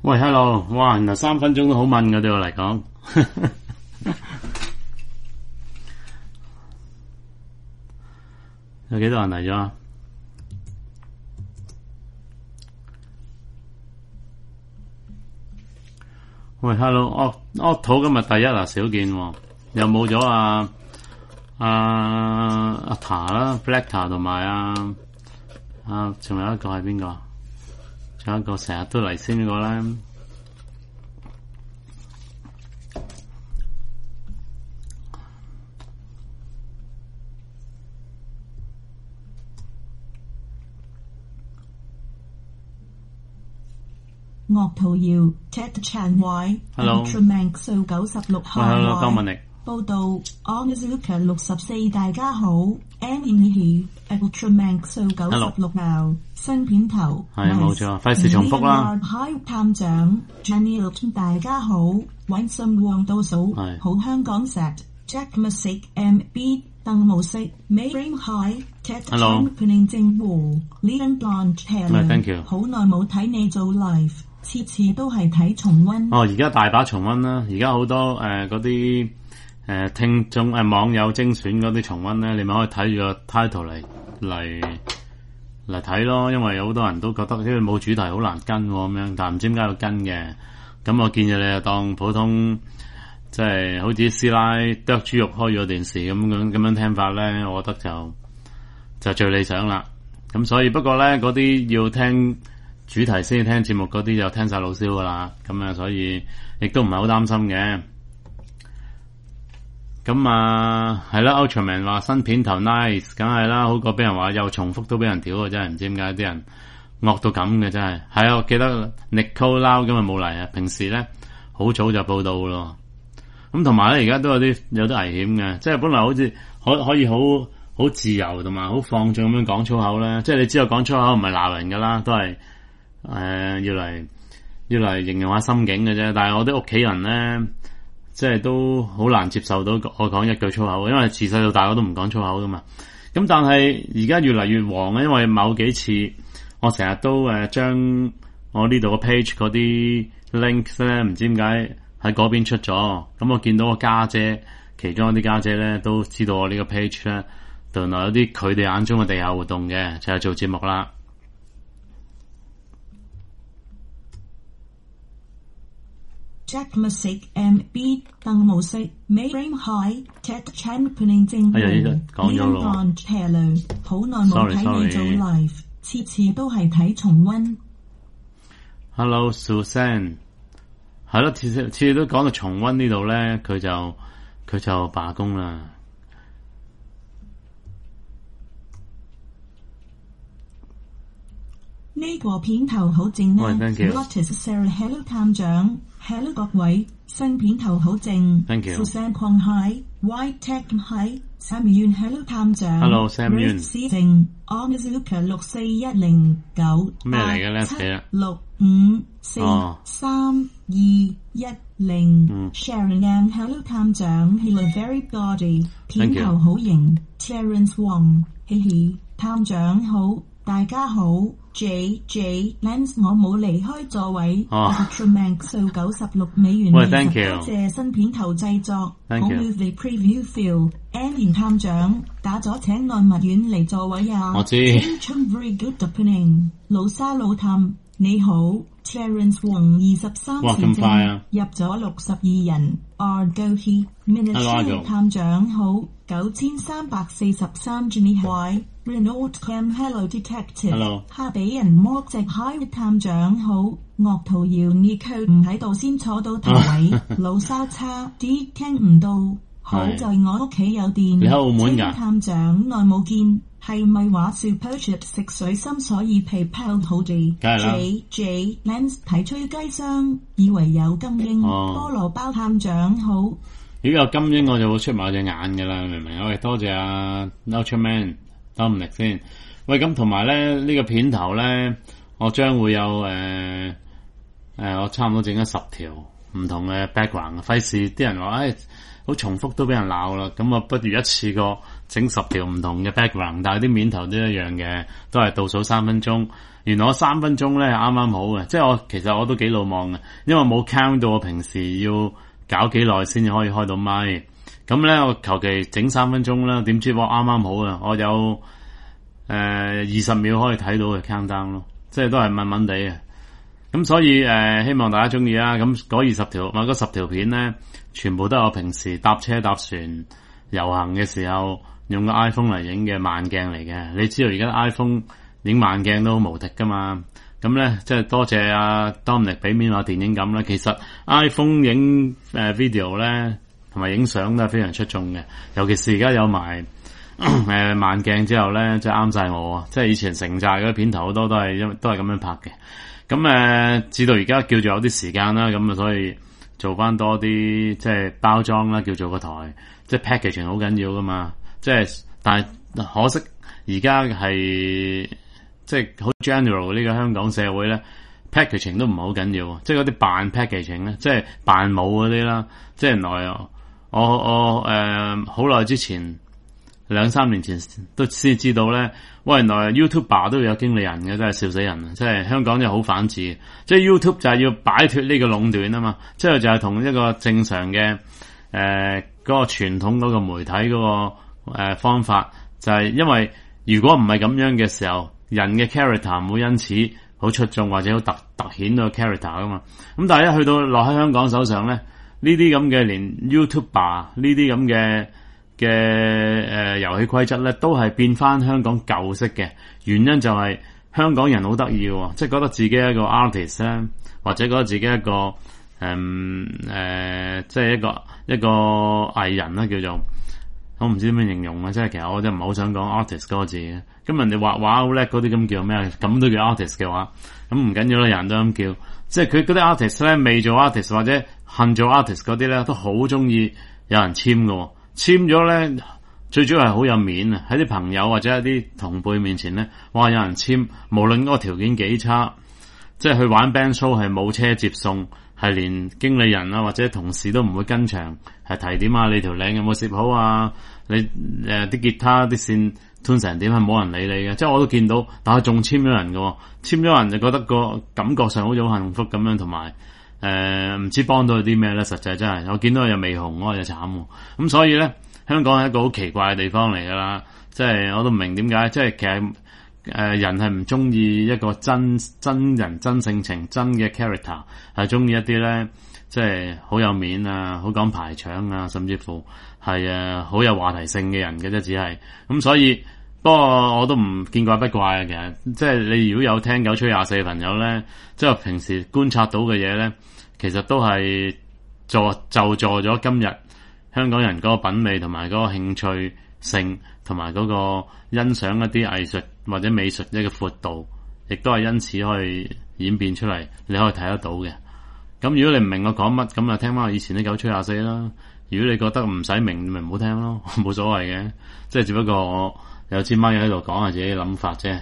喂 ，hello， 哇，原來3分鐘都好悶嘅對我嚟講。有幾多人嚟咗啊？喂 ，hello， Otto 今日第一啊，少見喎，又冇咗阿塔啦 ，Blackta 同埋仲有一個係邊個？仲有一個成日都嚟先嗰個咧。 岳圖耀 Ted Chan Y，Ultraman 數96號 Hello， 江文力報道 Onizuka 64，大家好 Annie Ultraman 數96號新片頭係冇錯，費事重複啦。 Hi 探長 Jenny Hilton 大家好，揾信旺倒數好香港 set Jack Music MB 鄧無色 Mayframe High Ted Chan 判定正和 Leon Blonde Taylor 好耐冇睇你做 live。次次都係睇重溫。 而家大把重溫啦，而家好多嗰啲聽眾網友精選嗰啲重溫咧，你咪可以睇住個 title 嚟睇咯。因為有好多人都覺得因為冇主題好難跟咁樣，但唔知點解要跟嘅。咁我建議你就當普通即係好似師奶剁豬肉開咗電視咁樣聽法咧，我覺得就最理想啦。咁所以不過咧嗰啲要聽主題先聽節目嗰啲就聽晒老蕭噶啦，咁啊所以亦都唔係好擔心嘅。咁係啦 ，Ultraman 話新片頭 nice， 梗係啦，好過俾人話又重複都俾人屌啊！真係唔知點解啲人惡到咁嘅真係。係啊，我記得 Nicole Lau 今日冇嚟啊，平時咧好早就報道咯。咁同埋咧而家都有啲危險嘅，即係本來好似可以好自由同埋好放縱咁樣講粗口咧，即係你知道講粗口唔係鬧人噶啦，都係。要嚟形容下心境嘅啫，但係我啲屋企人咧，即係都好難接受到我講一句粗口，因為自細到大我都唔講粗口噶嘛。咁但係而家越嚟越黃啊，因為某幾次我成日都將我呢度個 page 嗰啲 link 咧，唔知點解喺嗰邊出咗。咁我見到個家姐，其中一啲家姐咧都知道我呢個 page 咧，原來有啲佢哋眼中嘅地下活動嘅，就係做節目啦。 Jack Music MB 鄧無色 Mayframe High Ted Chan 判定正和 Leon Blonde Taylor 好耐冇睇你做 live， 次次都係睇重溫。 Hello Susan， 係咯，次次都講到重溫呢度咧，佢就罷工啦。 呢個片頭好正啊 ！What is Sarah Hello 探長 ，Hello 各位，新片頭好正。 Thank you。 富山礦蟹 ，White Tech 蟹 ，Sam Yuen Hello 探長 ，Hello Sam Yuen。 C 正 ，Onizuka 64109 咩嚟嘅咧 ？765432110。Sharon Ann Hello 探長 ，Hello Very Body， 片頭好型。Terence Wong， 嘻嘻，探長好。大家好 ，J Lens 我冇離開座位 ，Ultraman 數96美元， 喂 ，thank you， 多謝新片頭製作，好 movie preview feel。Annie 探長打咗請內密院嚟座位啊， 我知。 Very good opening， 老沙老探你好 ，Terence Wong 23時正入咗62人 ，Argohi Minute 探長好9343 Jenny Y。Renault Cam Hello Detective， 哈比人剝隻 Hi 探長好，岳圖耀 Nico 唔喺度先坐到頭位，老沙叉啲聽唔到，好在我屋企有電。 你喺澳門㗎？ 探長耐冇見，係咪話 Superchat 食水深所以皮泡好啲？ 梗係啦。 J Lens 睇吹雞箱，以為有金鷹，菠蘿包探長好。 如果有金鷹我就會出埋隻眼㗎啦，明唔明？喂，多謝阿 Ultraman。得唔力先？喂，咁同埋咧呢個片頭咧，我將會有我差唔多整咗10條唔同嘅 background， 費事啲人話好重複都俾人鬧啦，咁不如一次過整10條唔同嘅 background， 但係啲面頭都一樣嘅，都係倒數3分鐘。原來我3分鐘咧啱啱好嘅，即係其實我都幾魯莽嘅，因為冇 count 到我平時要搞幾耐先至可以開到麥。咁咧我求其整3分鐘啦，點知我啱啱好啊，我有20秒可以睇到嘅 countdown 咯，即係都係悶悶地嘅。咁所以希望大家中意啦。咁嗰20條或嗰10條片咧，全部都係我平時搭車搭船遊行嘅時候用個 iPhone 嚟影嘅慢鏡嚟嘅。你知道而家 iPhone 影慢鏡都好無敵噶嘛？咁咧即係多謝阿 Dominic 俾面話電影咁啦。其實 iPhone 影video 咧同埋影相都係非常出眾嘅，尤其是而家有埋慢鏡之後咧，即係啱晒我啊！即係以前城寨嗰啲片頭好多都係咁樣拍嘅。咁至到而家叫做有啲時間啦，咁所以做翻多啲即係包裝啦，叫做個台，即係 packaging 好緊要噶嘛。即係但係可惜而家係即係好 general 呢個香港社會咧 ，packaging 都唔係好緊要，即係嗰啲扮 packaging 咧，即係扮冇嗰啲啦。即係原來我好耐之前2-3年前都先知道咧，喂，原來 YouTuber 都有經理人嘅，真係笑死人啊！即係香港就好反智，即係 YouTube 就係要擺脫呢個壟斷啊嘛，即係就係同一個正常嘅嗰個傳統嗰個媒體嗰個方法，就係因為如果唔係咁樣嘅時候，人嘅 character 唔會因此好出眾或者好突顯到 character 噶嘛。咁但係一去到落喺香港手上咧，呢啲咁嘅連 YouTuber 呢啲咁嘅遊戲規則咧，都係變翻香港舊式嘅。原因就係香港人好得意喎，即係覺得自己一個 artist 咧，或者覺得自己一個即係一個藝人啦，叫做我唔知點樣形容啊。即係其實我真係唔係好想講 artist 嗰個字嘅。咁人哋畫畫好叻嗰啲咁叫咩？咁都叫 artist 嘅話，咁唔緊要啦，人都咁叫。即係佢嗰啲 artist 咧，未做 artist 或者恨做 artist 嗰啲咧，都好中意有人簽喎。簽咗咧，最主要係好有面啊！喺啲朋友或者一啲同輩面前咧，哇！有人簽，無論嗰個條件幾差，即係去玩 band show 係冇車接送，係連經理人啊或者同事都唔會跟場，係提點啊，你條領有冇攝好啊？你啲吉他啲線 tune 成點，係冇人理你嘅。即係我都見到，但係仲簽咗人嘅，簽咗人就覺得個感覺上好似好幸福咁樣，同埋唔知幫到佢啲咩咧。實際真係我見到佢又未紅，我就慘。咁所以咧，香港係一個好奇怪嘅地方嚟噶啦。即係我都唔明點解，即係其實人係唔中意一個真人真性情真嘅 character， 係中意一啲咧，即係好有面啊，好講排場啊，甚至乎係好有話題性嘅人嘅啫，只係咁。所以不過我都唔見怪不怪嘅。其實即係你如果有聽9吹24嘅朋友咧，即係平時觀察到嘅嘢咧，其實都係就助咗今日香港人嗰個品味同埋嗰個興趣性同埋嗰個欣賞一啲藝術或者美術一個闊度，亦都係因此可以演變出嚟，你可以睇得到嘅。咁如果你唔明我講乜，咁就聽翻我以前啲9吹24啦。如果你覺得唔使明，咪唔好聽咯，冇所謂嘅。即係只不過我有支咪喺度講下自己嘅諗法啫。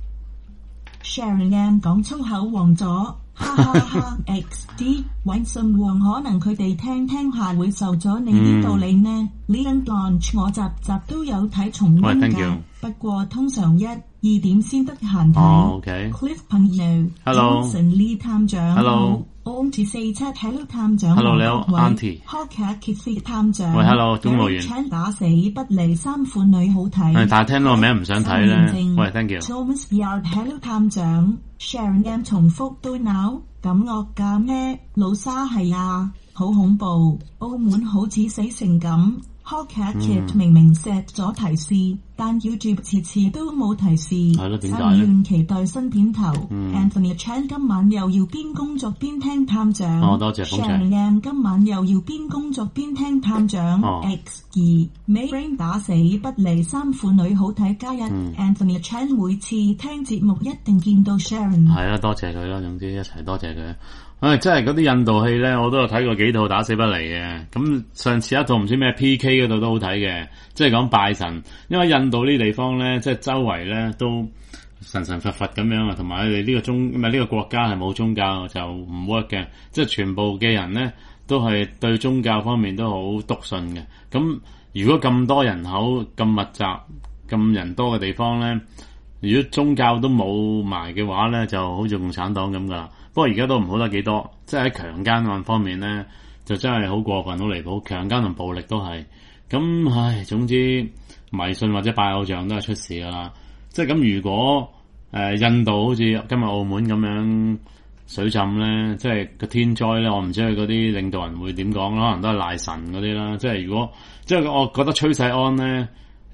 Sharon M 講粗口黃咗，哈哈哈 XD 揾信黃，可能佢哋聽下會受咗你呢道理呢。Leon Blanche 我集都有睇重溫㗎，不過通常1-2點先得閒睇。Cliff 朋友 Johnson Lee 探長 Auntie 47 Hello 探長 Hello 你好 Auntie Hawker Kitty 探長喂 Hello 公務員請打死不離3款女好睇。 但係聽到個名唔想睇咧。喂 Thank you Thomas Yard Hello 探長 Sharon M 重複都鬧咁惡㗎咩？老沙係啊，好恐怖，澳門好似死成咁。Hawker Kit 明明 set 咗提示，但 YouTube 次都冇提示。 係咯，點解咧？ 參願期待新片頭。Anthony Chan 今晚又要邊工作邊聽探長。 多謝捧場。 Sharon M 今晚又要邊工作邊聽探長。X2 Mayrain 打死不離3款女好睇加1。Anthony Chan 每次聽節目一定見到 Sharon。 係啦，多謝佢啦，總之一齊多謝佢。真係嗰啲印度戲咧，我都有睇過幾套打死不離嘅。咁上次一套唔知咩 PK 嗰度都好睇嘅，即係講拜神。因為印度呢啲地方咧，即係周圍咧都神神佛佛咁樣啊，同埋你哋呢個國家係冇宗教就唔 work 嘅，即係全部嘅人咧都係對宗教方面都好篤信嘅。咁如果咁多人口咁密集、咁人多嘅地方咧，如果宗教都冇埋嘅話咧，就好似共產黨咁噶啦。不過而家都唔好得幾多，即係喺強姦案方面咧，就真係好過分、好離譜，強姦同暴力都係。咁唉，總之迷信或者拜偶像都係出事噶啦。即係咁，如果印度好似今日澳門咁樣水浸咧，即係個天災咧，我唔知佢嗰啲領導人會點講啦，可能都係賴神嗰啲啦。即係如果即係我覺得崔世安咧，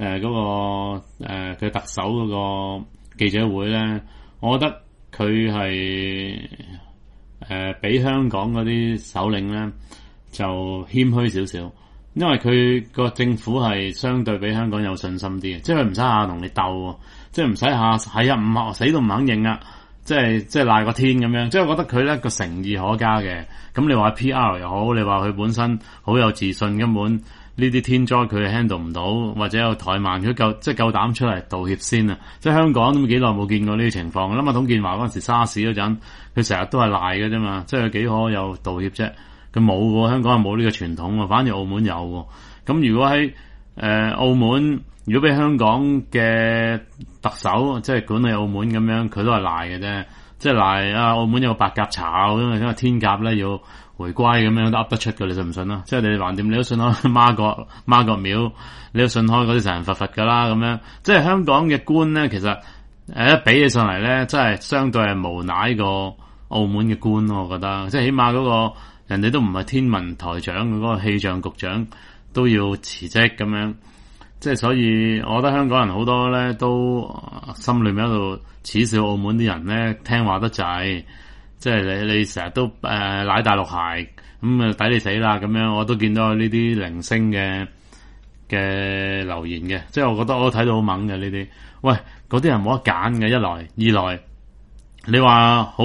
佢特首嗰個記者會咧，我覺得佢係比香港嗰啲首領咧就謙虛少少，因為佢個政府係相對比香港有信心啲嘅，即係佢唔使下同你鬥，即係唔使下係啊，唔死都唔肯認啊，即係賴個天咁樣。即係我覺得佢咧個誠意可嘉嘅。咁你話 PR 又好，你話佢本身好有自信，根本呢啲天災佢 handle 唔到，或者有怠慢，佢夠膽出嚟道歉先啊！即係香港都幾耐冇見過呢啲情況。諗下董建華嗰陣時沙士嗰陣，佢成日都係賴嘅啫嘛，即係佢幾可有道歉啫？佢冇喎，香港係冇呢個傳統喎，反而澳門有喎。咁如果喺澳門，如果俾香港嘅特首即係管理澳門咁樣，佢都係賴嘅啫，即係賴啊！澳門有個白鴿巢咁啊，因為天鴿咧要回歸咁樣都噏得出嘅，你信唔信啊？即係你橫掂你都信開媽閣廟，你都信開嗰啲神神佛佛噶啦咁樣。即係香港嘅官咧，其實一比起上嚟咧，真係相對係無賴過澳門嘅官咯，我覺得。即係起碼嗰個人哋都唔係天文台長，嗰個氣象局長都要辭職咁樣。即係所以，我覺得香港人好多咧都心裏面喺度恥笑澳門啲人咧聽話得滯。即係你成日都舐大陸鞋，咁啊抵你死啦咁樣。我都見到呢啲零星嘅留言嘅，即係我覺得我都睇到好猛嘅呢啲。喂，嗰啲人冇得揀嘅，一來，二來，你話好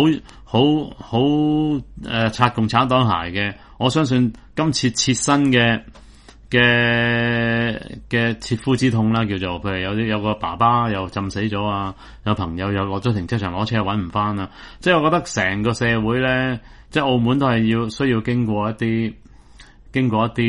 擦共產黨鞋嘅，我相信今次切身嘅切膚之痛啦，叫做譬如有個爸爸又浸死咗啊，有朋友又落咗停車場攞車揾唔翻啊，即係我覺得成個社會咧，即係澳門都係需要經過一啲經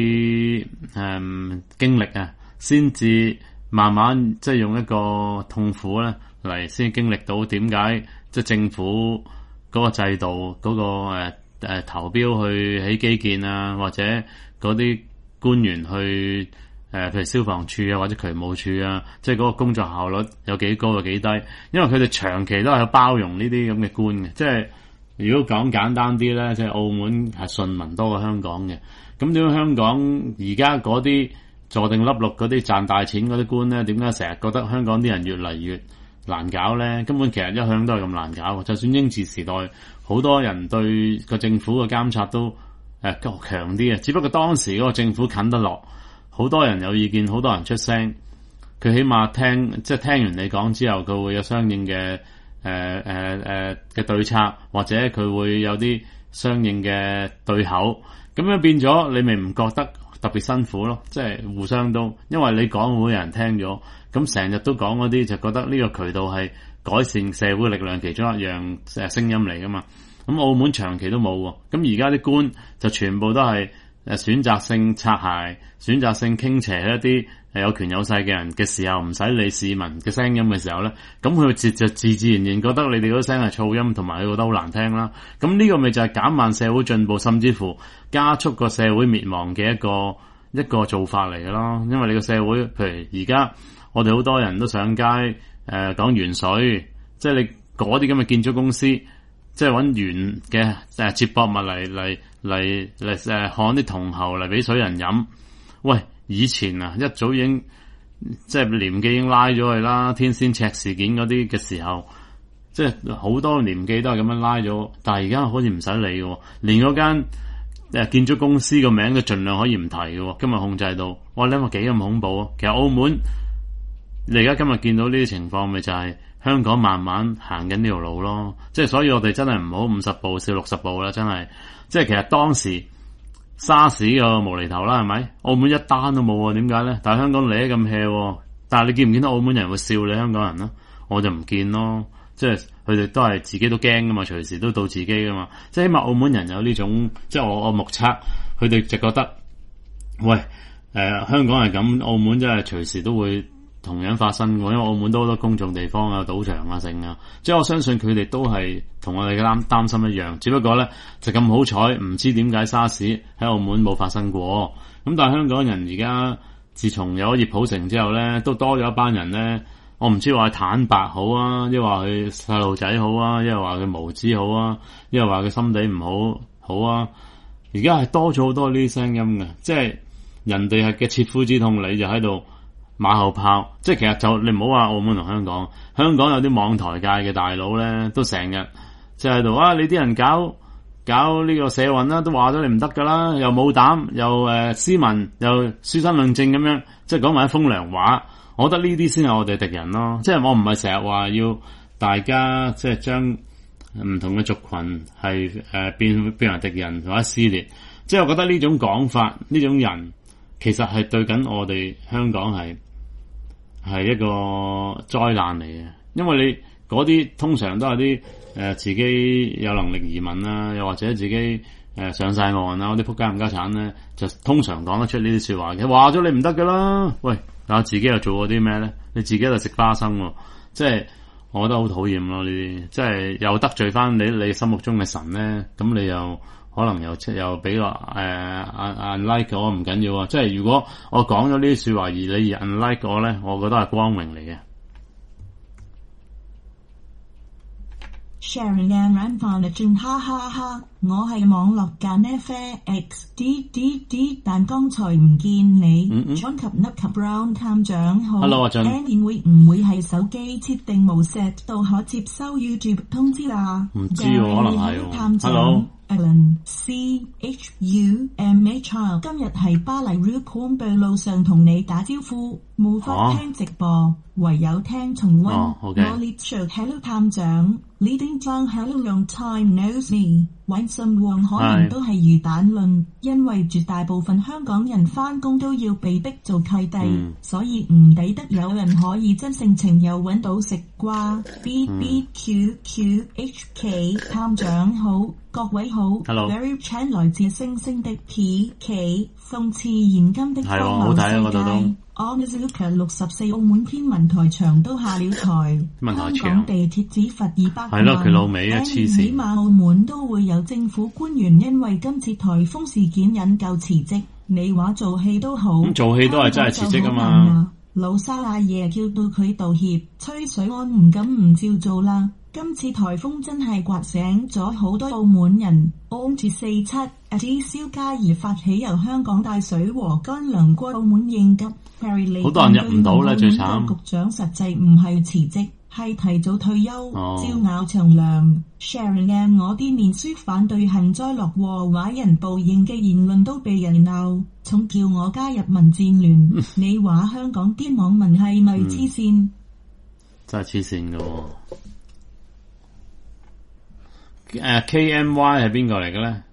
歷啊，先至慢慢即係用一個痛苦咧嚟先經歷到點解即係政府嗰個制度嗰個投標去起基建啊，或者嗰啲官員去譬如消防處啊或者渠務處啊，即係嗰個工作效率有幾高有幾低，因為佢哋長期都係包容呢啲咁嘅官嘅。即係如果講簡單啲咧，即係澳門係順民多過香港嘅。咁點解香港而家嗰啲坐定粒六嗰啲賺大錢嗰啲官咧，點解成日覺得香港啲人越嚟越難搞咧？根本其實一向都係咁難搞。就算英治時代，好多人對個政府嘅監察都強啲嘅，只不過當時嗰個政府近得落，好多人有意見，好多人出聲，佢起碼聽完你講之後，佢會有相應嘅嘅對策，或者佢會有啲相應嘅對口，咁樣變咗你咪唔覺得特別辛苦咯？即係互相都，因為你講會有人聽咗，咁成日都講嗰啲就覺得呢個渠道係改善社會力量其中一樣聲音嚟噶嘛。咁澳門長期都冇喎，咁而家啲官就全部都係選擇性擦鞋，選擇性傾斜一啲有權有勢嘅人嘅時候，唔使理市民嘅聲音嘅時候咧，咁佢就自然覺得你哋嗰聲係噪音，同埋佢覺得好難聽啦。咁呢個咪就係減慢社會進步，甚至乎加速個社會滅亡嘅一個做法嚟嘅咯。因為你個社會，譬如而家我哋好多人都上街講鉛水，即係你嗰啲咁嘅建築公司。即係揾鉛嘅接駁物嚟焊啲銅喉嚟俾水人飲。喂，以前啊一早已經即係廉記已經拉咗佢啦。天仙赤事件嗰啲嘅時候，即係好多廉記都係咁樣拉咗。但係而家好似唔使理嘅，連嗰間建築公司個名都盡量可以唔提嘅。今日控制到，哇！你諗下幾咁恐怖啊！其實澳門你而家今日見到呢啲情況，咪就係香港慢慢行緊呢條路咯。即係所以我哋真係唔好50步笑60步啦，真係。即係其實當時沙士個無厘頭啦，係咪？澳門一單都冇啊，點解咧？但係香港嚟得咁 hea，但係你見唔見到澳門人會笑你香港人啊？ 我就唔見咯。即係佢哋都係自己都驚噶嘛，隨時都到自己噶嘛。即係起碼澳門人有呢種，即係我目測，佢哋就覺得，喂，香港係咁，澳門真係隨時都會同樣發生嘅，因為澳門都好多公眾地方啊、賭場啊、剩啊。即係我相信佢哋都係同我哋嘅擔心一樣，只不過咧就咁好彩，唔知點解沙士喺澳門冇發生過。咁但係香港人而家自從有咗葉普城之後咧，都多咗一班人咧。我唔知話坦白好啊，抑或佢細路仔好啊，抑或話佢無知好啊，抑或話佢心地唔好啊。而家係多咗好多呢啲聲音嘅，即係人哋係嘅切膚之痛，你就喺度馬後炮。即係其實就你唔好話澳門同香港，香港有啲網台界嘅大佬咧，都成日即係喺度啊！你啲人搞呢個社運啦，都話咗你唔得噶啦，又冇膽，又斯文，又書生論證咁樣，即係講埋一風涼話。我覺得呢啲先係我哋敵人咯，即係我唔係成日話要大家即係將唔同嘅族群係變為敵人或者撕裂，即係我覺得呢種講法，呢種人其實係對緊我哋香港係一個災難嚟嘅，因為你嗰啲通常都係啲自己有能力移民啦，又或者自己上晒岸啦，嗰啲仆街冚家產咧，就通常講得出呢啲說話嘅，話咗你唔得噶啦，喂！但自己又做過啲咩咧？你自己喺度食花生喎，即係我覺得好討厭咯呢啲，即係又得罪翻你心目中嘅神咧，咁你又可能又俾個unlike 我唔緊要啊！即係如果我講咗呢啲說話而你而 unlike 我咧，我覺得係光榮嚟嘅。 Sharing and run found a tune 哈哈哈！我係網絡咖喱啡 XDDD， 但剛才唔見你。John 及 Nuck 及 Brown 探長好。 Hello 阿 John。會唔會係手機設定無 set 到可接收 YouTube 通知啊？ 唔知喎，可能係喎。 Hello。Alan CHUMH 今日係巴黎 Rue Combe 路上同你打招呼，冇法聽直播，唯有聽重溫。我列出 Hello 探長 ，Leading John Hello long time no see。揾信旺可能都係魚蛋論，因為絕大部分香港人返工都要被逼做契弟，所以唔抵得有人可以真性情又揾到食瓜。BBQQHK 探長好，各位好。Hello。Very Chan 來自星星的 PK， 諷刺現今的荒謬世界。Honest Luca 64澳門天文台場都下了台，香港地鐵只罰200萬。 佢老味啊，黐線！ 起碼澳門都會有政府官員因為今次颱風事件引咎辭職。你話做戲都好， 咁做戲都係真係辭職啊嘛。 老沙阿爺叫到佢道歉，吹水安唔敢唔照做啦。今次颱風真係刮醒咗好多澳門人。按住47蕭嘉怡發起由香港帶水和乾糧過澳門應急。 好多人入唔到咧，最慘。 局長實際唔係辭職，係提早退休，照咬長糧。Sharing 我啲面書反對幸災樂禍壞人報應嘅言論都被人鬧，重叫我加入民戰聯。你話香港啲網民係咪黐線？ 真係黐線㗎喎。KMY 係邊個嚟嘅咧？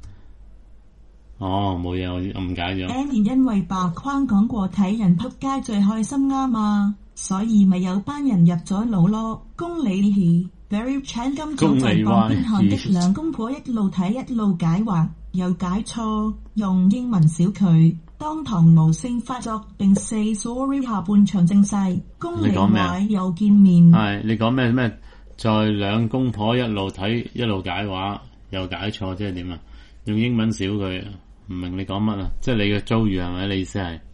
哦，冇嘢，我誤解咗。 Andy 因為白框講過睇人撲街最開心啱嘛，所以咪有班人入咗腦咯。公理起 ，Very Chan 今早在旁邊看的兩公婆一路睇一路解惑，又解錯，用英文小佢當堂無聲發作並 say sorry 下半場正勢。公理話又見面。 係你講咩？在兩公婆一路睇一路解話，又解錯，即係點啊？用英文少佢，唔明你講乜啊？即係你嘅遭遇係咪？你意思係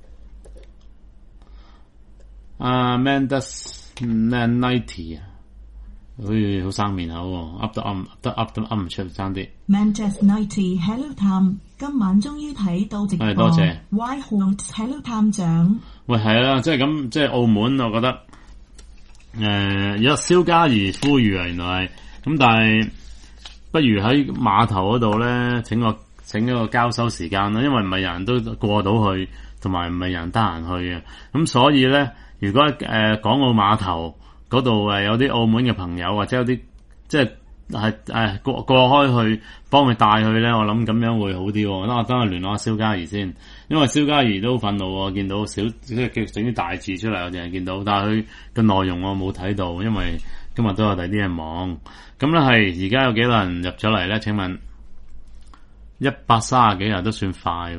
Mandas90啊？好似好生面口喎，噏唔出爭啲。 Mandas90，Hello 探，今晚終於睇到直播。 多謝。 Why Hello 探長？ 喂，係啦，即係咁，即係澳門，我覺得。有蕭嘉怡呼籲啊，原來係咁，但係不如喺碼頭嗰度咧，整一個交收時間啦，因為唔係人都過到去，同埋唔係人得閒去嘅，咁所以咧，如果港澳碼頭嗰度有啲澳門嘅朋友，或者有啲即係係過開去幫佢帶去咧，我諗咁樣會好啲。我等我聯絡下蕭嘉怡先，因為蕭嘉怡都憤怒喎，見到即係整啲大字出嚟，我淨係見到，但係佢嘅內容我冇睇到，因為今日都有第啲人忙。咁咧係而家有幾多人入咗嚟咧？請問130幾人都算快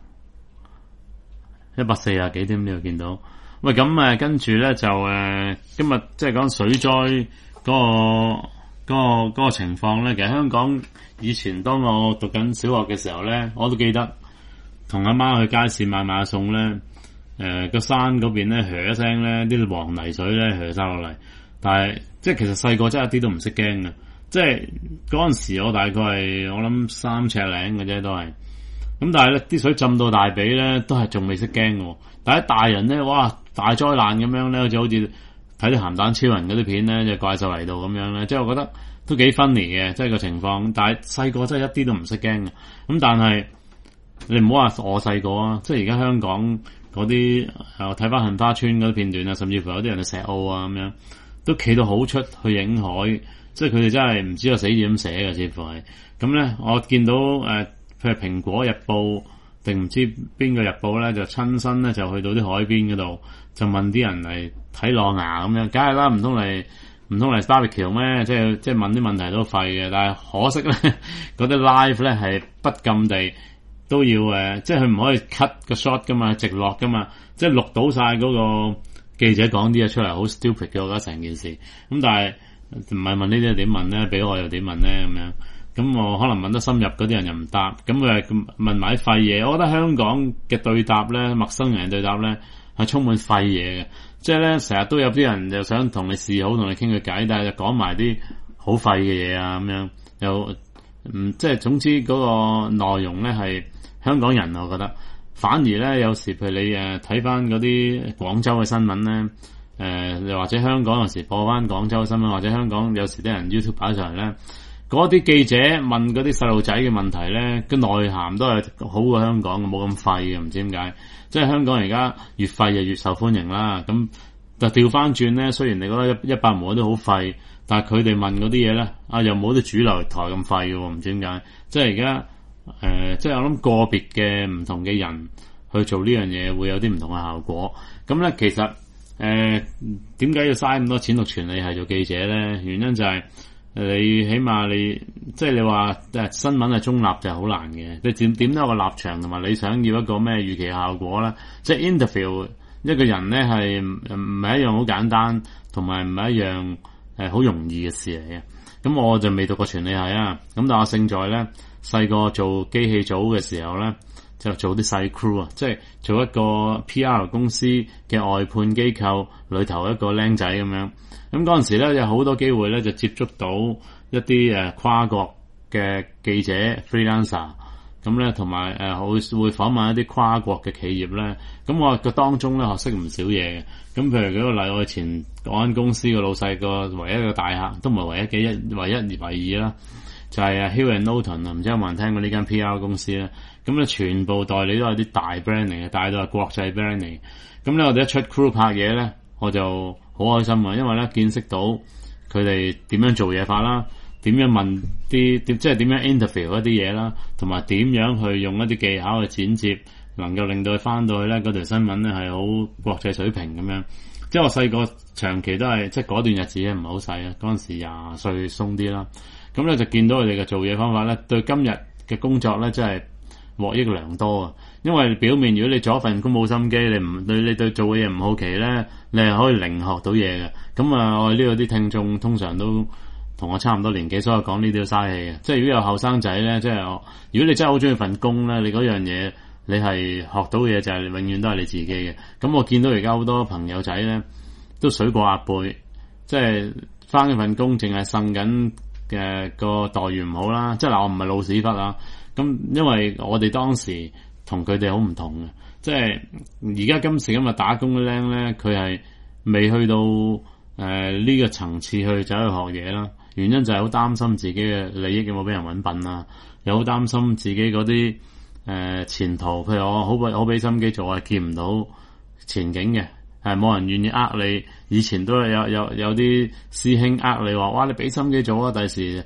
，140幾添，你又見到？喂，咁跟住咧就今日即係講水災嗰個情況咧。其實香港以前當我讀緊小學嘅時候咧，我都記得同阿媽去街市買餸咧，個山嗰邊咧噓一聲咧，啲黃泥水咧噓晒落嚟。但係即係其實細個真係一啲都唔識驚嘅，即係嗰陣時我大概係我諗3尺零嘅啫都係。咁但係咧啲水浸到大髀咧，都係仲未識驚嘅。但係大人咧，哇大災難咁樣咧，就好似睇啲鹹蛋超人嗰啲片咧，隻怪獸嚟到咁樣咧，即係我覺得都幾 funny 嘅，即係個情況。但係細個真係一啲都唔識驚嘅。咁但係你唔好話我細個啊，即係而家香港嗰啲睇翻杏花村嗰啲片段啊，甚至乎有啲人去石澳啊咁樣，都企到好出去影海，即係佢哋真係唔知個死字咁寫嘅，似乎係咁咧。我見到譬如蘋果日報定唔知邊個日報咧，就親身咧就去到啲海邊嗰度，就問啲人嚟睇浪牙咁樣，梗係啦，唔通嚟 barbecue 咩？即係問啲問題都廢嘅。但係可惜咧，嗰啲 live 咧係不禁地都要即係佢唔可以 cut 個 shot 噶嘛，直落噶嘛，即係錄到晒嗰個記者講啲嘢出嚟，好 stupid 嘅，我覺得成件事。咁但係唔係問呢啲點問咧？俾我又點問咧？咁樣。咁我可能問得深入嗰啲人又唔答，咁佢係問埋啲廢嘢。我覺得香港嘅對答咧，陌生人嘅對答咧係充滿廢嘢嘅，即係咧成日都有啲人就想同你示好，同你傾個偈，但係就講埋啲好廢嘅嘢啊咁樣，又即係總之嗰個內容咧係香港人，我覺得反而咧有時譬如你睇翻嗰啲廣州嘅新聞咧，又或者香港有時播翻廣州嘅新聞，或者香港有時啲人 YouTube 擺上嚟咧。嗰啲記者問嗰啲細路仔嘅問題咧，個內涵都係好過香港嘅，冇咁廢嘅，唔知點解。即係香港而家越廢就越受歡迎啦。咁就調翻轉咧，雖然你覺得100毛都好廢，但係佢哋問嗰啲嘢咧，又冇啲主流台咁廢嘅，唔知點解。即係而家即係我諗個別嘅唔同嘅人去做呢樣嘢，會有啲唔同嘅效果。咁咧其實點解要嘥咁多錢讀傳理系做記者咧？原因就係你起碼你即係你話新聞係中立就好難嘅，你點都有個立場，同埋你想要一個咩預期效果啦。即係 interview 一個人咧係唔係一樣好簡單，同埋唔係一樣好容易嘅事嚟嘅。咁我就未讀過傳理系啊，咁但係我勝在咧細個做機器組嘅時候咧，就做啲細 crew 啊，即係做一個 PR 公司嘅外判機構裏頭一個僆仔咁樣。咁嗰陣時咧有好多機會咧就接觸到一啲跨國嘅記者 freelancer， 咁咧同埋會訪問一啲跨國嘅企業咧。咁我個當中咧學識唔少嘢嘅。咁譬如舉個例，我前嗰間公司個老細個唯一嘅大客，都唔係唯一啦，就係Hill & Knowlton啊，唔知有冇人聽過呢間 PR 公司咧？咁咧全部代理都係啲大 brand 嚟嘅，大到係國際 brand 嚟。咁咧我哋一出 crew 拍嘢咧，我就好開心啊，因為咧見識到佢哋點樣做嘢法啦，點樣問啲即係點樣 interview 一啲嘢啦，同埋點樣去用一啲技巧去剪接，能夠令到佢翻到去咧嗰條新聞咧係好國際水平咁樣。即係我細個長期都係即係嗰段日子咧唔係好細啊，嗰陣時20歲鬆啲啦。咁咧就見到佢哋嘅做嘢方法咧，對今日嘅工作咧真係獲益良多啊！因為表面如果你做一份工冇心機，你對做嘅嘢唔好奇咧，你係可以零學到嘢嘅。咁我哋呢度啲聽眾通常都同我差唔多年紀，所以講呢啲都嘥氣嘅。即係如果有後生仔咧，即係如果你真係好中意份工咧，你嗰樣嘢你係學到嘅嘢就係永遠都係你自己嘅。咁我見到而家好多朋友仔咧都水過鴨背，即係返一份工淨係呻緊嘅個待遇唔好啦。即係嗱，我唔係老屎忽啊。咁因為我哋當時同佢哋好唔同嘅，即係而家今時今日打工嘅僆咧，佢係未去到呢個層次去走去學嘢啦。原因就係好擔心自己嘅利益有冇俾人搵笨啦，又好擔心自己嗰啲前途。譬如我好俾心機做，係見唔到前景嘅，係冇人願意呃你。以前都係有啲師兄呃你話，哇，你俾心機做啊，第時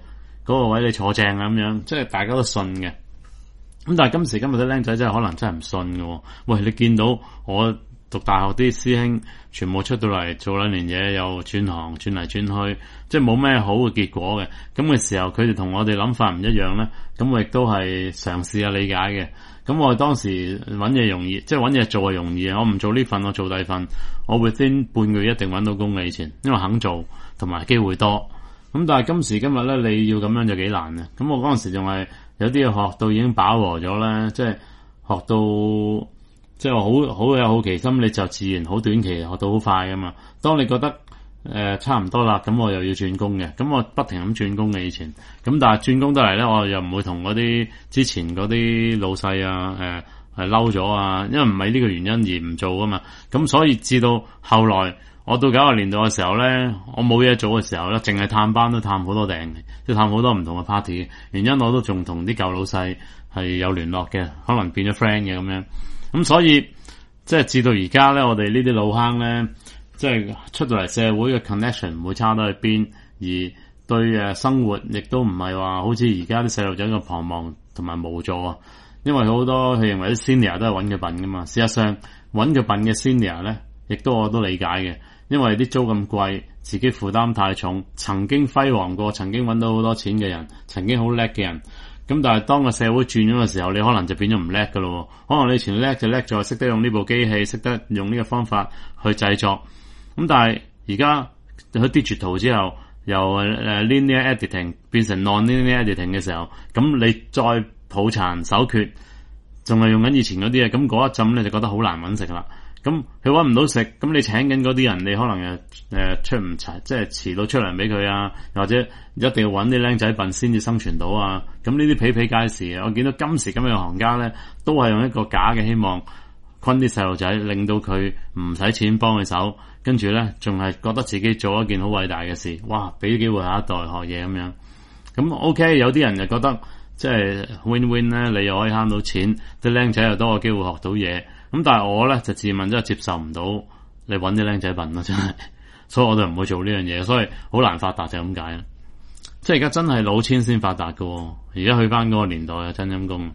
個位你坐正啊咁樣，即係大家都信嘅。咁但係今時今日啲僆仔真係可能真係唔信嘅。喂，你見到我讀大學啲師兄全部出到嚟做2年嘢，又轉行轉嚟轉去，即係冇咩好嘅結果嘅。咁嘅時候，佢哋同我哋諗法唔一樣咧，咁我亦都係嘗試下理解嘅。咁我當時揾嘢容易，即係揾嘢做係容易。我唔做呢份，我做第二份，我 within 半個月一定揾到工嘅以前，因為肯做同埋機會多。咁但係今時今日咧，你要咁樣就幾難嘅。咁我嗰陣時仲係有啲嘢學到已經飽和咗咧，即係學到即係好有好奇心，你就自然好短期學到好快噶嘛。當你覺得差唔多啦，咁我又要轉工嘅，咁我不停咁轉工嘅以前。咁但係轉工得嚟咧，我又唔會同嗰啲之前嗰啲老細啊係嬲咗啊，因為唔係呢個原因而唔做噶嘛。咁所以至到後來我到90年代嘅時候咧，我冇嘢做嘅時候咧，淨係探班都探好多訂，即係探好多唔同嘅 party。原因我都仲同啲舊老細係有聯絡嘅，可能變咗 friend 嘅咁樣。咁所以即係至到而家咧，我哋呢啲老坑咧，即係出到嚟社會嘅 connection 唔會差得去邊，而對生活亦都唔係話好似而家啲細路仔嘅彷徨同埋無助啊。因為好多佢認為啲 senior 都係揾佢笨噶嘛，事實上揾佢笨嘅 senior 咧，亦都我都理解嘅。因為啲租咁貴，自己負擔太重，曾經輝煌過，曾經揾到好多錢嘅人，曾經好叻嘅人。咁但係當個社會轉咗嘅時候，你可能就變咗唔叻噶咯。可能你以前叻就叻在識得用呢部機器，識得用呢個方法去製作。咁但係而家去 digital 之後，由linear editing 變成 non-linear editing 嘅時候，咁你再抱殘守缺，仲係用緊以前嗰啲嘢，咁嗰一陣咧就覺得好難揾食啦。咁佢揾唔到食，咁你請緊嗰啲人，你可能出唔齊，即係遲到出糧俾佢啊，或者一定要揾啲僆仔笨先至生存到啊。咁呢啲比比皆是。我見到今時今日嘅行家咧，都係用一個假嘅希望昆啲細路仔，令到佢唔使錢幫佢手，跟住咧仲係覺得自己做一件好偉大嘅事。哇！俾機會下一代學嘢咁樣。咁 OK， 有啲人就覺得即係 win-win 咧，你又可以慳到錢，啲僆仔又多個機會學到嘢。咁但係我咧就自問真係接受唔到你揾啲僆仔笨咯，真係，所以我就唔會做呢樣嘢，所以好難發達就咁解啦。即係而家真係老千先發達噶，而家去翻嗰個年代啊，真陰功。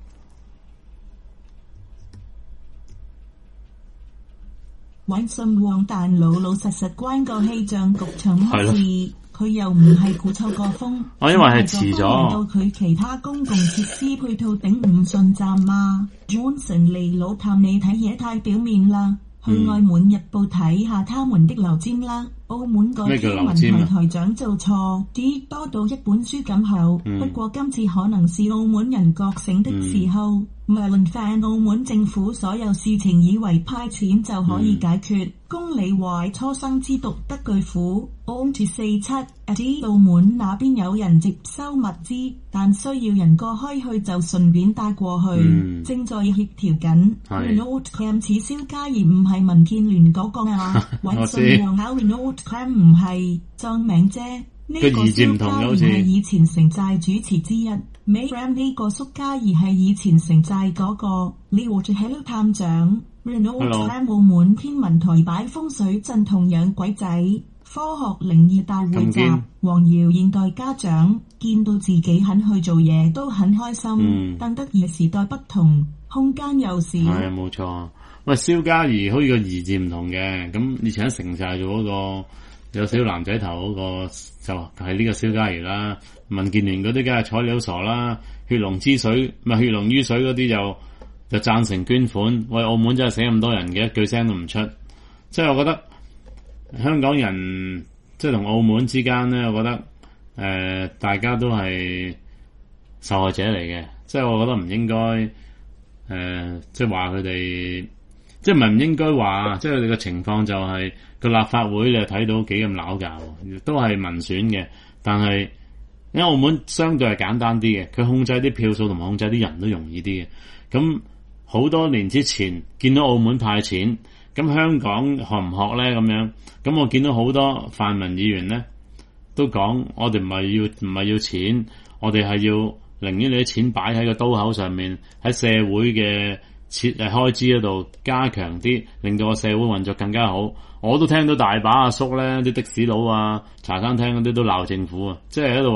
揾信旺但老老實實關個氣象局長乜事？佢又唔係估抽個風， 因為係遲咗， 令到佢其他公共設施配套頂唔順站嘛。Johnson 嚟老探你睇嘢太表面啦，去愛滿日報睇下他們的流尖啦。澳門個天文台台長做錯啲多到一本書咁厚，不過今次可能是澳門人覺醒的時候。Merlin fan 澳門政府所有事情以為派錢就可以解決，公理壞初生之犢得巨苦。On to 47 at 澳門那邊有人接收物資，但需要人過開去就順便帶過去，正在協調緊。Renault Cam 此蕭嘉怡唔係民建聯嗰個啊，揾信旺考 Renault Cam 唔係裝名啫。呢個蕭嘉怡係以前城寨主持之一。Mayram 呢個蘇嘉怡係以前城寨嗰個。你和住 Hello 探長 Renault Cam 澳門天文台擺風水陣同養鬼仔。科學靈異大匯集，黃瑤現代家長見到自己肯去做嘢都很開心。但得意時代不同，空間又少。 係啊，冇錯。喂，蕭嘉怡好似個怡字唔同嘅，咁以前喺城寨做嗰個有小男仔頭嗰個就係呢個蕭嘉怡啦。民建聯嗰啲梗係睬你好傻啦，血濃之水咪血濃於水嗰啲就贊成捐款。喂，澳門真係死咁多人嘅，一句聲都唔出。即係我覺得香港人即係同澳門之間咧，我覺得大家都係受害者嚟嘅。即係我覺得唔應該即係話佢哋，即係唔係唔應該話，即係佢哋嘅情況就係個立法會你睇到幾咁鬧交，都係民選嘅，但係因為澳門相對係簡單啲嘅，佢控制啲票數同埋控制啲人都容易啲嘅。咁好多年之前見到澳門派錢，咁香港學唔學咧咁樣？咁我見到好多泛民議員咧都講，我哋唔係要錢，我哋係要寧願你啲錢擺喺個刀口上面，喺社會嘅開支嗰度加強啲，令到個社會運作更加好。我都聽到大把阿叔咧，啲的士佬啊、茶餐廳嗰啲都鬧政府啊，即係喺度話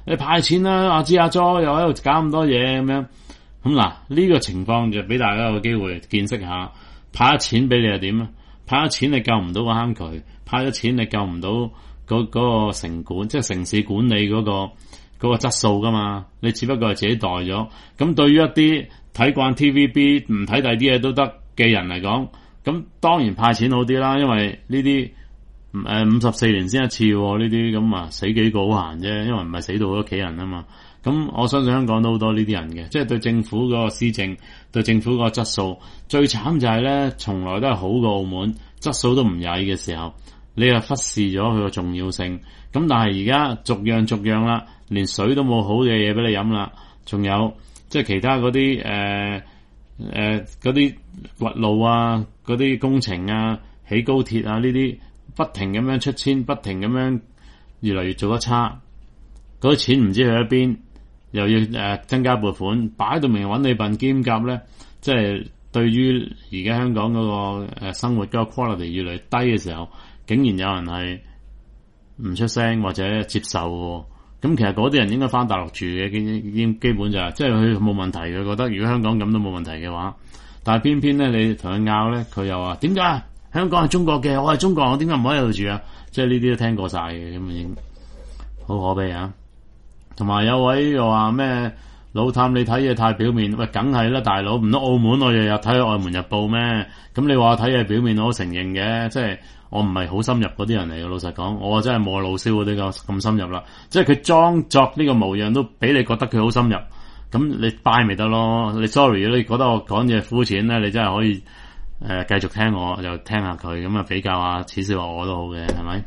你派錢啦，阿芝阿佐又喺度搞咁多嘢咁樣。咁嗱呢個情況就俾大家有個機會見識下，派咗錢俾你係點啊？派咗錢你救唔到個坑渠，派咗錢你救唔到嗰個城管，即係城市管理嗰個質素噶嘛？你只不過係自己代咗。咁對於一啲睇慣 TVB 唔睇第啲嘢都得嘅人嚟講，咁當然派錢好啲啦，因為呢啲54年先一次呢啲，咁啊死幾個好閒啫，因為唔係死到屋企人啊嘛。咁我相信香港都好多呢啲人嘅，即係對政府嗰個施政，對政府嗰個質素，最慘就係咧，從來都係好過澳門，質素都唔曳嘅時候，你又忽視咗佢個重要性。咁但係而家逐樣啦，連水都冇好嘅嘢俾你飲啦，仲有即係其他嗰啲嗰啲掘路啊，嗰啲工程啊，起高鐵啊呢啲，不停咁樣出千，不停咁樣越嚟越做得差，嗰啲錢唔知去咗邊。又要增加撥款，擺到明揾你笨兼夾咧，即係對於而家香港嗰個生活嗰個 quality 越嚟越低嘅時候，竟然有人係唔出聲或者接受喎。咁其實嗰啲人應該翻大陸住嘅，基本就係即係佢冇問題嘅，覺得如果香港咁都冇問題嘅話，但係偏偏咧你同佢拗咧，佢又話點解香港係中國嘅，我係中國，我點解唔可以喺度住啊？即係呢啲都聽過晒嘅，咁已經好可悲啊！同埋有位又話咩老探你睇嘢太表面，喂，梗係啦，大佬，唔通澳門我日日睇外門日報咩？咁你話睇嘢表面，我都承認嘅，即係我唔係好深入嗰啲人嚟嘅。老實講，我真係冇老蕭嗰啲咁深入啦。即係佢裝作呢個模樣都俾你覺得佢好深入，咁你拜咪得咯？你 sorry，你覺得我講嘢膚淺咧，你真係可以繼續聽我，就聽下佢咁啊，比較下恥笑話我都好嘅，係咪？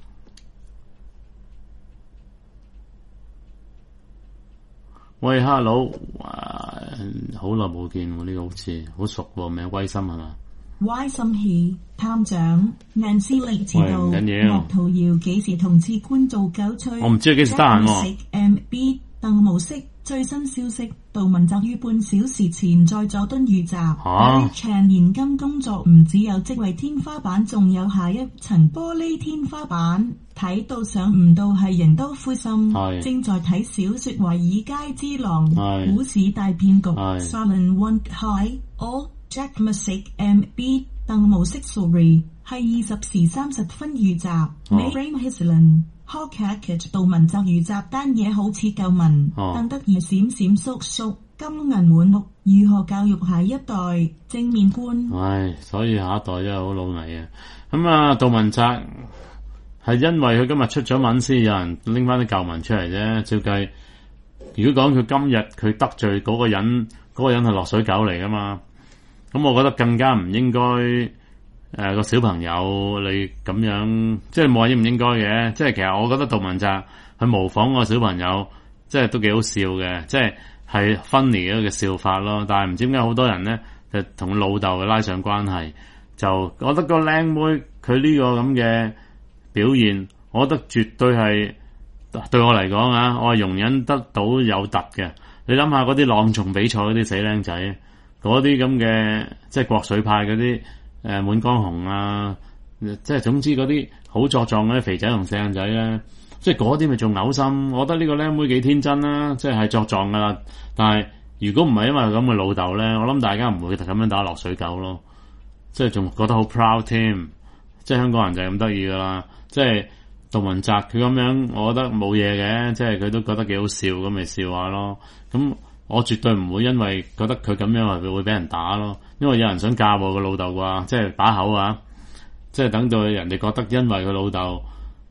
喂 ，hello， 好耐冇見喎，呢個好似好熟喎，名威森係嘛？ 歪心氣探長 Nancy 力遲到，莫圖瑤幾時同次官做狗吹？ 我唔知佢幾時得閒喎。 MB 鄧無息最新消息，杜汶澤於半小時前在佐敦遇襲。長現今工作唔只有職位天花板，仲有下一層玻璃天花板。睇到上唔到係人都灰心。正在睇小說《華爾街之狼》，股市大騙局。Simon One High All Jack Music MB 鄧無息 Sorry 係20時30分遇襲。Frame Hisland Hawkett 杜汶澤遇襲單嘢好似舊聞。鄧德賢閃閃縮縮金銀滿屋，如何教育下一代正面觀？ 所以下一代真係好老泥啊！咁啊，杜汶澤係因為佢今日出咗文先有人拎翻啲舊文出嚟啫。照計，如果講佢今日佢得罪嗰個人，嗰個人係落水狗嚟噶嘛？咁我覺得更加唔應該個小朋友你咁樣，即係冇話應唔應該嘅。即係其實我覺得杜汶澤去模仿個小朋友，即係都幾好笑嘅，即係 funny 嘅笑法咯。但係唔知點解好多人咧就同老豆拉上關係，就覺得個靚妹佢呢個咁嘅表現，我覺得絕對係對我嚟講啊，我係容忍得到有突嘅。你諗下嗰啲朗誦比賽嗰啲死僆仔，嗰啲咁嘅即係國粹派嗰啲滿江紅啊，即係總之嗰啲好作狀嗰啲肥仔同細僆仔咧，即係嗰啲咪仲嘔心。我覺得呢個僆妹幾天真啦，即係作狀噶啦。但係如果唔係因為咁嘅老豆咧，我諗大家唔會咁樣打落水狗咯，即係仲覺得好 proud 添。即係香港人就係咁得意噶啦。即係杜汶澤佢咁樣，我覺得冇嘢嘅，即係佢都覺得幾好笑，咁咪笑下咯。咁我絕對唔會因為覺得佢咁樣係會俾人打咯，因為有人想嫁我個老豆啩，即係把口啊，即係等到人哋覺得因為佢老豆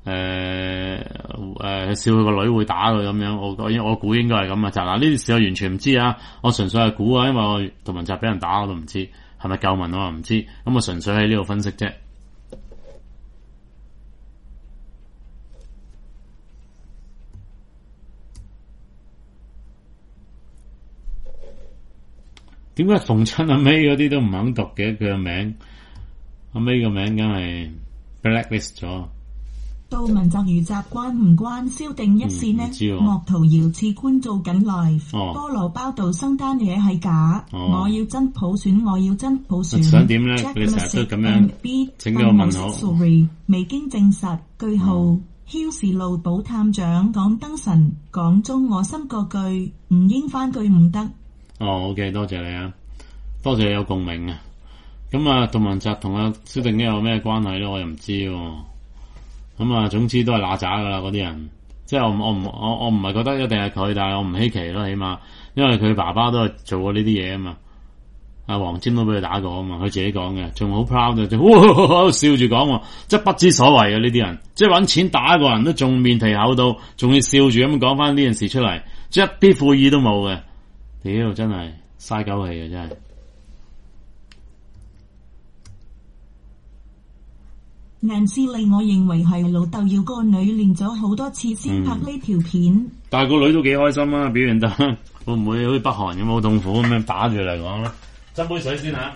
笑佢個女會打佢咁樣，我估應該係咁啊。嗱，呢啲事我完全唔知啊，我純粹係估啊，因為我杜汶澤俾人打我都唔知係咪舊聞，我唔知，咁我純粹喺呢度分析啫。點解逢親阿 May 嗰啲都唔肯讀嘅？佢個名阿 May 個名梗係 blacklist 咗。 杜汶澤遇襲關唔關蕭定一線呢？莫圖瑤次官做緊 live，菠蘿包道生單嘢係假。我要真普選，我要真普選。 想點咧？你成日都咁樣整咗個問號。 Sorry， 未經證實。句號囂是路寶探長講燈神，講中我心個句，唔應翻句唔得。 哦 ，OK， 多謝你啊，多謝你有共鳴啊。咁啊，杜汶澤同阿蕭定一有咩關係咧？我又唔知喎。咁啊，總之都係乸渣噶啦，嗰啲人。即係我唔係覺得一定係佢，但係我唔稀奇咯，起碼因為佢爸爸都係做過呢啲嘢啊嘛。阿黃霑都俾佢打過啊嘛，佢自己講嘅，仲好 proud 嘅，就笑住講，即係不知所謂嘅呢啲人，即係搵錢打個人都仲面皮厚到，仲要笑住咁講翻呢件事出嚟，即係一啲悔意都冇嘅。屌，真係嘥狗氣嘅真係。 Nancy令我認為係老豆要個女練咗好多次先拍呢條片， 但係個女都幾開心啊，表現得會唔會好似北韓咁好痛苦咁樣打住嚟講咧？斟杯水先吓。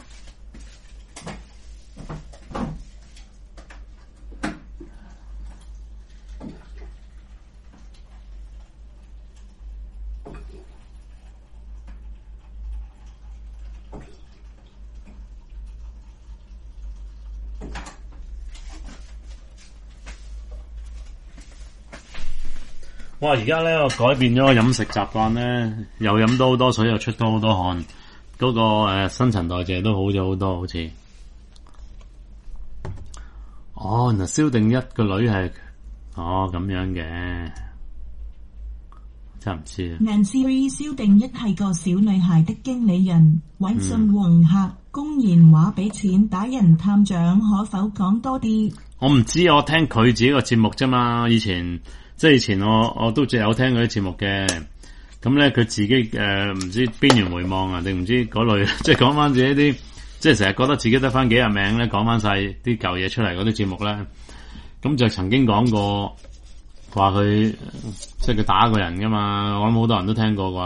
哇！而家咧我改變咗個飲食習慣咧，又飲到好多水，又出到好多汗，嗰個新陳代謝都好咗好多，好似。哦，嗱，蕭定一個女係咁樣嘅，真唔知啊。 Nancy 蕭定一係個小女孩的經理人，搵信黃客，公然話俾錢打人。探長可否講多啲？ 我唔知，我聽佢自己個節目啫嘛，以前我都有聽佢啲節目嘅，咁咧佢自己唔知邊緣回望啊，定唔知嗰類，即係講翻自己啲，即係成日覺得自己得翻幾日命咧，講翻晒啲舊嘢出嚟嗰啲節目咧，咁就曾經講過話佢即係佢打過人噶嘛，我諗好多人都聽過啩，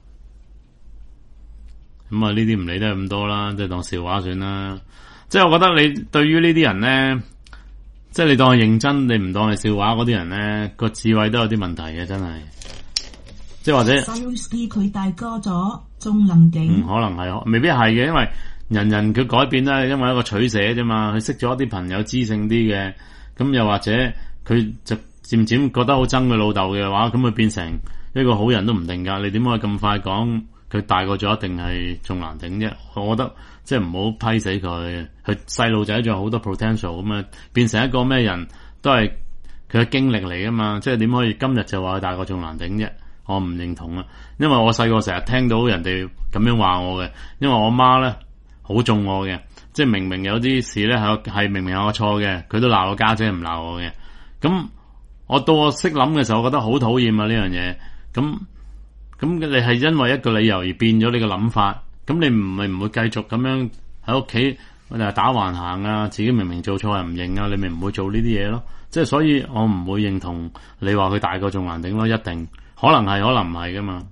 咁啊呢啲唔理得咁多啦，即係當笑話算啦，即係我覺得你對於呢啲人咧。即係你當係認真，你唔當係笑話嗰啲人咧，個智慧都有啲問題嘅，真係。即係或者佢大個咗，仲能勁。 可能係，未必係嘅，因為人佢改變咧，因為一個取捨啫嘛。佢識咗一啲朋友知性啲嘅，咁又或者佢就漸漸覺得好憎佢老豆嘅話，咁佢變成一個好人都唔定噶。你點可以咁快講佢大個咗一定係仲難頂啫？我覺得。即係唔好批死佢，佢細路仔仲有好多 potential 咁啊，變成一個咩人都係佢嘅經歷嚟噶嘛，即係點可以今日就話佢大個仲難頂啫？我唔認同啊，因為我細個成日聽到人哋咁樣話我嘅，因為我媽咧好縱我嘅，即係明明有啲事咧係明明有我錯嘅，佢都鬧我家姐唔鬧我嘅，咁我到我識諗嘅時候，我覺得好討厭啊呢樣嘢，咁你係因為一個理由而變咗你嘅諗法。咁你唔會繼續咁樣喺屋企打橫行啊？自己明明做錯又唔認啊？你咪唔會做呢啲嘢咯？即係所以我唔會認同你話佢大個仲難頂咯，一定可能係，可能唔係噶嘛。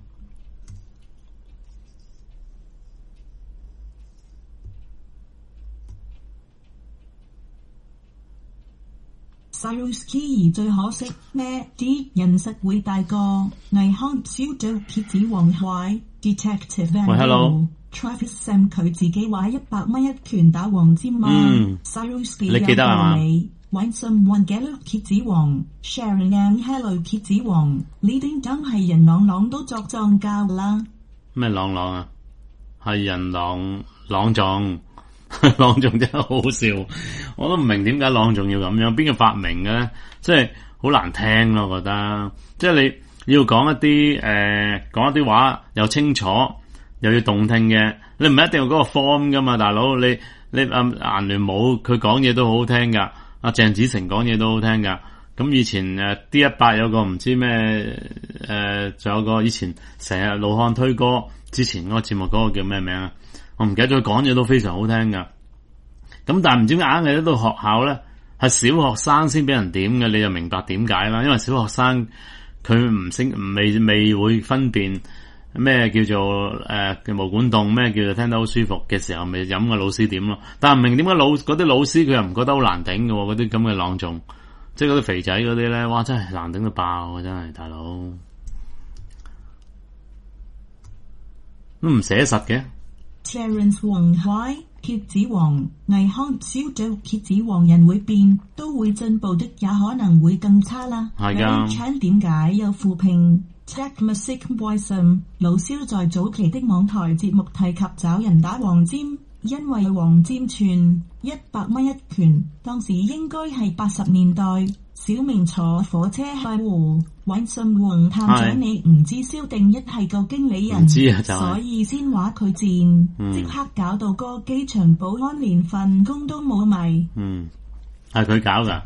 Saruski 最可惜咩？啲人實會大個，倪匡小組蠍子王壞 Detective Van。Travis Sam 佢自己話100蚊一拳打黃霑嘛。Saruski 你記得係嘛？ 搵信運嘅蠍子王 Sharon and Hello 蠍子王，呢啲真係人朗朗都作狀教啦。 咩朗朗啊？係人朗狀。朗誦真係好笑，我都唔明點解朗誦要咁樣，邊個發明嘅咧？即係好難聽咯，我覺得。即係你要講一啲話又清楚又要動聽嘅，你唔係一定要嗰個 form 噶嘛，大佬。你顏聯武佢講嘢都好好聽噶，阿鄭子誠講嘢都好聽噶。咁以前D100有個唔知咩仲有個以前成日老漢推歌之前嗰個節目嗰個叫咩名啊？我唔記得咗，佢講嘢都非常好聽噶。咁但係唔知點解硬係喺度學校咧，係小學生先俾人點嘅，你就明白點解啦。因為小學生佢未會分辨咩叫做毛管戙，咩叫做聽得好舒服嘅時候，咪飲個老師點咯。但係唔明點解嗰啲老師佢又唔覺得好難頂嘅，嗰啲咁嘅朗誦，即係嗰啲肥仔嗰啲咧，哇真係難頂到爆啊！真係大佬都唔寫實嘅。 Terence Wong Hai 蠍子王倪匡小組蠍子王人會變，都會進步的，也可能會更差啦。 係㗎。 點解有負評 ？Jack Music Voice 老蕭在早期的網台節目提及找人打黃霑，因為黃霑串100蚊一拳，當時應該係80年代。小明坐火車去湖揾信黃探長，你唔知蕭定一係個經理人，所以先話佢賤，即刻搞到個機場保安連份工都冇埋。 係佢搞噶。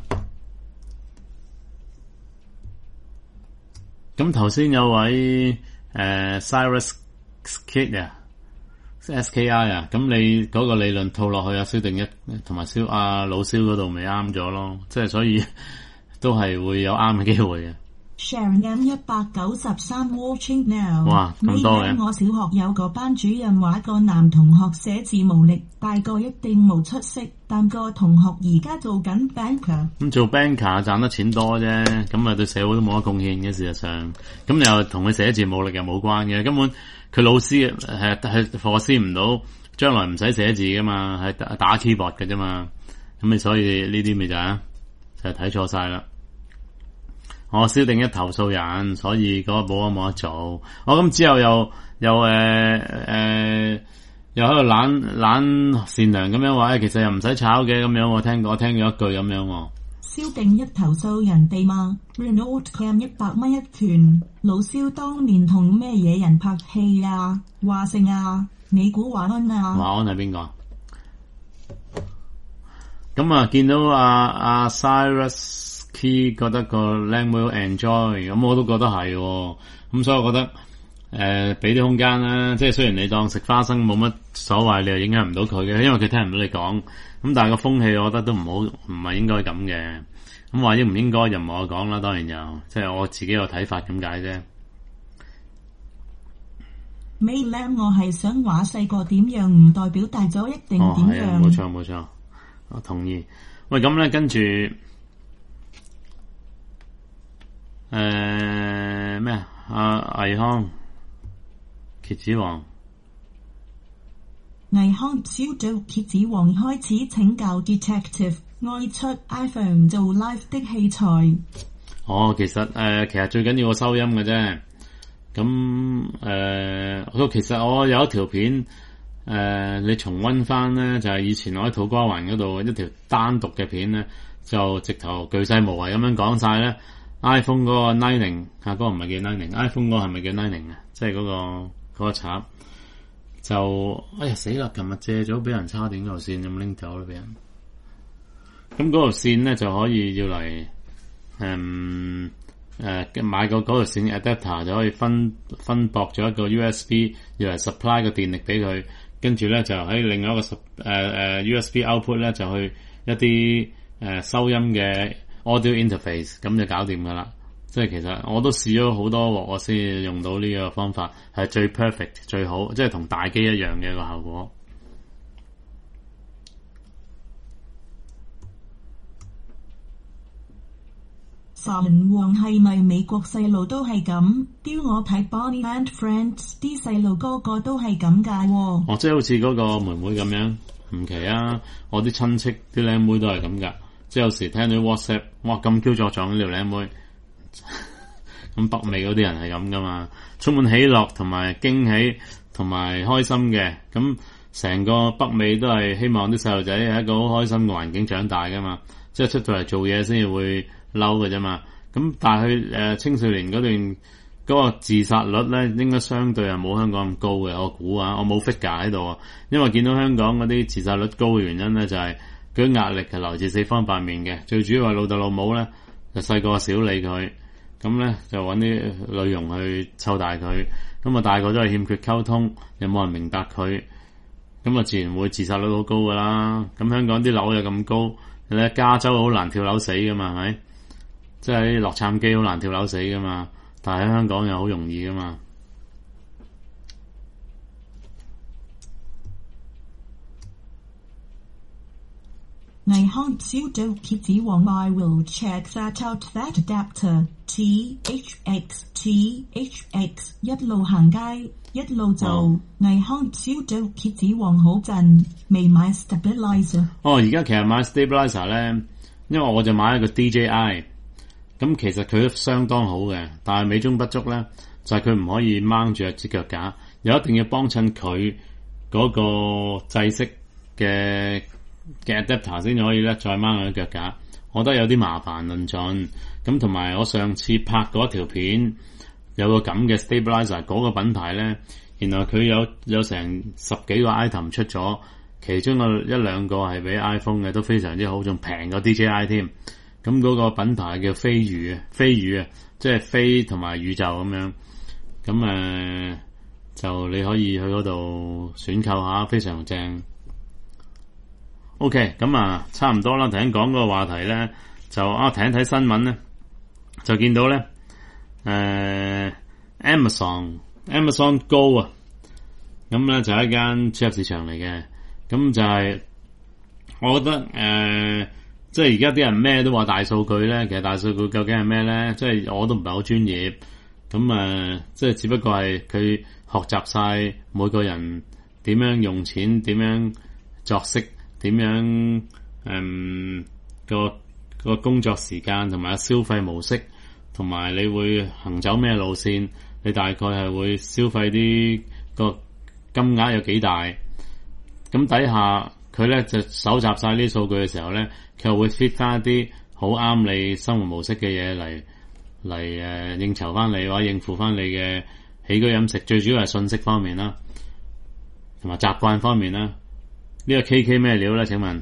咁頭先有位Cyrus Kid 啊 SKI 啊，咁你嗰個理論套落去啊，蕭定一同埋老蕭嗰度咪啱咗咯，即係所以都係會有啱嘅機會嘅。 Sharon M193 watching now。 哇，咁多嘅！ 我小學有個班主任話個男同學寫字無力，大個一定冇出息，但個同學而家做緊 banker。 咁做 banker 賺得錢多啫，咁啊對社會都冇乜貢獻嘅事實上。咁你又同佢寫字無力又冇關嘅，根本佢老師係課師唔到，將來唔使寫字噶嘛，係打 keyboard 嘅啫嘛。咁你所以呢啲咪就係睇錯晒啦。我蕭定一投訴人，所以嗰個保安冇得做。咁之後又喺度懶善良咁樣話，其實又唔使炒嘅咁樣。我聽過一句咁樣。 蕭定一投訴人哋嘛 ，Renault Cam 100蚊一拳。老蕭當年同咩嘢人拍戲啊？華盛啊？你估華安啊？ 華安係邊個？咁啊，見到阿 Cyrus Key 覺得個靚妹好 enjoy，咁我都覺得係，咁所以我覺得俾啲空間啦，即係雖然你當食花生冇乜所謂，你又影響唔到佢嘅，因為佢聽唔到你講，咁但係個風氣我覺得都唔係應該咁嘅，咁話應唔應該就唔係我講啦，當然又即係我自己有睇法咁解啫。 美靚我係想話細個點樣唔代表大咗一定點樣。 冇錯冇錯，我同意。喂，咁咧跟住。咩啊？倪匡蠍子王， 倪匡小組蠍子王開始請教 detective 愛出 iPhone 做 live 的器材。 其實最緊要個收音嘅啫。咁其實我有一條片你重溫翻咧，就係以前我喺土瓜灣嗰度一條單獨嘅片咧，就直頭巨細無遺咁樣講晒咧。iPhone 嗰個 Lightning 嗰個唔係叫 Lightning，iPhone 嗰個係咪叫 Lightning 啊？即係嗰個插就死啦！琴日借咗俾人叉電嗰條線，咁拎走啦俾人。咁嗰條線咧就可以要嚟買個嗰條線 adapter 就可以分駁咗一個 USB 要嚟 supply 個電力俾佢，跟住咧就喺另外一個USB output 咧就去一啲收音嘅。Audio interface 咁就搞掂噶啦，即係其實我都試咗好多鑊，我先用到呢個方法係最 perfect 最好，即係同大機一樣嘅個效果。 神王係咪美國細路都係咁？丟我睇 Bonnie and Friends 啲細路個個都係咁㗎。 即係好似嗰個妹妹咁樣，唔奇啊！我啲親戚啲靚妹都係咁㗎。即係有時聽到 WhatsApp， 哇咁 Q 作狀呢條靚妹，咁北美嗰啲人係咁噶嘛，充滿喜樂同埋驚喜同埋開心嘅，咁成個北美都係希望啲細路仔喺一個好開心嘅環境長大噶嘛，即係出到嚟做嘢先至會嬲嘅啫嘛。咁但係佢青少年嗰段嗰個自殺率咧，應該相對係冇香港咁高嘅，我估啊，我冇 figure 喺度啊，因為見到香港嗰啲自殺率高嘅原因咧就係。佢啲壓力係來自四方八面嘅，最主要係老豆老母咧就細個少理佢，咁咧就揾啲女傭去湊大佢，咁啊大個都係欠缺溝通，又冇人明白佢，咁啊自然會自殺率好高噶啦。咁香港啲樓又咁高，咧加州好難跳樓死噶嘛，係咪？即係洛杉磯好難跳樓死噶嘛，但係喺香港又好容易噶嘛。 I can't pseudo Kitty Wong. I will check that out. That adapter THX 一路行街一路做。I can't pseudo Kitty Wong 好震，未買 stabilizer。 而家其實買 stabilizer 咧，因為我就買一個 DJI， 咁其實佢都相當好嘅，但係美中不足咧，就係佢唔可以掹住支腳架，又一定要幫襯佢嗰個制式嘅 adapter 先可以咧再掹佢腳架，我覺得有啲麻煩論盡。咁同埋我上次拍嗰條片有個咁嘅 stabilizer 嗰個品牌咧，原來佢有成10幾個 item 出咗，其中有一兩個係俾 iPhone 嘅，都非常之好，仲平過 DJI 添。咁嗰個品牌叫飛宇啊，即係飛同埋宇宙咁樣。咁就你可以去嗰度選購下，非常正。OK， 咁差唔多啦。頭先講個話題咧，就睇一睇新聞咧，就見到咧Amazon Go 啊，咁咧就係一間超級市場嚟嘅。咁就係我覺得即係而家啲人咩都話大數據咧，其實大數據究竟係咩咧？即係我都唔係好專業。咁即係只不過係佢學習晒每個人點樣用錢，點樣作息，點樣個工作時間同埋消費模式，同埋你會行走咩路線，你大概係會消費啲個金額有幾大。咁底下佢咧就搜集晒呢啲數據嘅時候咧，佢又會 fit 翻一啲好啱你生活模式嘅嘢嚟應酬翻你，或者應付翻你嘅起居飲食，最主要係信息方面啦，同埋習慣方面啦。呢個 KK 咩料咧？請問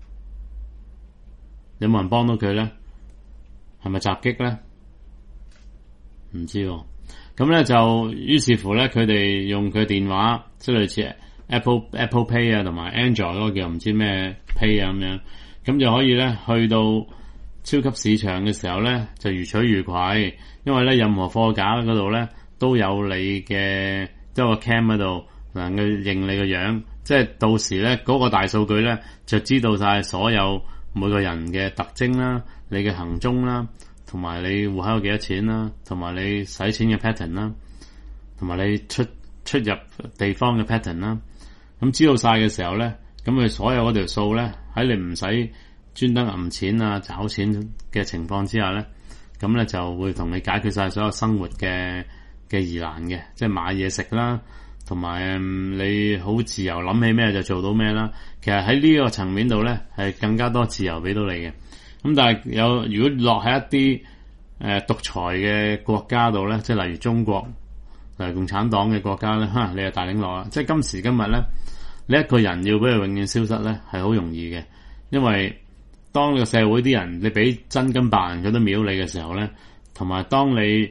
有冇人幫到佢咧？係咪襲擊咧？唔知喎。咁咧就於是乎咧，佢哋用佢電話，即係類似Apple Pay 啊，同埋 Android 嗰個叫唔知咩 Pay 啊咁樣，咁就可以咧去到超級市場嘅時候咧，就如取如攜，因為咧任何貨架嗰度咧都有你嘅，即係個 cam 嗰度能夠認你個樣，即係到時咧嗰個大數據咧就知道晒所有每個人嘅特徵啦，你嘅行蹤啦，同埋你戶口有幾多錢啦，同埋你使錢嘅 pattern 啦，同埋你出入地方嘅 pattern 啦。咁知道晒嘅時候咧，咁佢所有嗰條數咧喺你唔使專登揞錢啊找錢嘅情況之下咧，咁咧就會同你解決晒所有生活嘅疑難嘅，即係買嘢食啦，同埋你好自由諗起咩就做到咩啦。其實喺呢個層面度咧係更加多自由俾到你嘅。咁但係如果落喺一啲獨裁嘅國家度咧，即係例如中國、例如共產黨嘅國家咧，你係大領落啦。即係今時今日咧，你一個人要俾佢永遠消失咧係好容易嘅，因為當個社會啲人你俾真金白銀佢都秒你嘅時候咧，同埋當你去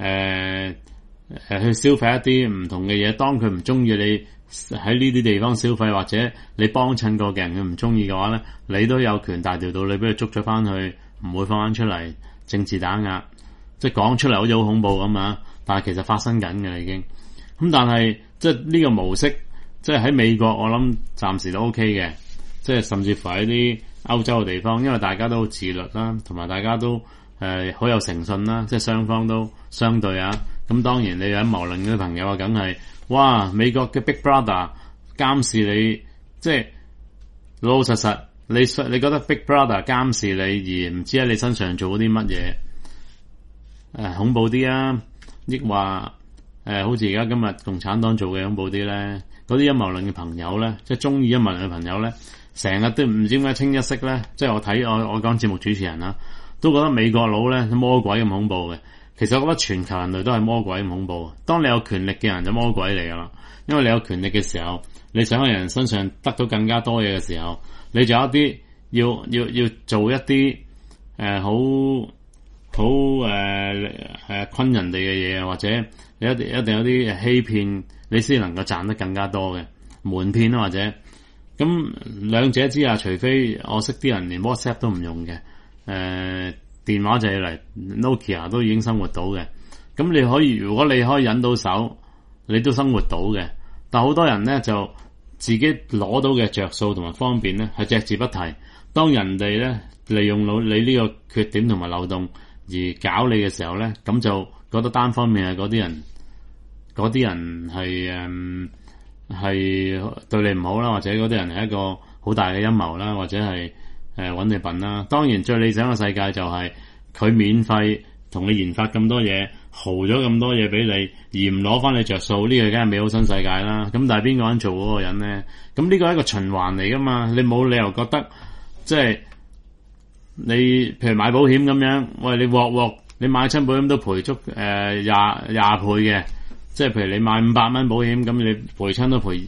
消費一啲唔同嘅嘢，當佢唔中意你喺呢啲地方消費，或者你幫襯過嘅人佢唔中意嘅話咧，你都有權大條道理俾佢捉咗翻去，唔會放翻出嚟政治打壓。即係講出嚟好似好恐怖咁啊，但係其實發生緊嘅已經。咁但係即係呢個模式，即係喺美國我諗暫時都 OK 嘅，即係甚至乎喺啲歐洲嘅地方，因為大家都好自律啦，同埋大家都好有誠信啦，即係雙方都相對啊。咁當然你有陰謀論嘅朋友啊，梗係哇美國嘅 Big Brother 監視你，即係老老實實你覺得 Big Brother 監視你而唔知喺你身上做啲乜嘢恐怖啲啊，抑或好似而家今日共產黨做嘅恐怖啲咧？嗰啲陰謀論嘅朋友咧，即係中意陰謀論嘅朋友咧，成日都唔知點解清一色咧。即係我講節目主持人啦，都覺得美國佬咧魔鬼咁恐怖嘅。其實我覺得全球人類都係魔鬼咁恐怖。當你有權力嘅人就魔鬼嚟噶啦，因為你有權力嘅時候，你想喺人身上得到更加多嘢嘅時候，你就有一啲要做一啲昆人哋嘅嘢，或者你一定有啲欺騙你先能夠賺得更加多嘅瞞騙啊，或者咁兩者之下，除非我識啲人連 WhatsApp 都唔用嘅，電話就嚟 Nokia 都已經生活到嘅。咁你可以，如果你可以引到手，你都生活到嘅。但好多人咧就自己攞到嘅着數同埋方便咧係隻字不提， 當人哋咧利用到你呢個缺點同埋漏洞而搞你嘅時候咧，咁就覺得單方面係嗰啲人係對你唔好啦，或者嗰啲人係一個好大嘅陰謀啦，或者係搵你笨啦。當然最理想嘅世界就係佢免費同你研發咁多嘢，豪咗咁多嘢俾你，而唔攞翻你着數，呢個梗係美好新世界啦。咁但係邊個肯做嗰個人咧？咁呢個係一個循環嚟噶嘛，你冇理由覺得即係你譬如買保險咁樣，喂，你鑊你買親保險都賠足廿倍嘅，即係譬如你買500蚊保險，咁你賠親都賠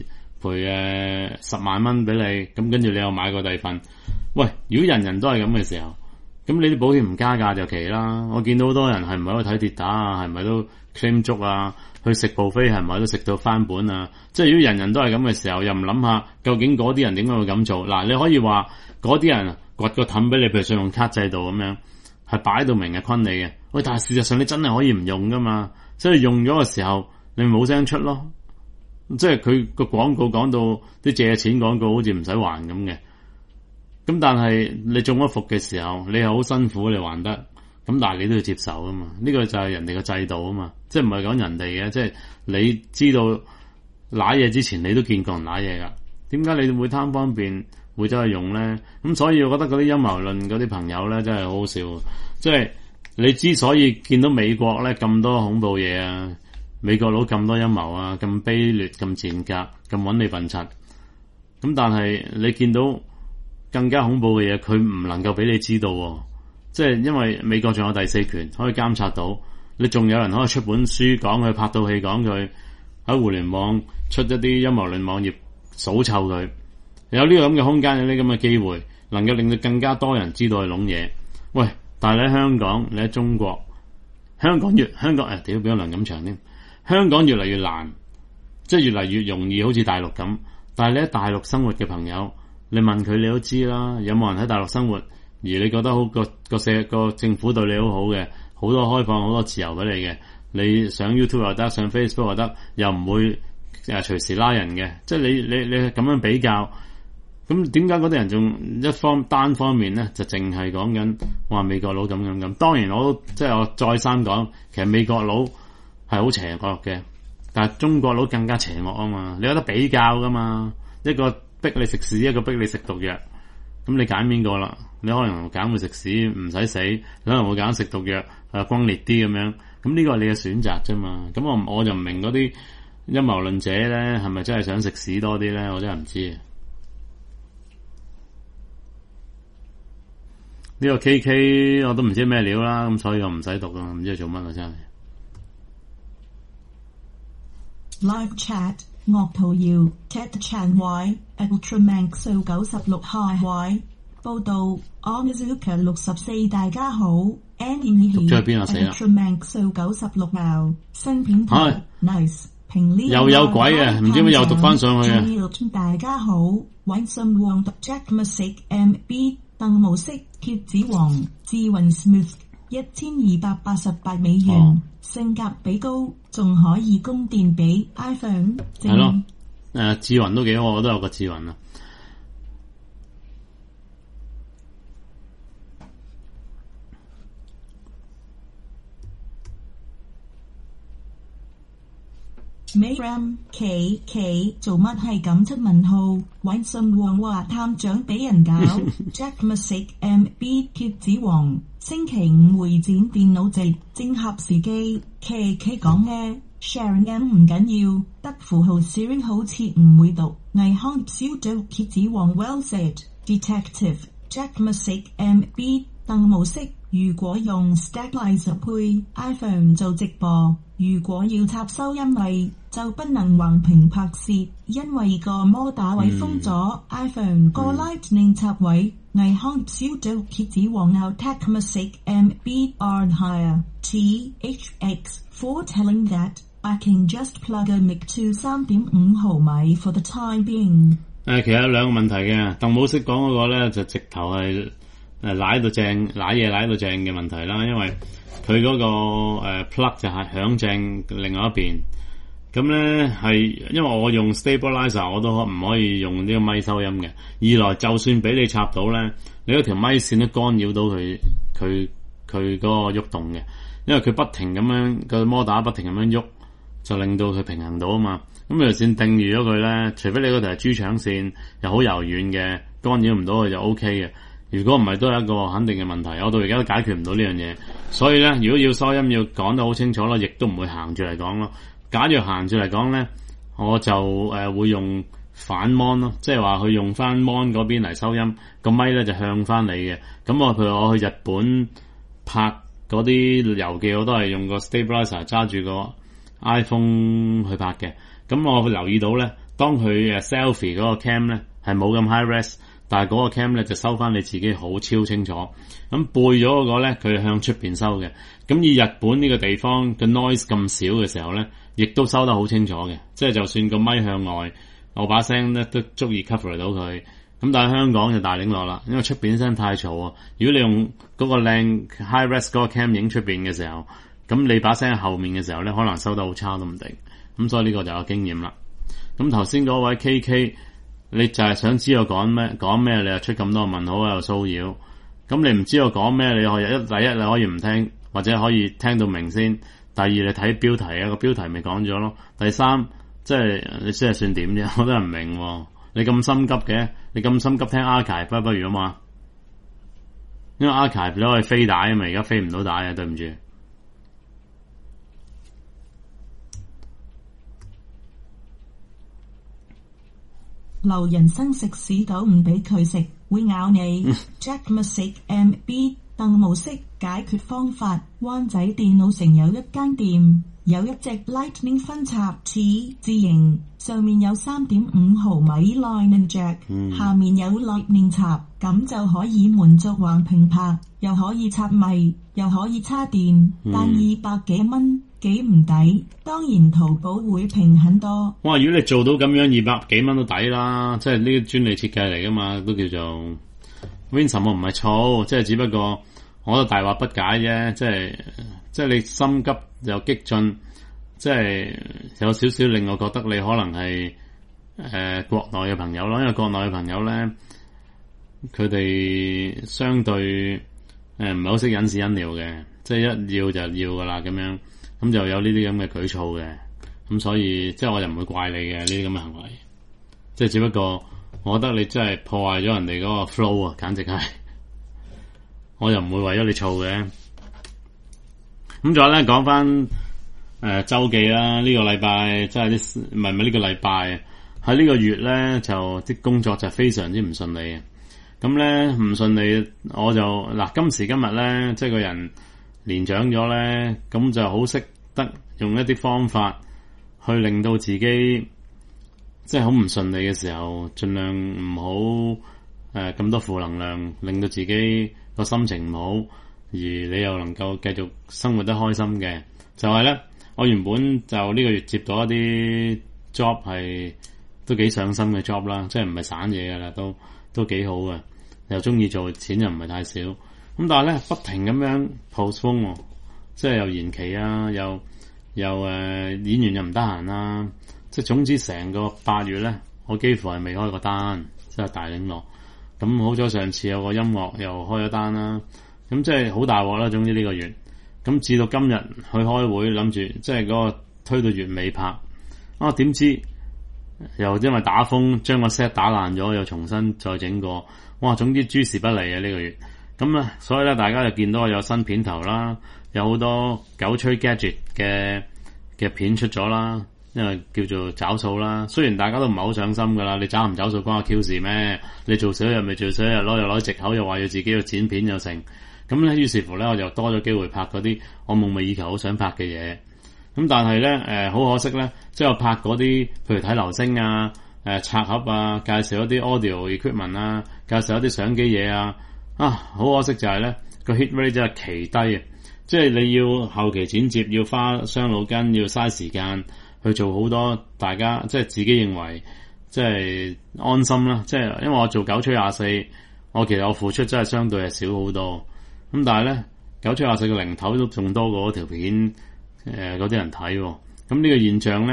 10萬蚊俾你，咁跟住你又買過第二份。喂，如果人人都係咁嘅時候，咁你啲保險唔加價就奇啦。我見到好多人係唔係去睇跌打啊，係咪都 claim 足啊，去食 buffet 係咪都食到翻本啊？即係如果人人都係咁嘅時候，又唔諗下究竟嗰啲人點解會咁做？嗱，你可以話嗰啲人掘個氹俾你，譬如信用卡制度咁樣，係擺到明係坤你嘅。喂，但係事實上你真係可以唔用噶嘛？即係用咗嘅時候，你冇聲出咯。即係佢個廣告講到啲借錢廣告好似唔使還咁嘅。咁但係你中咗伏嘅時候，你係好辛苦你還得，咁但係你都要接受啊嘛。呢個就係人哋嘅制度啊嘛，即係唔係講人哋嘅，即係你知道揦嘢之前，你都見過人揦嘢噶。點解你會貪方便會走去用咧？咁所以我覺得嗰啲陰謀論嗰啲朋友咧真係好好笑。即係你之所以見到美國咧咁多恐怖嘢啊，美國佬咁多陰謀啊，咁卑劣、咁賤格、咁搵你笨柒，咁但係你見到更加恐怖嘅嘢，佢唔能夠俾你知道喎。即係因為美國仲有第四權可以監察到，你仲有人可以出本書講佢，拍到戲講佢，喺互聯網出一啲陰謀論網頁數臭佢，有呢個咁嘅空間，有呢咁嘅機會，能夠令到更加多人知道去攏嘢。喂，但係你喺香港，你喺中國，香港屌俾我梁錦祥添，香港越嚟越難，即係越嚟越容易好似大陸咁。但係你喺大陸生活嘅朋友，你問佢你都知啦，有冇人喺大陸生活而你覺得好個政府對你好好嘅，好多開放好多自由俾你嘅，你上 YouTube 又得，上 Facebook 又得，又唔會隨時拉人嘅。即係你咁樣比較，咁點解嗰啲人仲單方面咧就淨係講緊話美國佬咁？當然我再三講，其實美國佬係好邪惡嘅，但係中國佬更加邪惡啊嘛。你有得比較噶嘛？一個逼你食屎，一個逼你食毒藥，咁你揀邊個啦？你可能揀會食屎唔使死，你可能會揀食毒藥轟烈啲咁樣，咁呢個係你嘅選擇啫嘛。咁我就唔明嗰啲陰謀論者咧係咪真係想食屎多啲咧？我真係唔知。呢個 KK 我都唔知咩料啦，咁所以我唔使讀啦，唔知佢做乜啊真係。 Live chat 岳圖耀 Ted Chan Y Ultramax 96 Hi Y 報道 Onizuka 64大家好 Annie 讀咗去邊啊？死啦 Ultramax 96 L 新片台 Nice 評呢又有鬼啊！唔知點解又讀翻上去啊！ 大家好 Winsome Wong Jack Music MB 鄧無色蠍子王志雲 Smith 1288美元，性價比高，仲可以供電俾 iPhone。 係咯，志雲都幾好，我都有個志雲啊。 Mayram KK 做乜係咁出問號？揾信王話探長俾人搞。Jack Music MB 蠍子王星期5會展電腦席正合時機。KK 講嘅 Sharing M 唔緊要，得符號 Siri 好似唔會讀。倪康小組蠍子王 Well said Detective Jack Music MB 鄧無色。如果用 Stabilizer 配 iPhone 做直播，如果要插收音位就不能橫屏拍攝，因為個摩打位封咗 iPhone 個 Lightning 插位。倪康小組蠍子王 Now Tech Music MB are higher THX for telling that I can just plug a mic to 3.5毫米 for the time being。 其實有兩個問題嘅，鄧武識講嗰個咧就直頭係舐到正嘅問題啦，因為佢嗰個plug 就係響正另外一邊， 咁咧係因為我用 stabilizer 我都唔可以用呢個咪收音嘅。二來就算俾你插到咧，你嗰條咪線都干擾到佢嗰個喐動嘅，因為佢不停咁樣個摩打不停咁樣喐，就令到佢平衡到啊嘛。咁條線定住咗佢咧，除非你嗰條係豬腸線又好柔軟嘅，干擾唔到佢就 OK 嘅。如果唔係都係一個肯定嘅問題，我到而家都解決唔到呢樣嘢。所以咧，如果要收音要講得好清楚啦，亦都唔會行住嚟講咯。假如行住嚟講咧，我就會用反 mon 咯，即係話佢用翻 mon 嗰邊嚟收音，個咪咧就向翻你嘅。咁譬如我去日本拍嗰啲遊記，我都係用個 stabilizer 揸住個 iPhone 去拍嘅。咁我留意到咧，當佢selfie 嗰個 cam 咧係冇咁 high res， 但係嗰個 cam 咧就收翻你自己好超清楚。咁背咗嗰個咧，佢係向出邊收嘅。咁以日本呢個地方嘅 noise 咁少嘅時候咧，亦都收得好清楚嘅。即係就算個咪向外，我把聲咧都足以 cover 到佢。咁但係香港就大領落啦，因為出邊聲太嘈啊。如果你用嗰個靚 high res 嗰個 cam 影出邊嘅時候，咁你把聲喺後面嘅時候咧，可能收得好差都唔定。咁所以呢個就有經驗啦。咁頭先嗰位 KK， 你就係想知道講咩，你又出咁多問號又騷擾。咁你唔知道講咩，你可以第一你可以唔聽，或者可以聽到明先。第二你睇標題啊，個標題咪講咗咯。第三即係你先係算點啫，我都係唔明喎。你咁心急嘅，你咁心急聽 archive 不如啊嘛？因為 archive 你可以飛帶啊嘛，而家飛唔到帶啊，對唔住。 留人生食屎豆唔俾佢食，會咬你。Jack Music MB 鄧模式解決方法：灣仔電腦城有一間店，有一隻 Lightning 分插似字形，上面有 3.5 毫米 Lightning Jack，下面有 Lightning 插，咁就可以滿足橫屏拍，又可以插咪，又可以插電，但200幾蚊幾唔抵。當然淘寶會平很多。 哇！如果你做到咁樣200幾蚊都抵啦，即係呢個專利設計嚟噶嘛，都叫做 Vincent 我唔係錯，即係只不過我都大話不解啫，即係你心急又激進，即係有少少令我覺得你可能係國內嘅朋友咯，因為國內嘅朋友咧，佢哋相對唔係好識忍屎忍尿嘅，即係一要就要噶啦咁樣，咁就有呢啲咁嘅舉措嘅，咁所以即係我就唔會怪你嘅呢啲咁嘅行為，即係只不過我覺得你真係破壞咗人哋嗰個 flow 啊，簡直係，我又唔會為咗你燥嘅。咁仲有咧講翻週記啦，呢個禮拜即係啲唔係呢個禮拜喺呢個月咧就啲工作就非常之唔順利嘅。咁咧唔順利，我就嗱今時今日咧，即係個人年長咗咧，咁就好識得用一啲方法去令到自己即係好唔順利嘅時候，盡量唔好咁多負能量，令到自己個心情唔好，而你又能夠繼續生活得開心嘅。就係咧，我原本就呢個月接到一啲 job 係都幾上心嘅 job 啦，即係唔係散嘢噶啦，都幾好嘅，又中意做，錢又唔係太少。咁但係咧不停咁樣 postpone，即係又延期啊，又演員又唔得閒啦，即係總之成個8月咧，我幾乎係未開過單，即係大領落。咁好彩上次有個音樂又開咗單啦，咁即係好大鑊啦。總之呢個月，咁至到今日去開會，諗住即係嗰個推到月尾拍，點知又因為打風將個 set 打爛咗，又重新再整過。哇！總之諸事不利啊呢個月。咁啊，所以咧大家就見到我有新片頭啦，有好多狗吹 gadget 嘅片出咗啦，因為叫做找數啦。雖然大家都唔係好上心噶啦，你找唔找數關我 Q 事咩？你做少日咪做少日，攞藉口又話要自己要剪片又成。咁咧於是乎咧，我就多咗機會拍嗰啲我夢寐以求好想拍嘅嘢。咁但係咧好可惜咧，即係我拍嗰啲，譬如睇流星啊、拆盒啊、介紹一啲 audio equipment 啊、介紹一啲相機嘢啊，好可惜就係咧個 hit rate 真係奇低啊！即係你要後期剪接，要花傷腦筋，要嘥時間去做好多大家即係自己認為即係安心啦。即係因為我做狗吹24，我其實我付出真係相對係少好多。咁但係咧狗吹24嘅零頭都仲多過嗰條片嗰啲人睇喎。咁呢個現象咧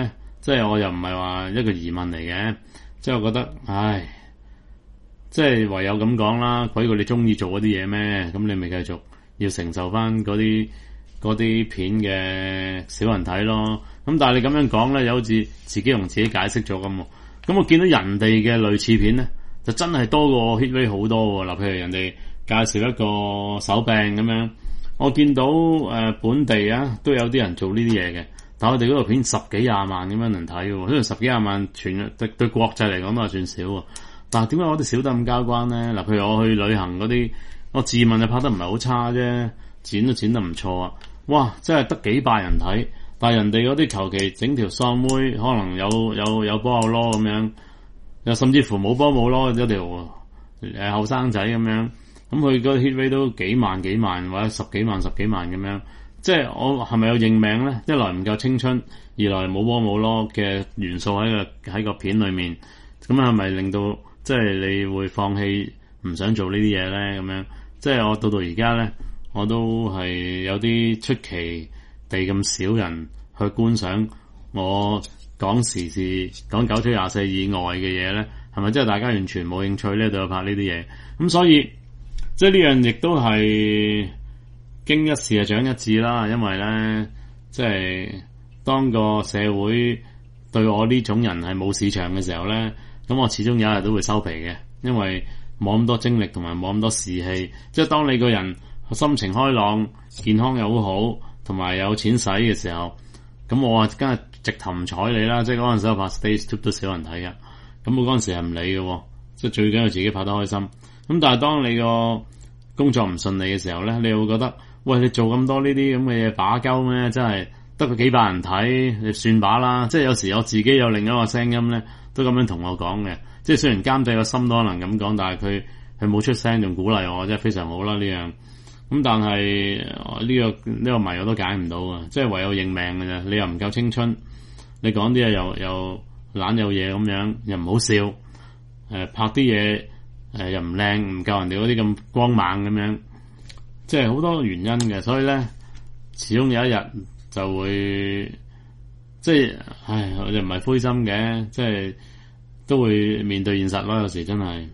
即係我又唔係話一個疑問嚟嘅，即係我覺得，唉，即係唯有咁講啦，鬼過你中意做嗰啲嘢咩？咁你咪繼續要承受翻嗰啲片嘅少人睇咯。咁但係你咁樣講咧，又好似自己同自己解釋咗咁。咁我見到人哋嘅類似片咧，就真係多過 hit rate 好多喎。嗱，譬如人哋介紹一個手柄咁樣，我見到本地啊都有啲人做呢啲嘢嘅。但我哋嗰度片10幾廿萬咁樣能睇喎，雖然10幾廿萬對國際嚟講都係算少喎。但係點解我哋少得咁交關咧？嗱，譬如我去旅行嗰啲，我自問就拍得唔係好差啫，剪都剪得唔錯啊！哇，真係得幾百人睇，但係人哋嗰啲求其整條喪妹，可能有波有囉咁樣，又甚至乎冇波冇囉一條後生仔咁樣，咁佢個 hit rate 都幾萬或者十幾萬咁樣。即係我係咪有認命咧？一來唔夠青春，二來冇波冇囉嘅元素喺個片裏面，咁係咪令到即係你會放棄唔想做呢啲嘢咧？咁樣即係我到而家咧，我都係有啲出奇地咁少人去觀賞我講時事講9724以外嘅嘢咧，係咪即係大家完全冇興趣咧？對我拍呢啲嘢，咁所以即係呢樣亦都係。經一事就長一智啦，因為咧，即係當個社會對我呢種人係冇市場嘅時候咧，咁我始終有一日都會收皮嘅，因為冇咁多精力同埋冇咁多士氣。即係當你個人心情開朗、健康又好，同埋有錢使嘅時候，咁我啊梗係直頭唔睬你啦。即係嗰陣時我拍 Stage Tube 都少人睇㗎，咁我嗰陣時係唔理嘅，即係最緊要自己拍得開心。咁但係當你個工作唔順利嘅時候咧，你會覺得。喂，你做咁多呢啲咁嘅嘢把鳩咩？真係得個幾百人睇，你算把啦。即係有時我自己有另一個聲音咧，都咁樣同我講嘅。即係雖然監製個心都可能咁講，但係佢冇出聲，仲鼓勵我，真係非常好啦呢樣。咁但係呢個謎我都解唔到啊！即係唯有認命嘅啫。你又唔夠青春，你講啲嘢又懶有嘢咁樣，又唔好笑。拍啲嘢又唔靚，唔夠人哋嗰啲咁光猛咁樣。即係好多原因嘅，所以咧，始終有一日就會，即係，我哋唔係灰心嘅，即係都會面對現實咯。有時真係。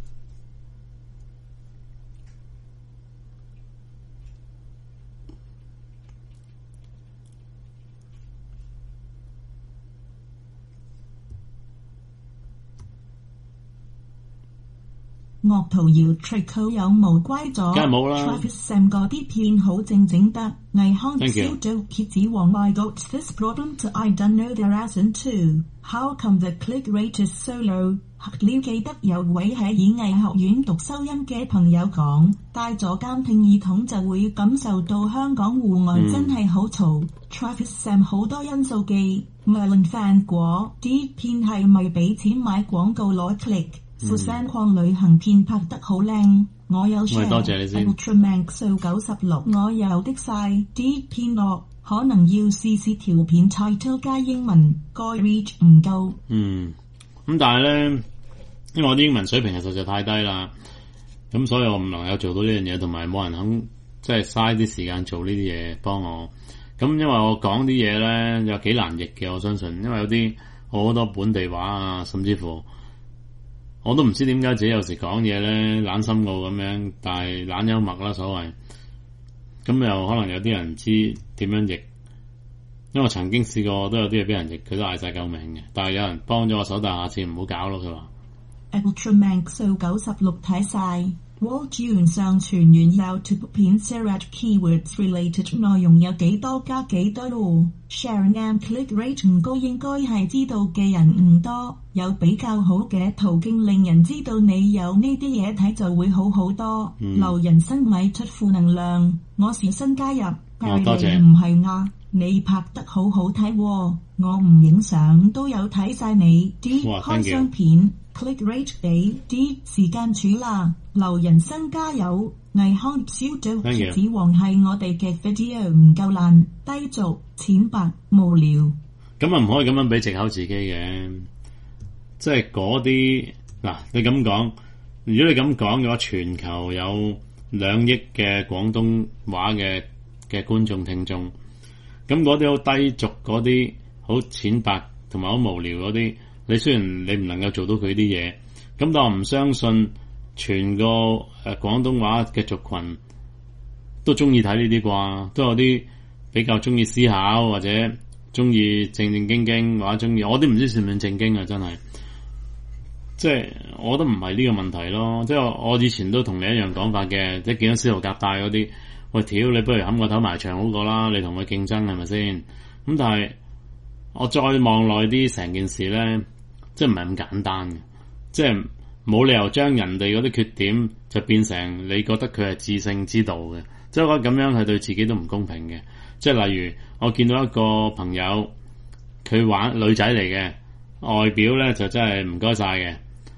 樂圖瑤 Trico 有冇乖咗？ 梗係冇啦。 Travis Sam 嗰啲片好正得。倪匡燒咗蠍子王 I got this problem to I don't know there isn't too. How come the click rate is so low? 黑料記得有位喺演藝學院讀收音嘅朋友講，戴咗監聽耳筒就會感受到香港戶外真係好嘈。Travis Sam 好多因素嘅，Merlin fan 果啲片係咪俾錢買廣告攞 click？富山礦旅行片拍得好靚，我有 share。 多謝你先。 Ultraman 數96，我有的晒啲片落，可能要試條片 title 加英文，個 reach 唔夠。 咁但係咧，因為我啲英文水平係實在太低啦，咁所以我唔能夠做到呢樣嘢，同埋冇人肯即係嘥啲時間做呢啲嘢幫我。咁因為我講啲嘢咧有幾難譯嘅，我相信，因為有啲好多本地話啊，甚至乎。我都唔知點解自己有時講嘢咧懶深奧咁樣，但係懶幽默啦所謂。咁又可能有啲人唔知點樣譯，因為我曾經試過都有啲嘢俾人譯，佢都嗌晒救命嘅。但係有人幫咗我手，但係下次唔好搞咯。佢話 Ultraman 數96睇晒 Wall June 上傳完 YouTube 片 Search Keywords Related 內容有幾多加幾多咯。Sharing and click rate 唔高，應該係知道嘅人唔多。有比較好嘅途徑令人知道你有呢啲嘢睇就會好好多。留人生咪出負能量。我是新加入，但係唔係啊，你拍得好好睇喎，我唔影相都有睇晒你啲開箱片。Click rate 俾啲時間處啦，留人生加油。倪匡燒咗蠍子王係我哋嘅 video 唔夠爛，低俗、淺白、無聊。 咁啊唔可以咁樣俾藉口自己嘅。即係嗰啲嗱，你咁講，如果你咁講嘅話，全球有2億嘅廣東話嘅觀眾聽眾，咁嗰啲好低俗，嗰啲好淺白同埋好無聊嗰啲，你雖然你唔能夠做到佢啲嘢，咁但我唔相信全個廣東話嘅族群都中意睇呢啲啩，都有啲比較中意思考或者中意正正經經或者中意，我都唔知算唔算正經啊，真係。即係我覺得唔係呢個問題咯，即係我以前都同你一樣講法嘅，即係見到司徒夾帶嗰啲，喂，屌你不如冚個頭埋牆好過啦，你同佢競爭係咪先？咁但係我再望耐啲，成件事咧，即係唔係咁簡單嘅，即係冇理由將人哋嗰啲缺點就變成你覺得佢係至聖之道嘅，即係我覺得咁樣係對自己都唔公平嘅。即係例如我見到一個朋友，佢玩女仔嚟嘅，外表咧就真係唔該晒嘅。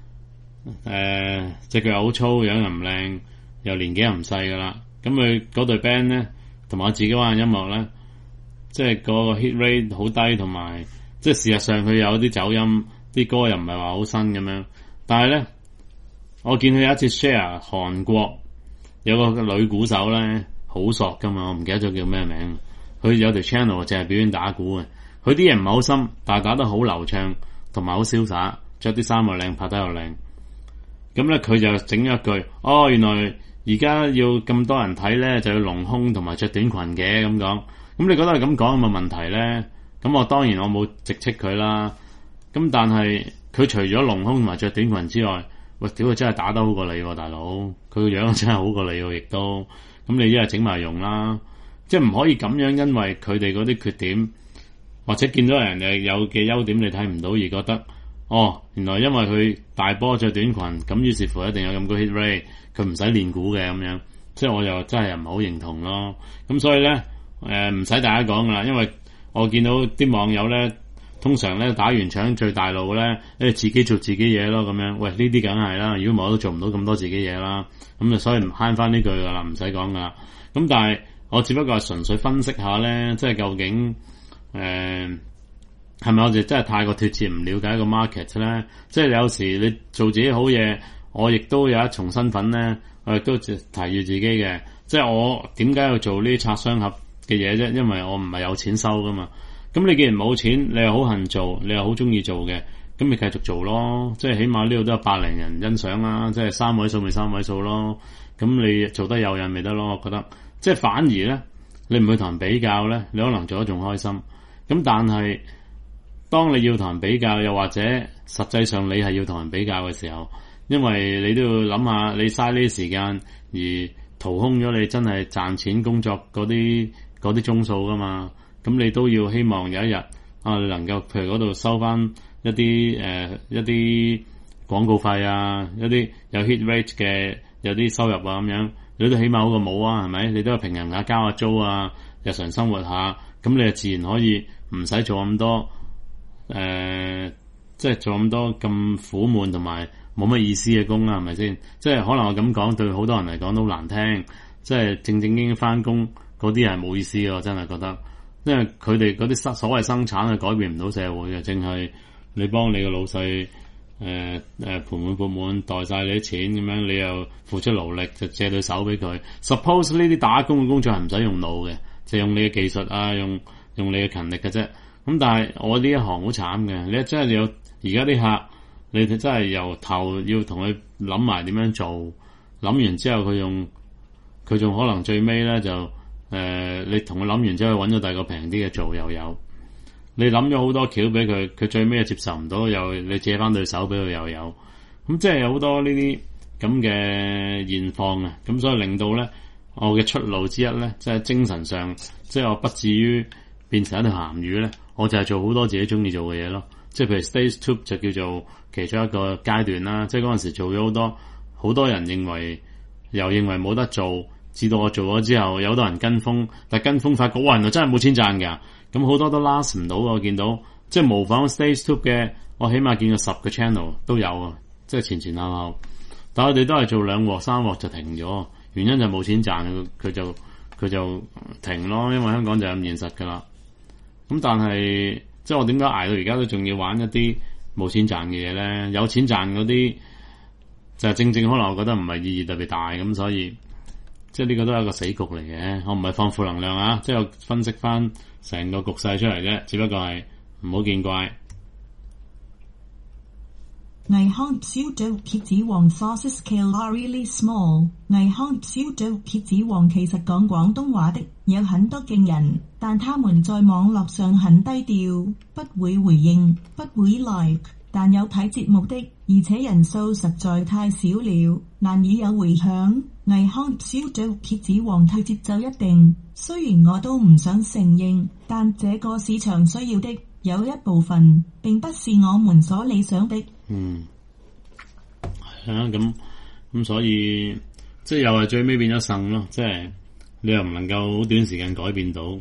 隻腳好粗，樣又唔靚，又年紀又唔細噶啦。咁佢嗰隊 band 咧，同埋我自己玩嘅音樂咧，即係個 hit rate 好低，同埋即係事實上佢有啲走音，啲歌又唔係話好新咁樣。但係咧，我見佢有一次 share 韓國有個女鼓手咧，好索噶嘛，我唔記得咗叫咩名。佢有條 channel 淨係表演打鼓嘅，佢啲嘢唔係好深，但係打得好流暢，同埋好瀟灑，着啲衫又靚，拍得又靚。咁咧佢就整咗一句，哦，原來而家要咁多人睇咧，就要隆胸同埋着短裙嘅咁講。咁你覺得係咁講有冇問題咧？咁我當然我冇直斥佢啦。咁但係佢除咗隆胸同埋着短裙之外，喂，屌佢真係打得好過你喎，大佬。佢個樣真係好過你喎，亦都。咁你一係整埋容啦，即係唔可以咁樣，因為佢哋嗰啲缺點或者見到人哋有嘅優點你睇唔到而覺得。哦，原來因為佢大波着短裙，咁於是乎一定有咁高 hit rate， 佢唔使練鼓嘅咁樣，即係我又真係唔係好認同咯。咁所以咧，唔使大家講噶啦，因為我見到啲網友咧，通常咧打完場最大路咧，自己做自己嘢咯咁樣。喂，呢啲梗係啦，如果我都做唔到咁多自己嘢啦，咁就所以唔慳翻呢句噶啦，唔使講噶啦。咁但係我只不過係純粹分析下咧，即係究竟係咪我哋真係太過脫節，唔了解個 market 咧？即係有時你做自己好嘢，我亦都有一重身份咧，我亦都提住自己嘅。即係我點解要做呢啲拆箱盒嘅嘢啫？因為我唔係有錢收噶嘛。咁你既然冇錢，你又好恨做，你又好中意做嘅，咁你繼續做咯。即係起碼呢度都有100零人欣賞啦，即係3位數咪3位數咯。咁你做得有癮咪得咯？我覺得即係反而咧，你唔去同人比較咧，你可能做得仲開心。咁但係當你要同人比較，又或者實際上你係要同人比較嘅時候，因為你都要諗下，你嘥呢啲時間而掏空咗你真係賺錢工作嗰啲鐘數噶嘛，咁你都要希望有一日你能夠譬如嗰度收翻一啲廣告費啊，一啲有 hit rate 嘅有啲收入啊咁樣，你都起碼好過冇啊，係咪？你都係平衡下交下租啊，日常生活下，咁你就自然可以唔使做咁多。即係做咁多咁苦悶同埋冇乜意思嘅工啦，係咪先？即係可能我咁講對好多人嚟講都好難聽，即係正正經經翻工嗰啲係冇意思嘅，我真係覺得，因為佢哋嗰啲所謂生產係改變唔到社會嘅，淨係你幫你個老細盆滿缽滿袋晒你啲錢咁樣，你又付出勞力就借對手俾佢。Suppose 呢啲打工嘅工作係唔使用腦嘅，就用你嘅技術啊，用你嘅勤力嘅啫。咁但係我呢一行好慘嘅，你真係有而家啲客，你哋真係由頭要同佢諗埋點樣做，諗完之後佢仲可能最尾咧就你同佢諗完之後揾咗第二個平啲嘅做又有，你諗咗好多橋俾佢，佢最尾又接受唔到，又你借翻對手俾佢又有，咁即係有好多呢啲咁嘅現況啊，咁所以令到咧我嘅出路之一咧，即係精神上，即係我不至於變成一條鹹魚咧。我就係做好多自己中意做嘅嘢咯，即係譬如 Stage 2就叫做其中一個階段啦。即係嗰陣時做咗好多人認為冇得做，至到我做咗之後，有好多人跟風，但係跟風發覺哇，原來真係冇錢賺㗎。咁好多都 last 唔到，我見到即係模仿 Stage 2嘅，我起碼見過10個 channel 都有啊，即係前後後。但係我哋都係做2鑊3鑊就停咗，原因就冇錢賺，佢就停咯，因為香港就咁現實㗎啦。咁但係即係我點解捱到而家都仲要玩一啲冇錢賺嘅嘢咧？有錢賺嗰啲就係正可能我覺得唔係意義特別大，咁所以即係呢個都係一個死局嚟嘅。我唔係放負能量啊，即係分析翻成個局勢出嚟啫，只不過係唔好見怪。 I hope pseudo 蠍子王 forces scale are really small. I hope pseudo 蠍子王其實講廣東話的有很多勁人，但他們在網絡上很低調，不會回應，不會 like， 但有睇節目的，而且人數實在太少了，難以有回響。I hope pseudo 蠍子王太節奏一定，雖然我都唔想承認，但這個市場需要的有一部分並不是我們所理想的。 係啊，咁所以即係又係最尾變咗腎咯，即係你又唔能夠好短時間改變到。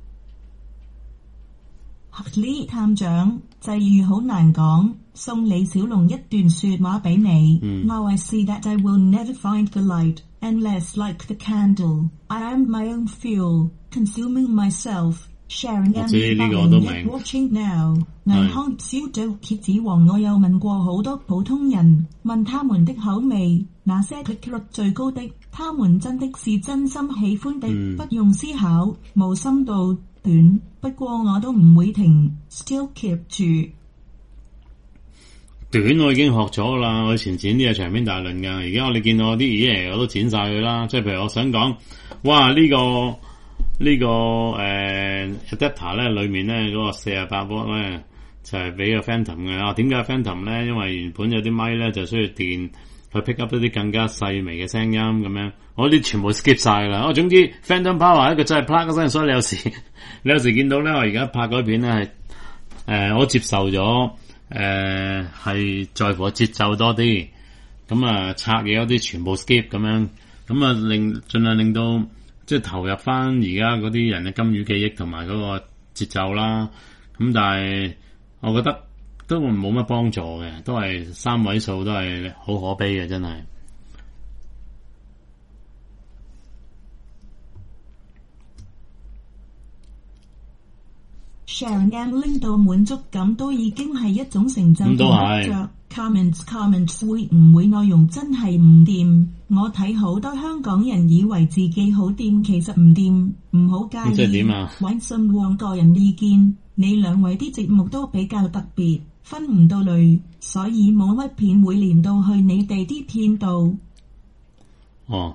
Lee 探長際遇好難講，送李小龍一段說話俾你。Now I see that I will never find the light, unless like the candle, I am my own fuel, consuming myself.Sharing and watching now. 倪康小組蠍子王，我有問過好多普通人，問他們的口味，那些 click 率最高的，他們真的是真心喜歡的，不用思考，無深度短。不過我都唔會停 ，still keep 住。 短我已經學咗啦，我以前剪啲係長篇大論㗎，而家我哋見到我啲嘢我都剪晒佢啦。即係譬如我想講，哇呢個adapter 咧，裏面咧嗰個48W咧就係俾個 Phantom 嘅。點解 Phantom 咧？因為原本有啲咪咧就需要電去 pick up 一啲更加細微嘅聲音咁樣，我啲全部 skip 晒啦。總之 Phantom Power 一個真係 plug 嘅聲，所以你有時見到咧，我而家拍嗰片咧係我接受咗係在乎節奏多啲，咁啊拆嘢嗰啲全部 skip 咁樣，咁啊盡量令到即係投入翻而家嗰啲人嘅金魚記憶同埋嗰個節奏啦。咁但係我覺得都冇乜幫助嘅，都係3位數，都係好可悲嘅，真係。 Sharing and 拎到滿足感都已經係一種成就感。得着 comments 會唔會內容真係唔掂？我睇好多香港人以為自己好掂，其實唔掂，唔好介意。 即係點啊？ 揾信旺個人意見，你兩位啲節目都比較特別，分唔到類，所以冇乜片會連到去你哋啲片度。 哦。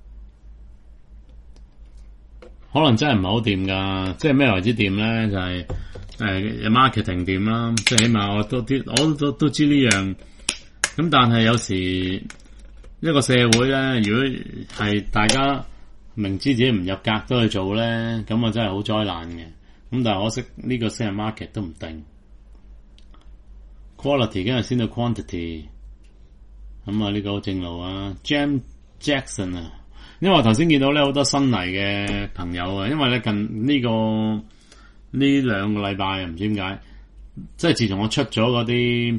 可能真係唔係好掂㗎，即係咩為之掂咧？就係marketing 掂啦，即係起碼我都知呢樣。咁但係有時一個社會咧，如果係大家明知自己唔入格都去做咧，咁啊真係好災難嘅。咁但係可惜呢個先係 market 都唔定 ，quality 梗係先到 quantity。咁啊呢個好正路啊 ，Jam Jackson 啊。因為我頭先見到咧好多新嚟嘅朋友啊，因為咧近呢2個禮拜唔知點解，即係自從我出咗嗰啲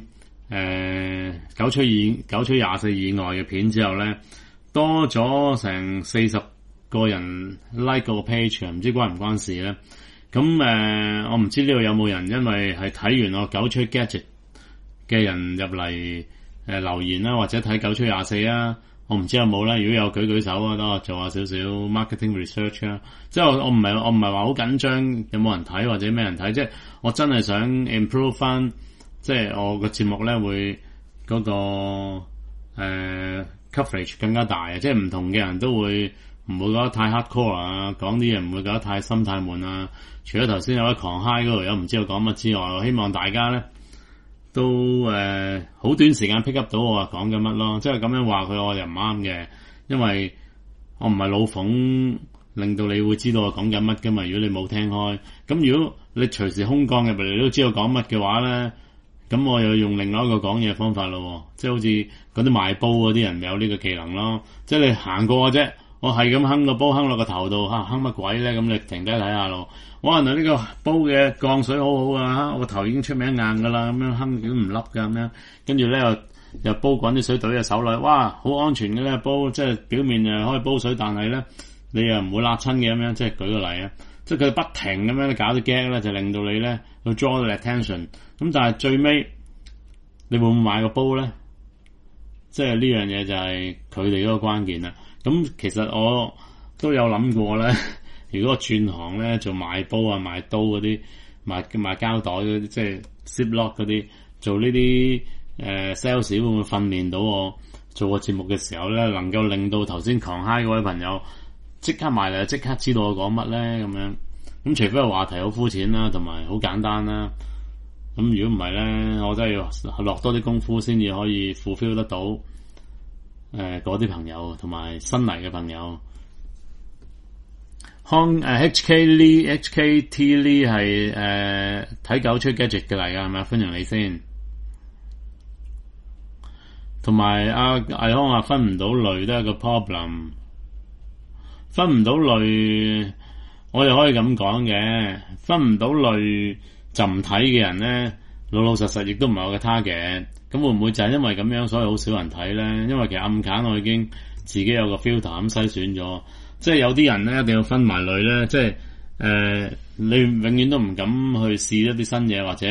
9吹24以外嘅片之後咧，多咗成40個人 like 個 page， 唔知關唔關事咧？咁我唔知呢度有冇人因為係睇完我9吹 gadget 嘅人入嚟留言啦，或者睇9吹24啊？我唔知有冇啦，如果有舉手啊，等我做下少少 marketing research 啊。即係我唔係話好緊張有冇人睇或者咩人睇，即係我真係想 improve 翻，即係我個節目咧會嗰個coverage 更加大啊！即係唔同嘅人都會唔會覺得太 hardcore 啊，講啲嘢唔會覺得太深太悶啊。除咗頭先有位狂 high 嗰度有唔知道講乜之外，我希望大家咧都好短時間 pick up 到我話講緊乜咯，即係咁樣話佢我又唔啱嘅，因為我唔係老馮令到你會知道我講緊乜噶嘛。如果你冇聽開，咁如果你隨時空降入嚟，你都知道講乜嘅話咧，咁我又用另外一個講嘢方法咯，即係好似嗰啲賣煲嗰啲人有呢個技能咯，即係你行過啫，我係咁哼個煲哼落個頭度，哼乜鬼咧？咁你停低睇下咯。哇！原來呢個煲嘅降水好好啊，我個頭已經出名硬噶啦，咁樣哼都唔凹噶咁樣，跟住咧又煲滾啲水懟喺手裏，哇！好安全嘅咧煲，即係表面又可以煲水，但係咧你又唔會辣親嘅咁樣，即係舉個例啊，即係佢不停咁樣搞啲 gag 咧，就令到你咧去 draw the attention。咁但係最尾你會唔會買個煲咧？即係呢樣嘢就係佢哋嗰個關鍵啦。咁其實我都有諗過咧。如果我轉行咧做賣煲啊、賣刀嗰啲、賣膠袋嗰啲，即係 Ziploc 嗰啲，做呢啲 sales 會唔會訓練到我做個節目嘅時候咧，能夠令到頭先狂嗨嗰位朋友即刻埋嚟，即刻知道我講乜咧咁樣。咁除非個話題好膚淺啦，同埋好簡單啦。咁如果唔係咧，我真係要落多啲功夫先至可以 fulfill 得到嗰啲朋友同埋新嚟嘅朋友。HK Lee 係睇狗吹 gadget 嘅嚟㗎係咪？歡迎你先。同埋阿倪康話分唔到類都係個 problem， 分唔到類我又可以咁講嘅，分唔到類就唔睇嘅人咧，老老實實亦都唔係我嘅 target。咁會唔會就係因為咁樣所以好少人睇咧？因為其實暗揀我已經自己有個 filter 咁篩選咗，即係有啲人咧一定要分埋類咧，即係你永遠都唔敢去試一啲新嘢，或者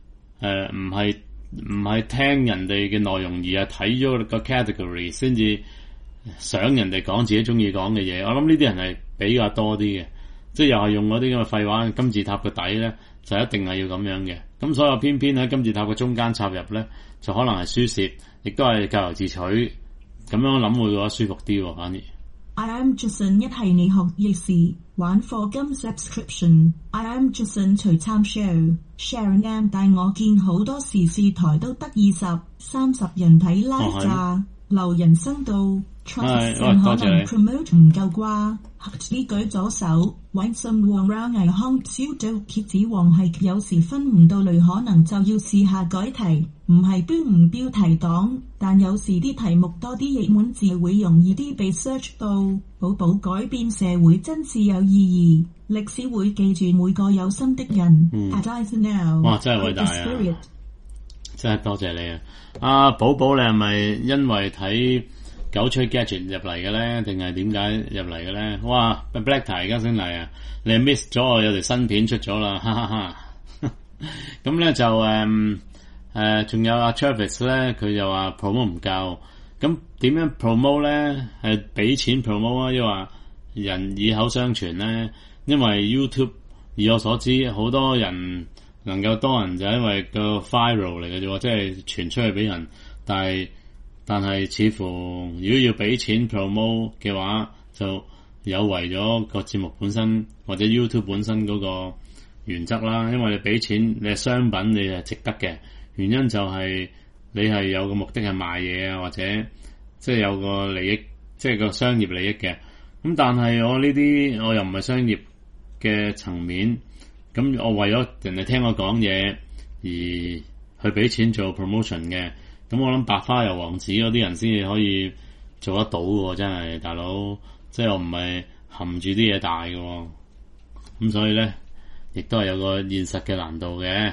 唔係聽人哋嘅內容，而係睇咗個 category 先至想人哋講自己中意講嘅嘢。我諗呢啲人係比較多啲嘅，即係又係用嗰啲咁嘅廢話金字塔嘅底咧，就一定係要咁樣嘅。咁所以偏偏喺金字塔嘅中間插入咧，就可能係輸蝕，亦都係咎由自取。咁樣諗會覺得舒服啲喎，反而。 I am Jason 一係你學歷史玩課金 subscription。I am Jason 隨參 show。Sharing M 但我見好多時事台都得20-30人睇 live 咋，留人生到 trust 可能 promote 唔夠啩。呢舉左手揾some round 倪康小組蠍子王係有時分唔到類，可能就要試下改題，唔係標唔標題黨，但有時啲題目多啲熱門字會容易啲被 search 到。寶寶改變社會真是有意義，歷史會記住每個有心的人。 哇，真係偉大啊！真係多謝你啊！阿寶寶，你係咪因為睇狗吹 gadget 入嚟嘅咧，定係點解入嚟嘅咧？哇 ，Black 題而家先嚟啊！你 miss 咗我有條新片出咗啦，哈哈哈！咁咧就仲有阿 Travis 咧，佢就話 promote 唔夠。咁點樣 promote 咧？係俾錢 promote 啊，抑或人以口相傳咧？因為 YouTube 以我所知，好多人能夠多人就因為個 viral 嚟嘅啫，即係傳出去俾人。但係似乎如果要俾錢 promote 嘅話，就有違咗個節目本身或者 YouTube 本身嗰個原則啦。因為你俾錢，你係商品，你係值得嘅。原因就係你係有個目的係賣嘢啊，或者即係有個利益，即係個商業利益嘅。咁但係我呢啲我又唔係商業嘅層面，咁我為咗人哋聽我講嘢而去俾錢做 promotion 嘅，咁我諗白花油王子嗰啲人先至可以做得到嘅，真係大佬，即係我唔係含住啲嘢大嘅，咁所以咧亦都係有個現實嘅難度嘅。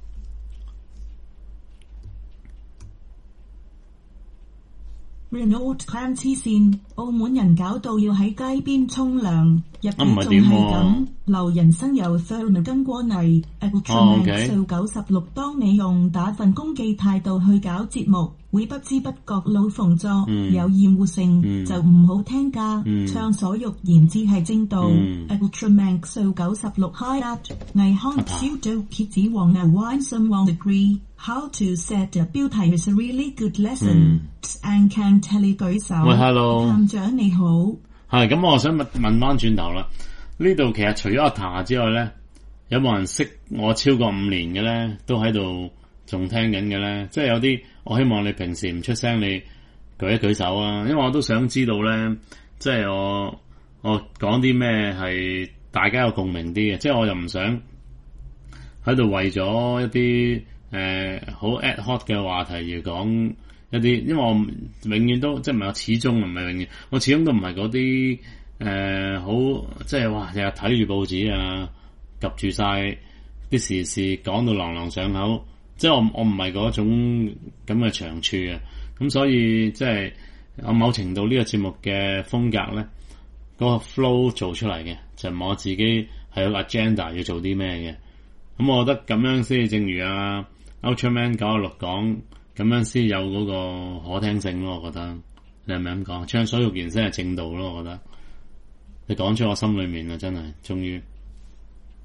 Renault Clan 黐線，澳門人搞到要喺街邊沖涼，日本仲係咁，留人生由 Thermal 跟過嚟 Ultraman 數96。當你用打份工嘅態度去搞節目，會不知不覺老馮作，有厭惡性，就唔好聽㗎。暢所欲言至係正道。Ultraman 數96 High Up 倪康小組蠍子王 Now Wine Someone Agree How to set a 標題 is a really good lesson。And can tell 你舉手。 喂 ，Hello， 探長你好。 係咁，我想問翻轉頭啦。呢度其實除咗阿塔之外咧，有冇人識我超過5年嘅咧？都喺度仲聽緊嘅咧？即係有啲，我希望你平時唔出聲，你舉一舉手啊！因為我都想知道咧，即係我講啲咩係大家有共鳴啲嘅，即係我又唔想喺度為咗一啲好 ad hoc 嘅話題而講一啲，因為我永遠都即係唔係我始終唔係永遠，我始終都唔係嗰啲好即係哇日日睇住報紙啊，及住晒啲時事講到朗朗上口，即係我唔係嗰種咁嘅長處啊，咁所以即係我某程度呢個節目嘅風格咧，嗰個 flow 做出嚟嘅就係我自己係有 agenda 要做啲咩嘅，咁我覺得咁樣先正如啊 Ultraman 96講，咁樣先有嗰個可聽性咯，我覺得你係咪咁講？暢所欲言先係正道咯，我覺得你講出我心裏面啦，真係終於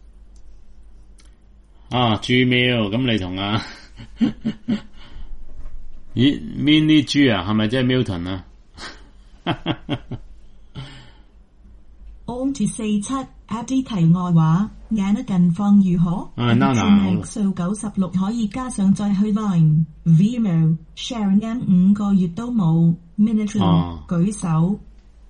啊 Gmail 咁你同咦 Mini G 啊，係咪即係 Milton 啊 ？On to 47 Abdi 題外話，眼的近況如何？Nana 數96可以加上再去 Vine、Vimeo、Sharon M 5個月都冇 Minitron 舉手。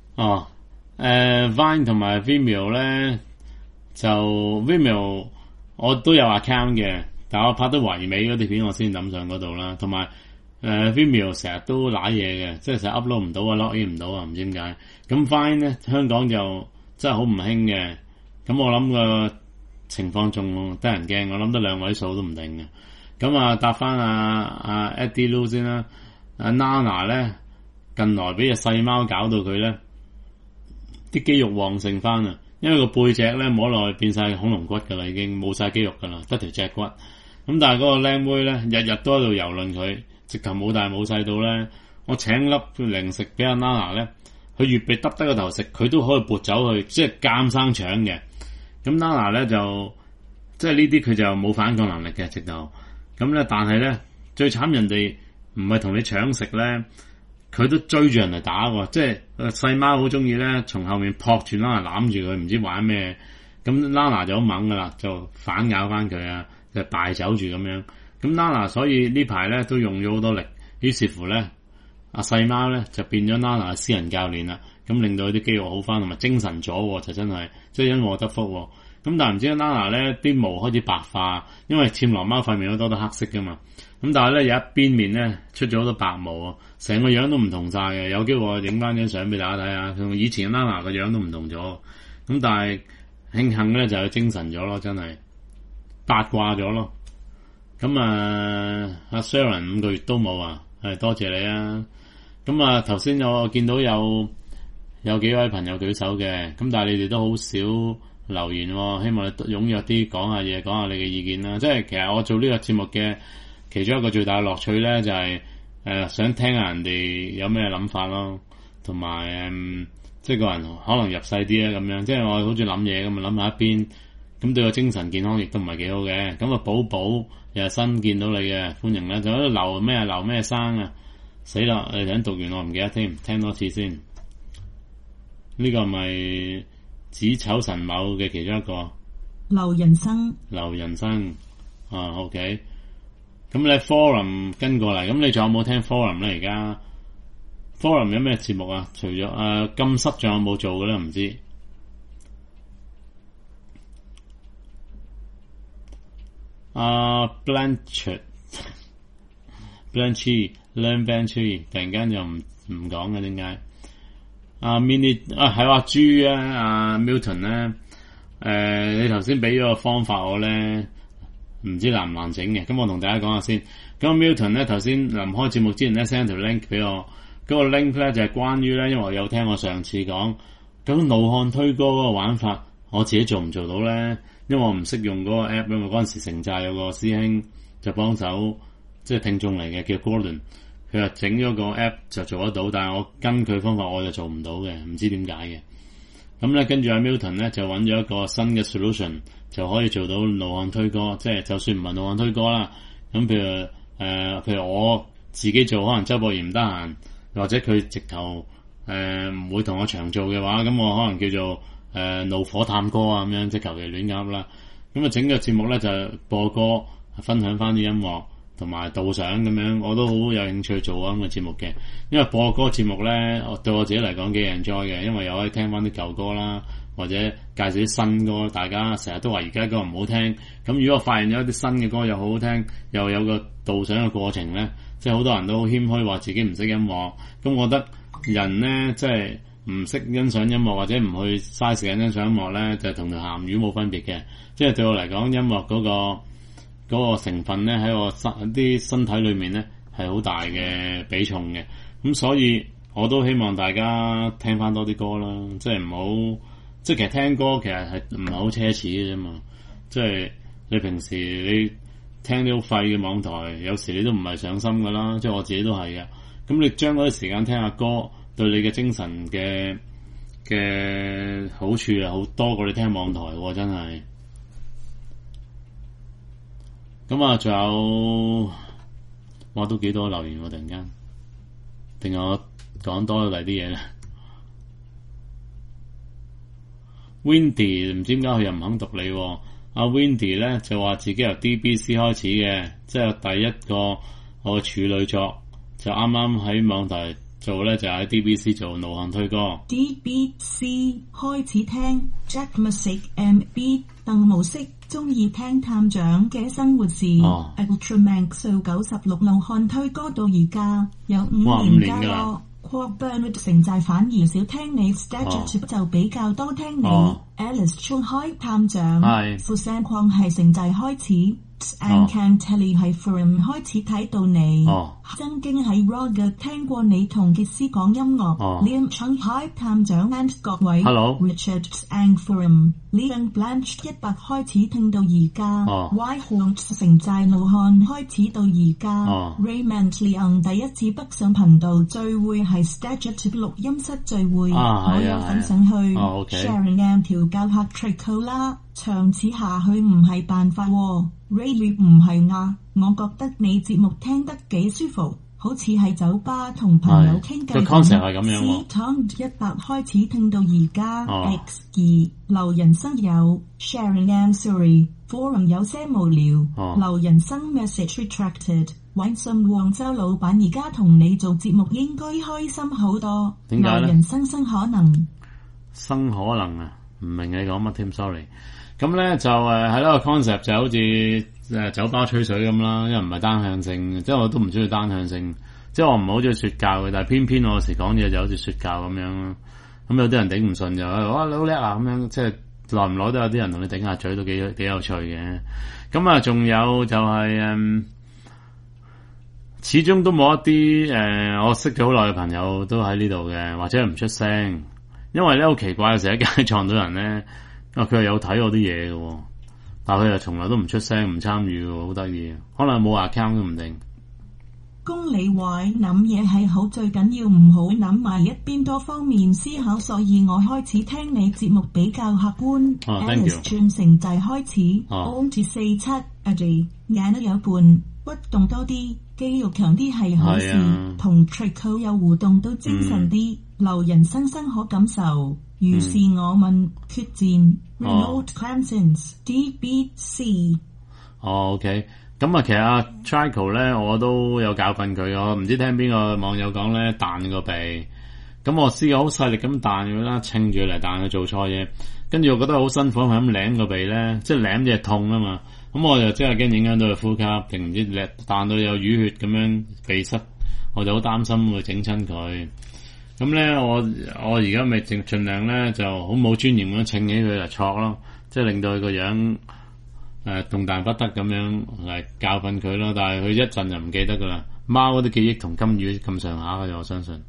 Vine 同埋 Vimeo 咧，就 Vimeo 我都有 account 嘅，但我拍得唯美嗰啲片我先抌上嗰度啦，同埋Vimeo 成日都揦嘢嘅，即係成日 upload 唔到啊 login 唔到啊，唔知點解。咁 Vine 咧香港就真係好唔興嘅，咁我諗個情況仲得人驚，我諗得2位數都唔定嘅。咁啊答翻阿 Eddie Lu 先啦，阿 Nana 咧近來俾隻細貓搞到佢咧啲肌肉旺盛翻啊，因為個背脊咧摸落去變晒恐龍骨噶啦，已經冇晒肌肉噶啦，得條脊骨。咁但係嗰個靚妹咧日日都喺度蹂躪佢，直頭冇大冇細到咧，我請粒零食俾阿 Nana 咧，佢越被耷低個頭食，佢都可以撥走去，即係監生搶嘅。咁 Nana 咧就即係呢啲佢就冇反抗能力嘅，直頭咁咧。但係咧最慘，人哋唔係同你搶食咧，佢都追住人嚟打喎。即係細貓好中意咧，從後面撲住 Nana 攬住佢，唔知玩咩。咁 Nana 就好猛噶啦，就反咬翻佢啊，就大走住咁樣。咁 Nana 所以呢排咧都用咗好多力，於是乎咧阿細貓咧就變咗 Nana 嘅私人教練啦，咁令到佢啲肌肉好翻，同埋精神咗，就真係即係因禍得福。咁但係唔知 Nana 咧啲毛開始白化，因為暹羅貓塊面好多都黑色噶嘛。咁但係咧有一邊面咧出咗好多白毛啊，成個樣都唔同晒嘅。有機會我影翻張相俾大家睇下，同以前 Nana 個樣都唔同咗。咁但係慶幸咧就係精神咗咯，真係八卦咗咯。咁阿 Sharon 5個月都冇啊，係多謝你啊。咁頭先我見到有幾位朋友舉手嘅，咁但係你哋都好少留言，希望你踴躍啲講下嘢，講下你嘅意見啦。即係其實我做呢個節目嘅其中一個最大嘅樂趣咧，就係想聽下人哋有咩諗法咯，同埋即係個人可能入細啲啊咁樣。即係我好似諗嘢咁諗下一邊，咁對個精神健康亦都唔係幾好嘅。咁啊寶寶又係新見到你嘅，歡迎啦！就喺度留咩生啊？死啦！你等讀完我唔記得添，聽多次先。呢個咪子丑辰卯嘅其中一個劉人生 OK。咁你 forum 跟過嚟，咁你仲有冇聽 forum 咧？而家 forum 有咩節目啊？除咗禁室仲有冇做嘅咧？唔知。Blanche 突然間又唔講嘅，點解？Mini 係話豬啊，Milton 咧，你頭先俾咗個方法我咧，唔知難唔難整嘅。咁我同大家講下先。咁 Milton 咧頭先臨開節目之前咧 send 條 link 俾我，嗰個 link 咧就係關於咧，因為我有聽我上次講咁怒漢推歌嗰個玩法，我自己做唔做到咧？因為我唔識用嗰個 app，因為嗰陣時城寨有個師兄就幫手，即係聽眾嚟嘅，叫 Gordon， 佢話整咗個 app 就做得到，但係我跟佢方法我就做唔到嘅，唔知點解嘅。咁咧跟住阿 Milton 咧就揾咗一個新嘅 solution， 就可以做到怒漢推歌，即係就算唔係怒漢推歌啦。咁譬如我自己做，可能周博賢唔得閒，或者佢直頭唔會同我長做嘅話，咁我可能叫做怒火探歌啊咁樣，即係求其亂噏啦。咁啊整個節目咧就播歌，分享翻啲音樂同埋導賞咁樣，我都好有興趣做咁嘅節目嘅。因為播歌節目咧，對我自己嚟講幾 enjoy 嘅，因為又可以聽翻啲舊歌啦，或者介紹啲新歌。大家成日都話而家歌唔好聽，咁如果我發現咗一啲新嘅歌又好好聽，又有個導賞嘅過程咧，即係好多人都好謙虛話自己唔識音樂。咁我覺得人咧即係唔識欣賞音樂或者唔去嘥時間欣賞音樂咧，就同條鹹魚冇分別嘅。即係對我嚟講，音樂嗰個成分咧喺我啲身體裏面咧係好大嘅比重嘅。咁所以我都希望大家聽翻多啲歌啦，即係唔好，即係其實聽歌其實係唔係好奢侈嘅啫嘛。即係你平時你聽啲好廢嘅網台，有時你都唔係上心噶啦，即係我自己都係嘅。咁你將嗰啲時間聽下歌，對你嘅精神嘅好處係好多過你聽網台喎，真係。咁啊，仲有哇，都幾多留言喎！突然間，定係我講多咗第啲嘢咧。Windy 唔知點解佢又唔肯讀你喎。阿 Windy 咧就話自己由 DBC 開始嘅，即係第一個我處女作就啱啱喺網台做咧，就喺 DBC 做怒漢推歌。 DBC 開始聽 Jack Music MB 鄧無色。中意聽探長嘅生活事 Ultramax 數96怒漢推歌到而家有5年加咯。Quaburn 成寨反而少聽你 Statue 就比較多聽你。Alice 衝開探長，副聲況係成寨開始。And Can Telly 係 Forum 開始睇到你。曾經喺 Roger 聽過你同傑斯講音樂。Liam 衝開探長 and 各位。Richard and Forum Liam Blanche 100開始聽到而家。Y Horns 成寨怒漢開始到而家。Raymond Leon 第一次北上頻道聚會係 Statue 錄音室聚會，我有份上去。Sharing M 調教客 Trico 啦，長此下去唔係辦法喎。Ray 唔係啊，我覺得你節目聽得幾舒服，好似喺酒吧同朋友傾偈咁。個 concept 係咁樣喎。C100 開始聽到而家。X2 留人生有 Sharing M Sorry Forum 有些無聊。留人生 Message Retracted 搵信黃州老闆而家同你做節目應該開心好多。點解咧？留人生可能生可能啊，唔明你講乜添 ，sorry。咁咧就係咯，個 concept 就好似酒吧吹水咁啦，因為唔係單向性，即係我都唔中意單向性，即係我唔係好中意說教嘅，但係偏偏我有時講嘢就好似說教咁樣。咁有啲人頂唔順就哇你好叻啊咁樣，即係耐唔耐都有啲人同你頂下嘴都幾有趣嘅。咁啊，仲有就係始終都冇一啲我識咗好耐嘅朋友都喺呢度嘅，或者唔出聲，因為咧好奇怪，有時喺街撞到人咧。佢係有睇我啲嘢嘅，但係佢又從來都唔出聲唔參與嘅，好得意。可能冇 account 都唔定。 公理話諗嘢係好，最緊要唔好諗埋一邊，多方面思考。所以我開始聽你節目比較客觀。Alice 轉成就開始。On 至47 Adi 眼都有半，屈動多啲，肌肉強啲係好事。同 Trico 有互動都精神啲，留人生可感受。如是我問決戰 Remote Clemsons DBC。 OK， 咁啊，其實阿 Trico 咧，我都有教訓佢，我唔知聽邊個網友講咧，彈個鼻，咁我試過好細力咁彈佢啦，稱住嚟彈佢做錯嘢，跟住我覺得好辛苦，係咁舐個鼻咧，即係舐就痛啊嘛，咁我就即係驚影響到佢呼吸，定唔知彈到有淤血咁樣鼻塞，我就好擔心會整親佢。咁咧，我而家咪盡量咧就好冇尊嚴咁稱起佢嚟戳咯，即係令到佢個樣動彈不得咁樣嚟教訓佢咯。但係佢一陣就唔記得噶啦。貓嗰啲記憶同金魚咁上下嘅，我相信。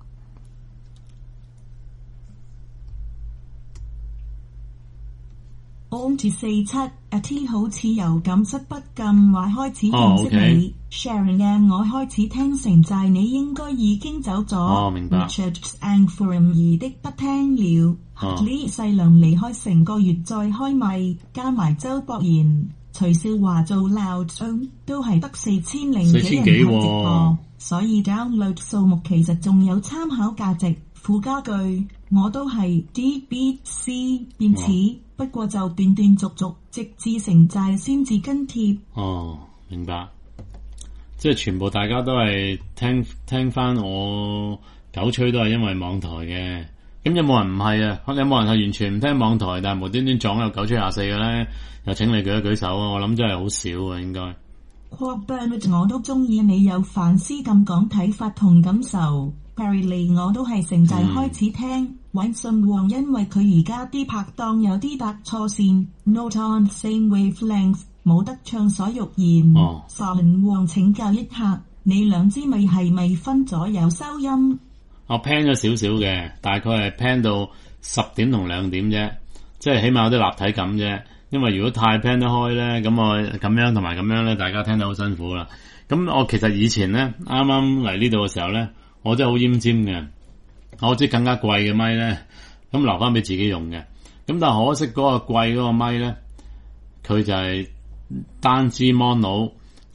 On 至47 T 好似由感失不禁話開始認識你。Sharing 嘅我開始聽成寨，你應該已經走咗。 明白。 Richard and Forum 兒的不聽了。呢細良離開成個月再開咪，加埋周博賢、徐少華做 loud 都係得4000零幾人睇直播，所以 download 數目其實仲有參考價值。附加句我都係 DBC 變此。不過就斷斷續續，直至成寨先至跟貼。 明白。即係全部大家都係聽翻我狗吹都係因為網台嘅。咁有冇人唔係啊？有冇人係完全唔聽網台，但係無端端撞有狗吹24嘅咧？又請你舉一舉手啊！我諗真係好少啊，應該。 我都中意你有反思咁講睇法同感受。Perry Lee 我都係成寨開始聽。揾信王因為佢而家啲拍檔有啲搭錯線 ，Not on same wavelength， 冇得暢所欲言。信王請教一下，你兩支咪係咪分咗有收音？ 我 pan 咗少少嘅，大概係 pan 到10點同2點啫，即係起碼有啲立體感啫。因為如果太 pan 得開咧，咁我咁樣同埋咁樣咧，大家聽得好辛苦啦。咁我其實以前咧，啱啱嚟呢度嘅時候咧，我真係好奄尖嘅。我知更加貴嘅咪咧，咁留翻俾自己用嘅。咁但係可惜嗰個貴嗰個咪咧，佢就係單支 mono，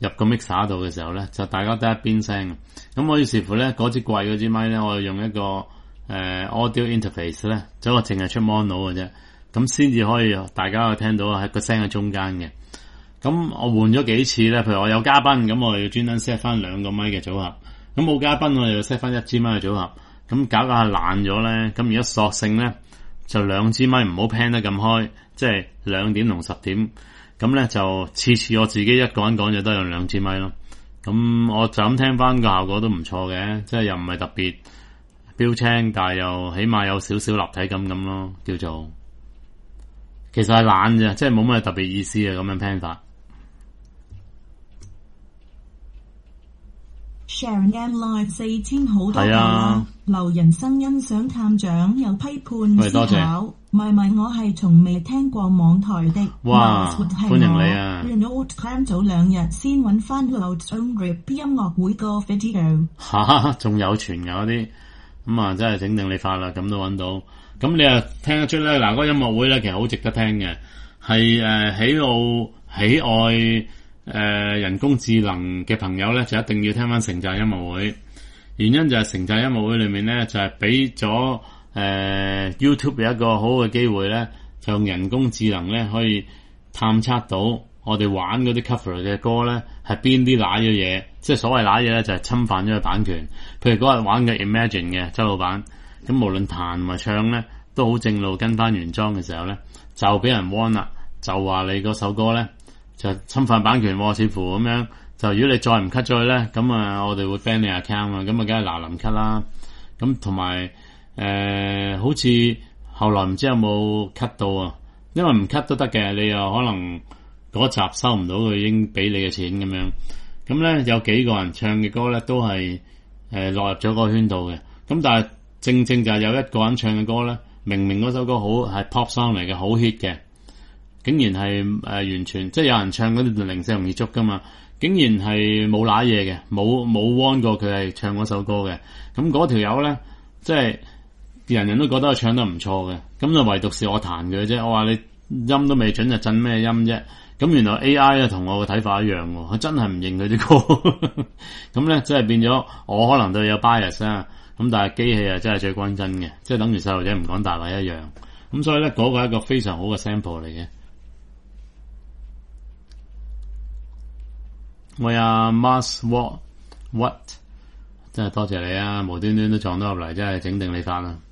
入個 mixer 度嘅時候咧，就大家得一邊聲。咁我於是乎咧，嗰支貴嗰支咪咧，我用一個audio interface 咧，就我淨係出 mono 嘅啫，咁先至可以大家去聽到喺個聲喺中間嘅。咁我換咗幾次咧，譬如我有嘉賓，咁我要專登 set 翻2個咪嘅組合。咁冇嘉賓，我又 set 翻1支咪嘅組合。咁搞下爛咗咧，咁而家索性咧就2支咪唔好 pan 得咁開，即係2點同10點。咁咧就次我自己一個人講就都用2支咪咯。咁我就咁聽翻個效果都唔錯嘅，即係又唔係特別標青，但係又起碼有少少立體感咁咯，叫做其實係懶啫，即係冇乜特別意思嘅咁樣 pan 法。 Sharon M Live 4000好多啦，留人生欣賞探長有批判思考。咪我係從未聽過網台的。 哇，歡迎你啊 ！Renault Clam 早2日先揾翻 Load On Grip 音樂會個 video。 仲有傳嘅嗰啲，咁啊真係整定你發啦，咁都揾到。咁你啊聽得出咧，嗱嗰個音樂會咧其實好值得聽嘅，係喜愛人工智能嘅朋友咧，就一定要聽翻城寨音樂會。原因就係城寨音樂會裏面咧，就係俾咗YouTube 有一個好好嘅機會咧，就用人工智能咧可以探測到我哋玩嗰啲 cover 嘅歌咧係邊啲揦咗嘢，即係所謂揦嘢咧就係侵犯咗佢版權。譬如嗰日玩嘅 Imagine 嘅周老闆，咁無論彈同埋唱咧都好正路跟翻原裝嘅時候咧，就俾人 warn 啦，就話你嗰首歌咧就侵犯版權，似乎咁樣。就如果你再唔 cut 咗去咧，咁啊我哋會 ban 你 account 啊，咁啊梗係嗱臨 cut 啦。咁同埋好似後來唔知有冇 cut 到啊，因為唔 cut 都得嘅，你又可能嗰集收唔到佢已經俾你嘅錢咁樣。咁咧有幾個人唱嘅歌咧都係落入咗嗰個圈度嘅。咁但係正正就係有一個人唱嘅歌咧，明明嗰首歌好係 pop song 嚟嘅，好 hit 嘅，竟然係完全即係有人唱嗰啲零舍容易捉噶嘛。竟然係冇揦嘢嘅，冇 warn 過佢係唱嗰首歌嘅。咁嗰條友咧，即係人人都覺得佢唱得唔錯嘅。咁就唯獨是我彈佢啫。我話你音都未準就震咩音啫？咁原來 AI 啊同我嘅睇法一樣喎，佢真係唔認佢啲歌。咁咧即係變咗我可能對有 bias 啊。咁但係機器啊真係最均真嘅，即係等於細路仔唔講大話一樣。咁所以咧嗰個係一個非常好嘅 sample 嚟嘅。喂啊 Mars what 真係多謝你啊，無端端都撞到入嚟，真係整定你翻啦。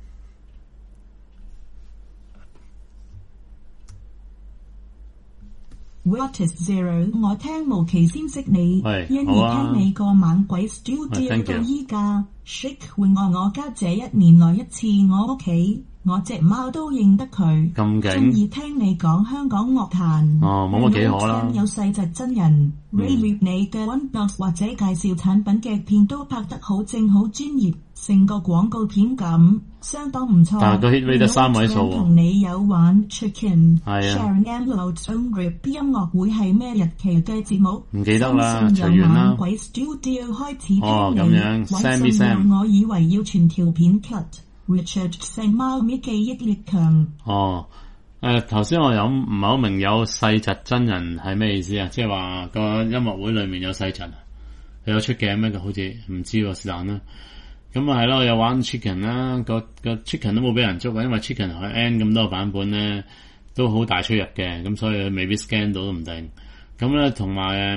What is zero？ 我聽無期先識你，因而聽你個猛鬼 studio 到依家。Shake 換我家姐1年來1次我屋企。我隻貓都認得佢， 咁勁。 中意聽你講香港樂壇， 冇乜幾可啦。 有細隻真人 review 你嘅 Windows 或者介紹產品嘅片都拍得好正好專業，成個廣告片咁，相當唔錯。 但係個 hit rate 得3位數喎。 同你有玩 Chicken， 係啊。 Sharon M Load On Grip 音樂會係咩日期嘅節目？ 唔記得啦，隨緣啦。 鬼 Studio 開始聽你， 咁樣 Sam 我以為要全條片 cut。Richard 成貓咪記憶力強。 頭先我有唔係好明有細侄真人係咩意思啊？即係話個音樂會裏面有細侄啊？有出鏡咩？好似唔知喎，是但啦。咁啊係咯，有玩 Chicken 啦，個 Chicken 都冇俾人捉啊，因為 Chicken 佢 N 咁多個版本咧都好大出入嘅，咁所以未必 scan 到都唔定。咁咧同埋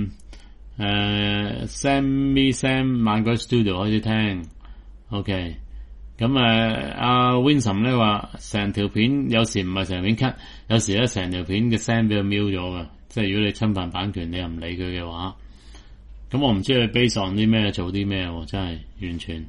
Sam 猛鬼 Studio 開始聽 ，OK。咁阿 Winsome 咧話成條片有時唔係成片 cut， 有時咧成條片嘅聲俾佢瞄咗㗎，即係如果你侵犯版權，你又唔理佢嘅話，咁我唔知佢 base on 啲咩做啲咩，真係完全。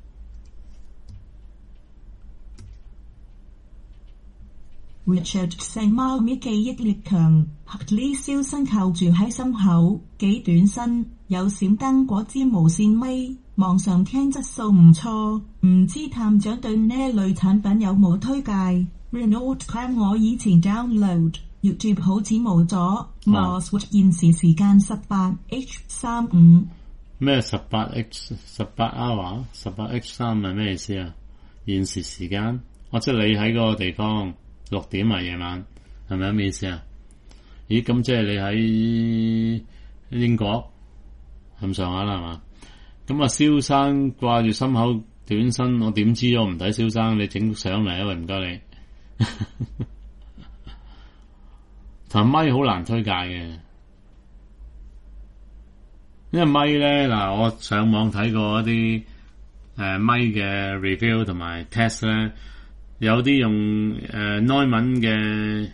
Richard 成貓咪記憶力強，呢燒身扣住喺心口，幾短身，有閃燈果支無線咪。網上聽質素唔錯，唔知探長對呢類產品有冇推介 ？Renault Clam 我以前 download YouTube 好似冇咗。Moswood 現時時間18H35。 咩 18H18 hour 18H3係咩意思啊？現時時間，即係你喺嗰個地方6點夜晚係咪咩意思啊？咦，咁即係你喺英國咁上下啦，係嘛？咁啊，蕭生掛住心口短身，我點知我唔睇蕭生，你整上嚟啊？喂，唔該你。同埋咪好難推介嘅，因為咪咧嗱，我上網睇過一啲咪嘅 review 同埋 test 咧，有啲用Neumann 嘅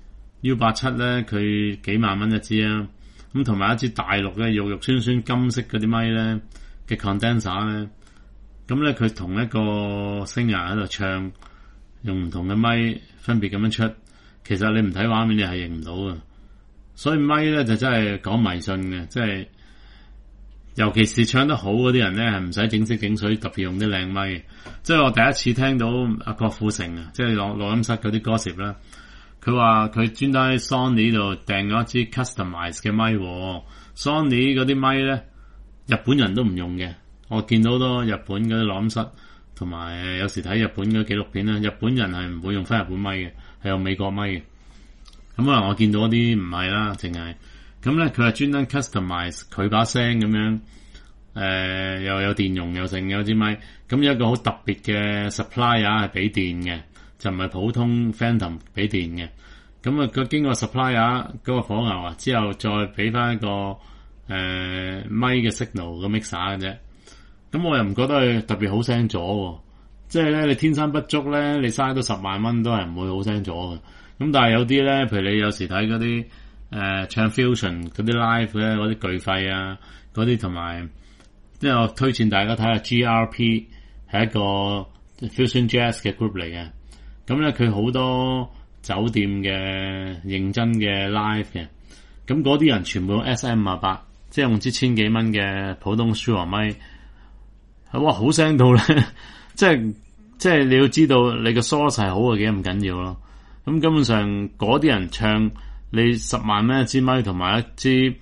U87咧，佢幾萬蚊一支啊，咁同埋一支大陸嘅肉肉酸酸金色嗰啲咪咧嘅 condenser 咧，咁咧佢同一個聲人喺度唱，用唔同嘅咪分別咁樣出。其實你唔睇畫面，你係認唔到嘅。所以咪咧就真係講迷信嘅，即係尤其是唱得好嗰啲人咧，係唔使整色整水，特別用啲靚咪。即係我第一次聽到阿郭富城啊，即係錄音室嗰啲歌詞啦，佢話佢專登喺 Sony 度訂咗一支 customize 嘅咪。Sony 嗰啲咪咧，日本人都唔用嘅。我見到好多日本嗰啲錄音室，同埋有時睇日本嘅紀錄片咧，日本人係唔會用翻日本咪嘅。係用美國咪嘅，咁啊我見到啲唔係啦，淨係咁咧，佢係專登 customize 佢把聲咁樣，又有電容又剩有支咪，咁有一個好特別嘅 supplier 係俾電嘅，就唔係普通 Phantom 俾電嘅，咁啊佢經過 supplier 嗰個火牛啊，之後再俾翻一個咪嘅 signal 個 mixer 嘅啫，咁我又唔覺得佢特別好聲咗喎。即係咧，你天生不足咧，你嘥到10萬蚊都係唔會好聲咗嘅。咁但係有啲咧，譬如你有時睇嗰啲唱 fusion 嗰啲 live 咧，嗰啲巨肺啊，嗰啲同埋，即係我推薦大家睇下 GRP 係一個 fusion jazz 嘅 group 嚟嘅。咁咧佢好多酒店嘅認真嘅 live 嘅。咁嗰啲人全部用 SM58，即係用支1000幾蚊嘅普通 Shure 咪，哇好聲到咧！即係你要知道你個 source 係好嘅幾咁緊要咯。咁根本上嗰啲人唱你10萬蚊一支咪同埋一支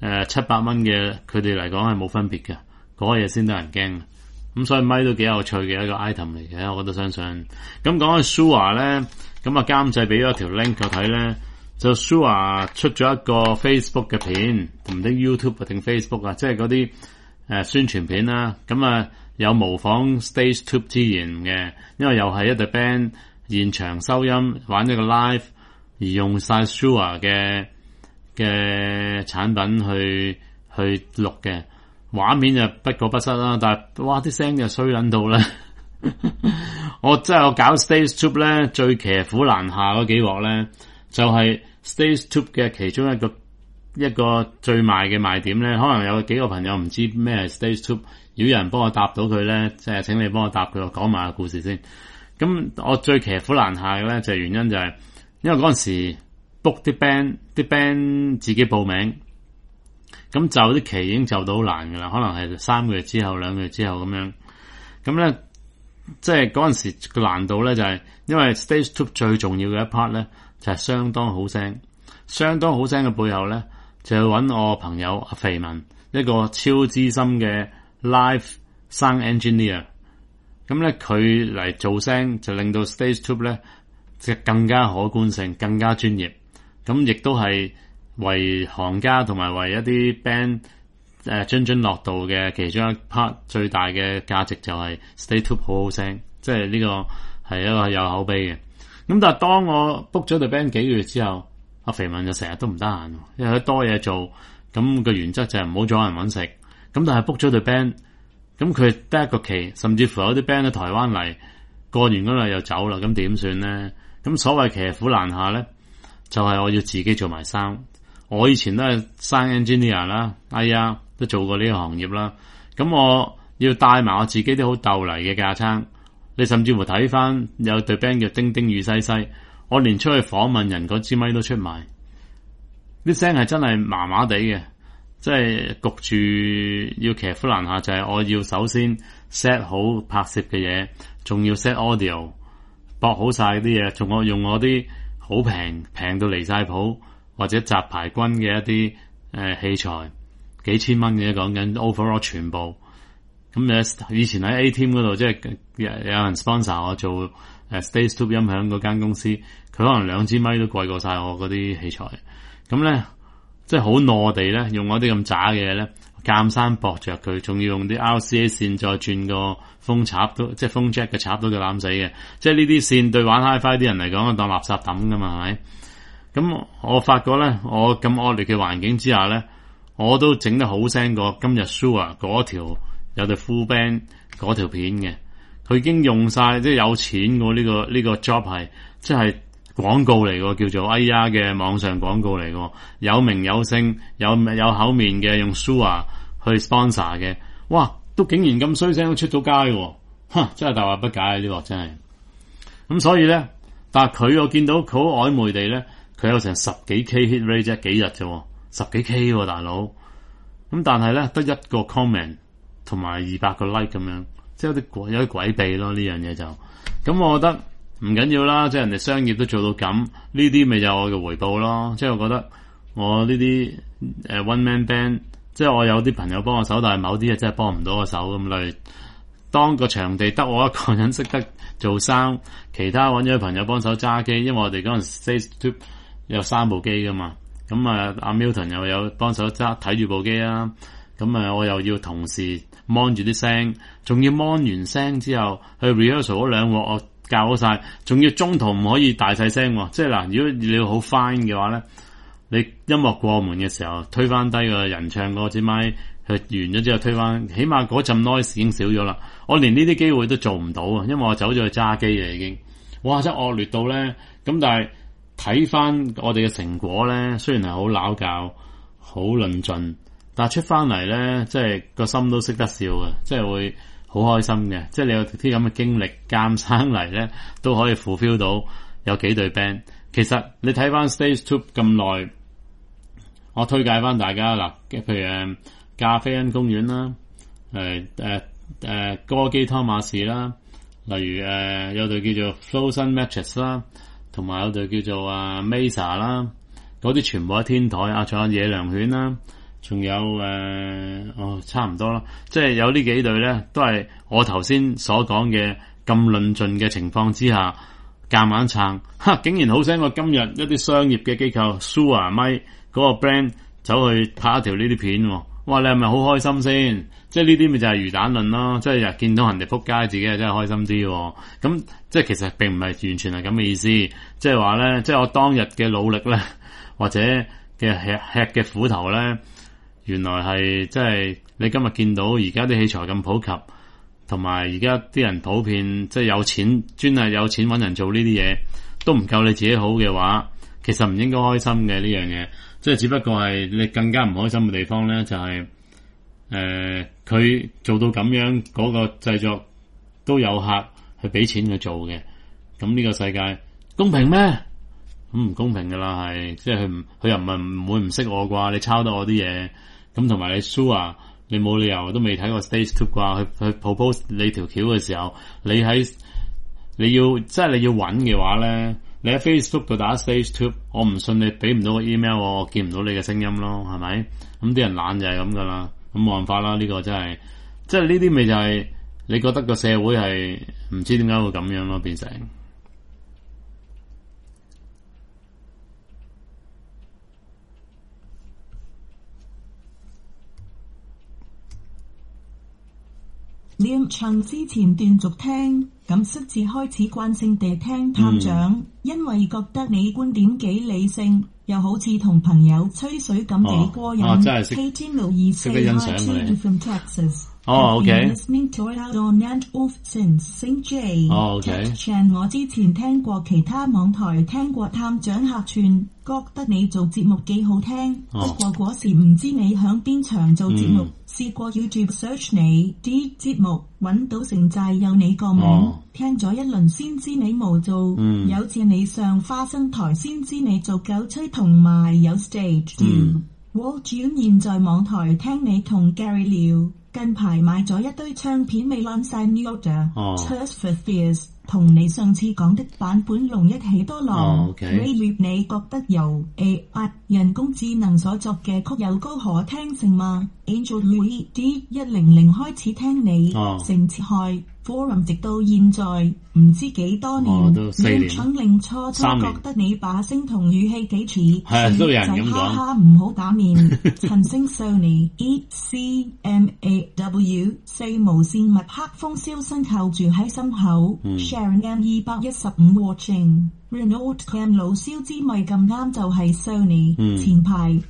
700蚊嘅，佢哋嚟講係冇分別嘅。嗰個嘢先得人驚。咁所以咪都幾有趣嘅一個 item 嚟嘅，我覺得相信。咁講起 Shure 咧，咁啊監製俾咗條 link 我睇咧，就 Shure 出咗一個 Facebook 嘅片，唔知 YouTube 定 Facebook 啊，即係嗰啲宣傳片啦。咁啊有模仿 Stage Tube 之言嘅，因為又係一隊 band 現場收音玩一個 live， 而用晒 Shure 嘅產品去錄嘅，畫面就不過不失啦。但係哇啲聲就衰撚到咧，我搞 Stage Tube 咧最騎虎難下嗰幾鑊咧，就係 Stage Tube 嘅其中一個最賣嘅賣點咧，可能有幾個朋友唔知咩係 Stage Tube。如果有人幫我答到佢咧，即係請你幫我答佢，講埋個故事先。咁我最騎虎難下嘅咧，就係原因就係因為嗰陣時 book 啲 band 自己報名，咁就啲期已經就到好難噶啦，可能係3個月之後、2個月之後咁樣。咁咧，即係嗰陣時個難度咧，就係因為 Stage Tube 最重要嘅一 part 咧，就係相當好聲。相當好聲嘅背後咧，就要揾我朋友阿肥文，一個超資深嘅Live Sound Engineer， 咁咧佢嚟做聲就令到 Stage Tube 咧就更加可觀性、更加專業。咁亦都係為行家同埋為一啲 band 津津樂道嘅其中一 part 最大嘅價值就係 Stage Tube 好好聲，即係呢個係一個有口碑嘅。咁但係當我 book 咗隊 band 幾個月之後，阿肥文就成日都唔得閒，因為佢多嘢做。咁個原則就係唔好阻人揾食。咁但係 book 咗隊 band， 咁佢得一個期，甚至乎有啲 band 喺台灣嚟，過完嗰度又走啦，咁點算咧？咁所謂騎虎難下咧，就係我要自己做埋 sound。我以前都係 sound engineer 啦，哎呀，都做過呢個行業啦。咁我要帶埋我自己啲好鬥嚟嘅架撐。你甚至乎睇翻有隊 band 叫丁丁與西西，我連出去訪問人嗰支咪都出埋，啲聲係真係麻麻地嘅。即係焗住要騎虎難下，就係我要首先 set 好拍攝嘅嘢，仲要 set audio， 駁好晒啲嘢，仲我用我啲好平到離晒譜或者雜牌軍嘅一啲器材，幾千蚊嘅講緊 overall 全部。咁以前喺 A Team 嗰度，即係有人 sponsor 我做Stage Tube 音響嗰間公司，佢可能2支咪都貴過晒我嗰啲器材。咁咧即係好懦地咧，用嗰啲咁渣嘅嘢咧，鑑山駁着佢，仲要用啲 RCA 線再轉個風插都，即係風 jack 嘅插都夠膽死嘅。即係呢啲線對玩 HiFi 啲人嚟講，當垃圾抌噶嘛，係咪？咁我發覺咧，我咁惡劣嘅環境之下咧，我都整得好聲過今日 Shure 嗰條有對 full band 嗰條片嘅。佢已經用晒，即係有錢喎，呢個 job 係即係廣告嚟嘅，叫做 AR 嘅網上廣告嚟嘅，有名有姓有口面嘅，用 Shure 去 sponsor 嘅，哇！都竟然咁衰聲都出到街喎，真係大惑不解啊！呢個真係。咁所以咧，但係佢我見到佢好曖昧地咧，佢有成10幾 K hit rate 啫，幾日啫，10幾 K 喎大佬。咁但係咧得一個 comment 同埋200個 like 咁樣。即係有啲詭秘咯，呢樣嘢就咁，我覺得唔緊要啦。即係人哋商業都做到咁，呢啲咪就我嘅回報咯。即係我覺得我呢啲one man band， 即係我有啲朋友幫我手，但係某啲嘢真係幫唔到我手咁。例如當個場地得我一個人識得做聲，其他揾咗啲朋友幫手揸機，因為我哋嗰陣 Stage Two 有3部機噶嘛。咁阿 Milton 又有幫手揸睇住部機啦。咁我又要同時 mon 住啲聲，仲要 mon 完聲之後去 rehearsal 嗰2鑊我教好晒，仲要中途唔可以大細聲喎。即係嗱，如果你要好 fine 嘅話咧，你音樂過門嘅時候推翻低個人唱嗰支咪，佢完咗之後推翻，起碼嗰陣 noise 已經少咗啦。我連呢啲機會都做唔到啊，因為我走咗去揸機啦已經。哇！真係惡劣到咧，咁但係睇翻我哋嘅成果咧，雖然係好撈教、好論盡。但係出翻嚟咧，即係個心都識得笑嘅，即係會好開心嘅。即係你有啲咁嘅經歷監生嚟咧，都可以 fulfill 到有幾隊 band。其實你睇翻 Stage Two 咁耐，我推介翻大家嗱，譬如咖啡因公園啦，歌姬湯馬士啦，例如有隊叫做 Frozen Matches 啦，同埋有隊叫做Mesa 啦，嗰啲全部喺天台仲有野良犬啦。仲有差唔多啦，即係有呢幾隊咧，都係我頭先所講嘅咁論盡嘅情況之下，夾硬撐，竟然好聲過今日一啲商業嘅機構 Shure 咪嗰個 brand 走去拍一條呢啲片，哇！你係咪好開心先？即係呢啲咪就係魚蛋論咯，即係見到人哋撲街，自己係真係開心啲。咁即係其實並唔係完全係咁嘅意思，即係話咧，即係我當日嘅努力咧，或者嘅吃嘅苦頭咧。原來係即係你今日見到而家啲器材咁普及，同埋而家啲人普遍即係有錢，專係有錢揾人做呢啲嘢，都唔夠你自己好嘅話，其實唔應該開心嘅呢樣嘢。即係只不過係你更加唔開心嘅地方咧，就係佢做到咁樣嗰個製作都有客去俾錢去做嘅。咁呢個世界公平咩？咁唔公平噶啦，係即係佢又唔會唔識我啩？你抄得我啲嘢。咁同埋你 Shure 你冇理由都未睇過 Stage Two 啩？去 propose 你條橋嘅時候，你要即係你要揾嘅話咧，你喺 Facebook 度打 Stage Two， 我唔信你俾唔到個 email， 我見唔到你嘅聲音咯，係咪？咁啲人懶就係咁噶啦，咁冇辦法啦，呢個真係，即係呢啲咪就係你覺得個社會係唔知點解會咁樣咯，變成。 Liam 唱之前斷續聽，咁先至開始慣性地聽探長，因為覺得你觀點幾理性，又好似同朋友吹水咁幾過癮。 真係識得欣賞佢。OK。 Listening to it on and off since St. J. OK。 我之前聽過其他網台，聽過探長客串，覺得你做節目幾好聽。不過嗰時唔知你響邊場做節目。試過 YouTube search 你啲節目，揾到城寨有你個名，聽咗一輪先知你冇做。有次你上花生台先知你做狗吹同埋有 Stage Two。Wall June 現在網台聽你同 Gary 聊，近排買咗一堆唱片未 launch 晒 New Order。Tears for Fears 同你上次講的版本龍一起多浪。 OK。 你覺得由 AI 人工智能所作嘅曲有高可聽性嗎 ？Angel Louis D100 開始聽你成次開 forum 直到現在唔知幾多年， 都4年。 令初覺得你把聲同語氣幾似， 係都有人咁講。 哈哈唔好打面。陳星 Sony ECMAW 4無線墨黑風燒身扣住喺心口。Sharon M215 watching。Renault Cam 老蕭之咪咁啱就係 Sony。前排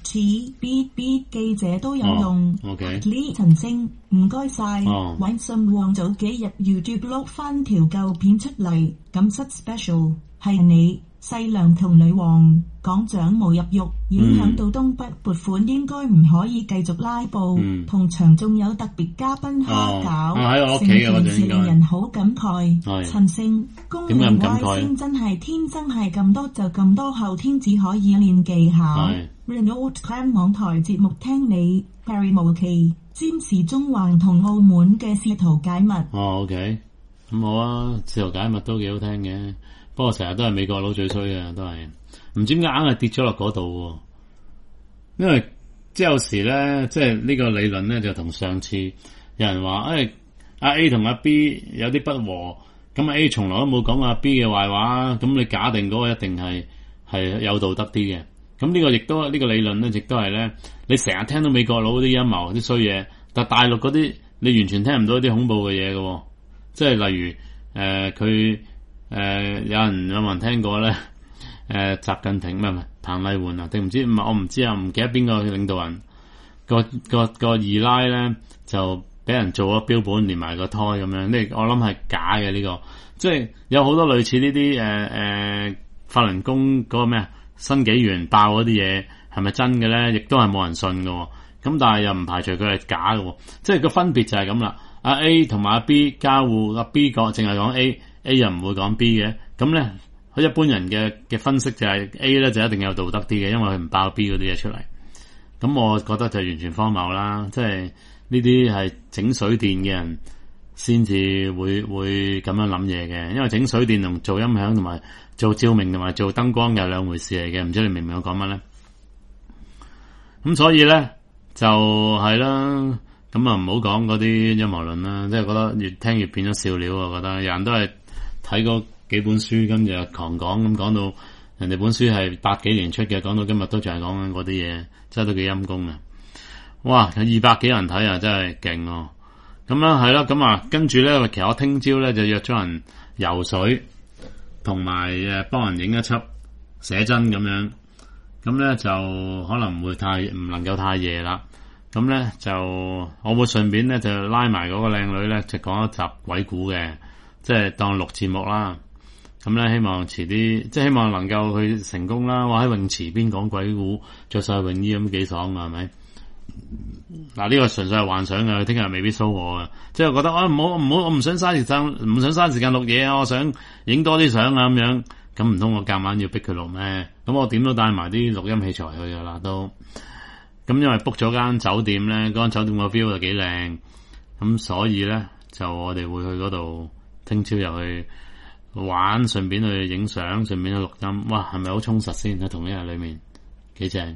TBB 記者都有用。呢陳星唔該晒。揾信旺早幾日 YouTube 碌翻條舊片出嚟，咁失 special 係你細娘同女王講獎無入獄，影響到東北撥款應該唔可以繼續拉布。同場仲有特別嘉賓蝦餃， 喺我屋企嘅嗰陣令人好感慨。陳星公民外星真係天生係咁多就咁多，後天只可以練技巧。Renault Cam 網台節目聽你 Perry 無期占士中環同澳門嘅試圖解密。 OK， 咁好啊，試圖解密都幾好聽嘅。不過成日都係美國佬最衰嘅，都係唔知點解硬係跌咗落嗰度。因為即係有時咧，即係呢個理論咧就同上次有人話，阿 A 同阿 B 有啲不和，咁 A 從來都冇講阿 B 嘅壞話，咁你假定嗰個一定係有道德啲嘅。咁呢個亦都呢個理論咧，亦都係咧，你成日聽到美國佬啲陰謀啲衰嘢，但大陸嗰啲你完全聽唔到啲恐怖嘅嘢嘅，即係例如佢。有人聽過咧？習近平咩？彭麗媛啊？定唔知？我唔知啊，唔記得邊個領導人個二奶咧就俾人做咗標本，連埋個胎咁樣。呢我諗係假嘅呢個，即係有好多類似呢啲法輪功嗰個咩啊新紀元爆嗰啲嘢係咪真嘅咧？亦都係冇人信嘅。咁但係又唔排除佢係假嘅，即係個分別就係咁啦。阿 A 同埋阿 B 交互，阿 B 講淨係講 A 又唔會講 B 嘅，咁咧，佢一般人嘅分析就係 A 咧就一定有道德啲嘅，因為佢唔爆 B 嗰啲嘢出嚟。咁我覺得就完全荒謬啦，即係呢啲係整水電嘅人先至會咁樣諗嘢嘅，因為整水電同做音響同埋做照明同埋做燈光又係兩回事嚟嘅，唔知你明唔明我講乜咧？咁所以咧就係啦，咁啊唔好講嗰啲陰謀論啦，即係覺得越聽越變咗笑料，我覺得人都係。睇過幾本書，跟住狂講咁講到人哋本書係80幾年出嘅，講到今日都仲係講緊嗰啲嘢，真係都幾陰功啊！哇，有200幾人睇啊，真係勁哦！咁啦，係啦，咁啊，跟住咧，其實我聽朝咧就約咗人游水，同埋幫人影一輯寫真咁樣，咁咧就可能唔能夠太夜啦。咁咧就我會順便咧就拉埋嗰個靚女咧，就講一集鬼故嘅。即係當錄節目啦，咁咧希望遲啲，即係希望能夠去成功啦。我喺泳池邊講鬼故，着晒泳衣咁幾爽啊，係咪？嗱，呢個純粹係幻想嘅，聽日未必 show 我嘅。即係覺得唔好，我唔想嘥時間錄嘢啊，我想影多啲相啊咁樣。咁唔通我夾硬要逼佢錄咩？咁我點都帶埋啲錄音器材去噶啦都。咁因為 book 咗間酒店咧，嗰間酒店個 view 就幾靚，咁所以咧就我哋會去嗰度。聽朝又去玩，順便去影相，順便去錄音。哇，係咪好充實先？喺同一日裏面幾正。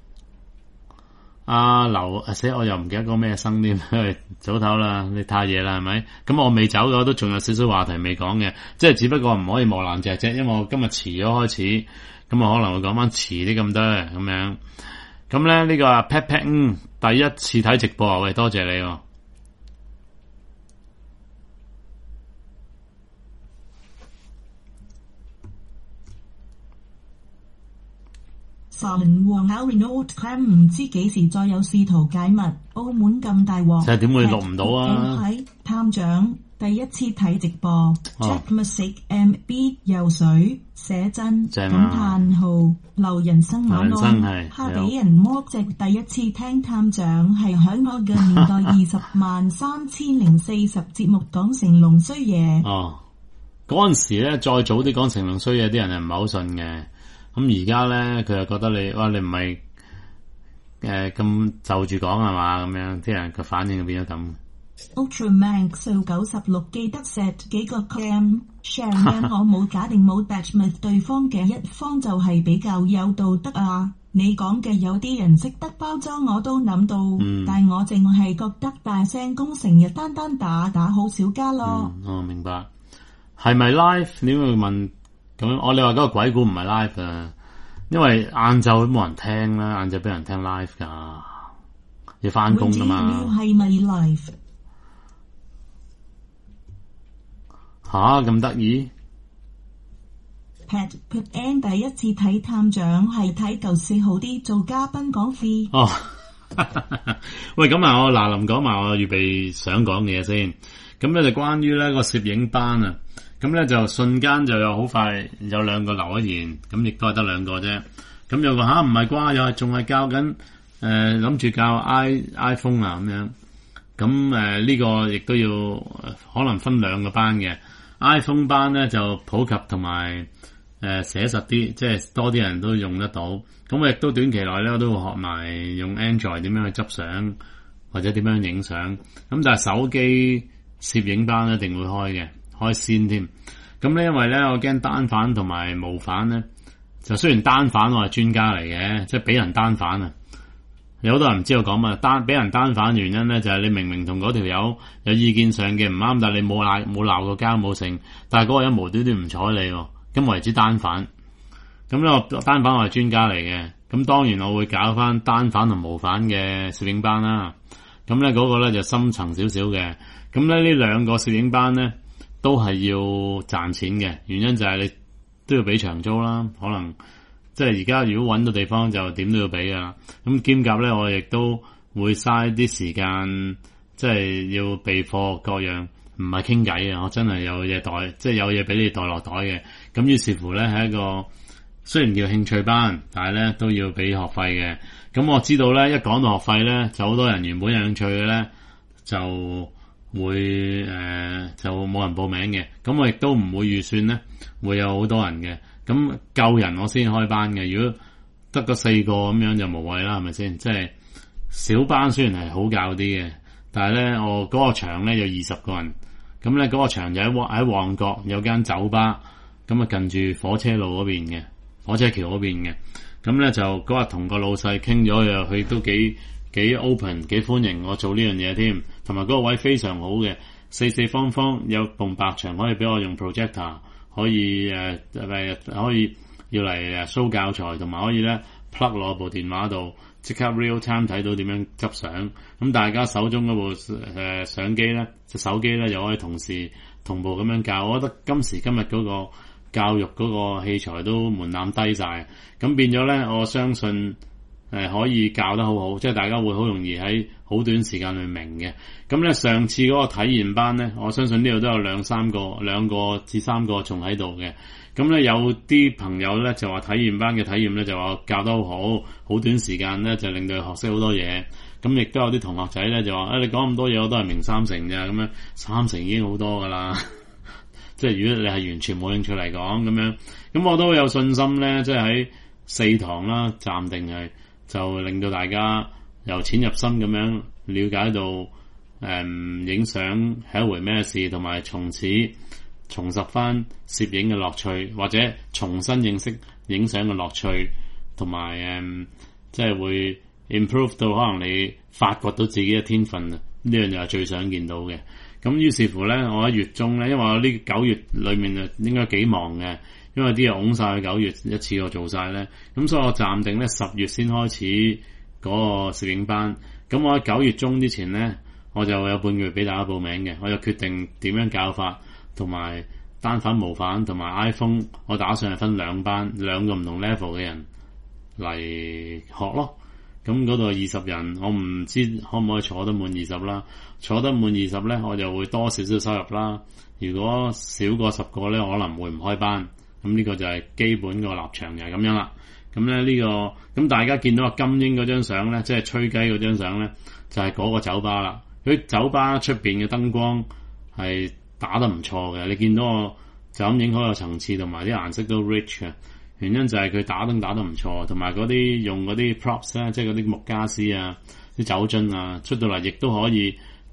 阿劉死，我又唔記得個咩生添，因為早唞啦，你太夜啦，係咪？咁我未走嘅，我都仲有少少話題未講嘅，即係只不過唔可以磨爛隻啫，因為我今日遲咗開始，咁我可能會講翻遲啲咁多咁樣。咁咧呢個Pat Pat 第一次睇直播，喂，多謝你喎。 沙倫和 Renault Cam 唔知幾時再有試圖解密，澳門咁大鑊， 即係點會錄唔到啊？ 喺探長第一次睇直播 ，Jack Music MB 游水寫真感嘆號留人生晚安，嚇俾人剝隻第一次聽探長係響我嘅年代203040節目講成龍衰嘢。 哦，嗰陣時咧再早啲講成龍衰嘢，啲人係唔係好信嘅。咁而家咧，佢又覺得你，哇！你唔係咁就住講係嘛咁樣，啲人嘅反應就變咗咁。 Ultraman 數96記得 set 幾個 cam。Share 我冇假定冇 batch with 對方嘅一方就係比較有道德啊！你講嘅有啲人識得包裝我都諗到，但我淨係覺得大聲公成日單打好少加咯。 我明白。係咪 live？ 你會問咁？你話嗰個鬼故唔係 live 啊？因為晏晝都冇人聽啦，晏晝俾人聽 live 噶，要翻工噶嘛。 係咪 live？ 吓咁得意 ？Pat N 第一次睇探長係睇舊時好啲，做嘉賓講 free。 哦，喂，咁啊，我嗱臨講埋我預備想講嘅嘢先。咁咧就關於咧個攝影班啊，咁咧就瞬間就有好快有兩個留咗言，咁亦都係得兩個啫。咁有個唔係啩，又係仲係教緊諗住教 iPhone 啊咁樣。咁呢個亦都要可能分兩個班嘅。iPhone 班咧就普及同埋寫實啲，即係多啲人都用得到。咁我亦都短期內咧我都會學埋用 Android 點樣去執相或者點樣影相。咁但係手機攝影班一定會開先添。咁咧因為咧我驚單反同埋無反咧，就雖然單反我係專家嚟嘅，即係俾人單反啊。有好多人唔知道講乜，俾人單反原因咧就係你明明同嗰條友有意見上嘅唔啱，但係你冇鬧過交冇成，但係嗰個人無端端唔睬你，咁為之單反。咁咧我單反我係專家嚟嘅，咁當然我會搞翻單反同無反嘅攝影班啦。咁咧嗰個咧就深層少少嘅。咁咧呢兩個攝影班咧都係要賺錢嘅，原因就係你都要俾長租啦，可能。即係而家如果搵到地方就點都要俾噶，咁兼夾咧我亦都會嘥啲時間，即係要備貨各樣，唔係傾偈啊！我真係有嘢袋，即係有嘢俾你袋落袋嘅。咁於是乎咧係一個雖然叫興趣班，但係咧都要俾學費嘅。咁我知道咧一講到學費咧，就好多人原本有興趣嘅咧就會就冇人報名嘅。咁我亦都唔會預算咧會有好多人嘅。咁夠人我先開班嘅，如果得個4個咁樣就無謂啦，係咪先？即係小班雖然係好教啲嘅，但係咧我嗰個場咧有20個人，咁咧嗰個場就喺旺角有間酒吧，咁啊近住火車路嗰邊嘅，火車橋嗰邊嘅，咁咧就嗰日同個老細傾咗，又佢都幾 open 幾歡迎我做呢樣嘢添，同埋嗰個位非常好嘅，四方方有埲白牆可以俾我用 projector。可以可以要嚟show教材，同埋可以咧 plug 落部電話度，即刻 real time 睇到點樣執相。咁大家手中嗰部相機咧，隻手機咧又可以同時同步咁樣教。我覺得今時今日嗰個教育嗰個器材都門檻低晒，咁變咗咧，我相信可以教得好好，即係大家會好容易喺好短時間去明嘅。咁咧上次嗰個體驗班咧，我相信呢度都有2個至3個仲喺度嘅。咁咧有啲朋友咧就話體驗班嘅體驗咧就話教得好好，好短時間咧就令到佢學識好多嘢。咁亦都有啲同學仔咧就話你講咁多嘢我都係明3成咋，咁樣3成已經好多噶啦。即係如果你係完全冇興趣嚟講咁樣，咁我都有信心咧，即係喺4堂啦暫定係。就令到大家由淺入深咁樣了解到影相係一回咩事，同埋從此重拾翻攝影嘅樂趣，或者重新認識影相嘅樂趣，同埋即係會 improve 到可能你發掘到自己嘅天分啊！呢樣就係最想見到嘅。咁於是乎咧，我喺月中咧，因為我呢9月裏面啊應該幾忙嘅。因為啲嘢拱晒去9月一次過做晒咧，咁所以我暫定咧10月先開始嗰個攝影班。咁我喺9月中之前咧，我就有半個月俾大家報名嘅。我就決定點樣教法，同埋單反、無反同埋 iPhone， 我打算係分2班，2個唔同 level 嘅人嚟學咯。咁嗰度20人，我唔知可唔可以坐得滿20啦。坐得滿20咧，我就會多少少收入啦。如果少過10個咧，我可能會唔開班。咁呢個就係基本個立場就係咁樣啦。咁咧呢個咁大家見到阿金英嗰張相咧，即係吹雞嗰張相咧，就係嗰個酒吧啦。佢酒吧出邊嘅燈光係打得唔錯嘅，你見到我就咁影好有層次，同埋啲顏色都 rich 嘅。原因就係佢打燈打得唔錯，同埋嗰啲用嗰啲 props 咧，即係嗰啲木傢俬啊、啲酒樽啊，出到嚟亦都可以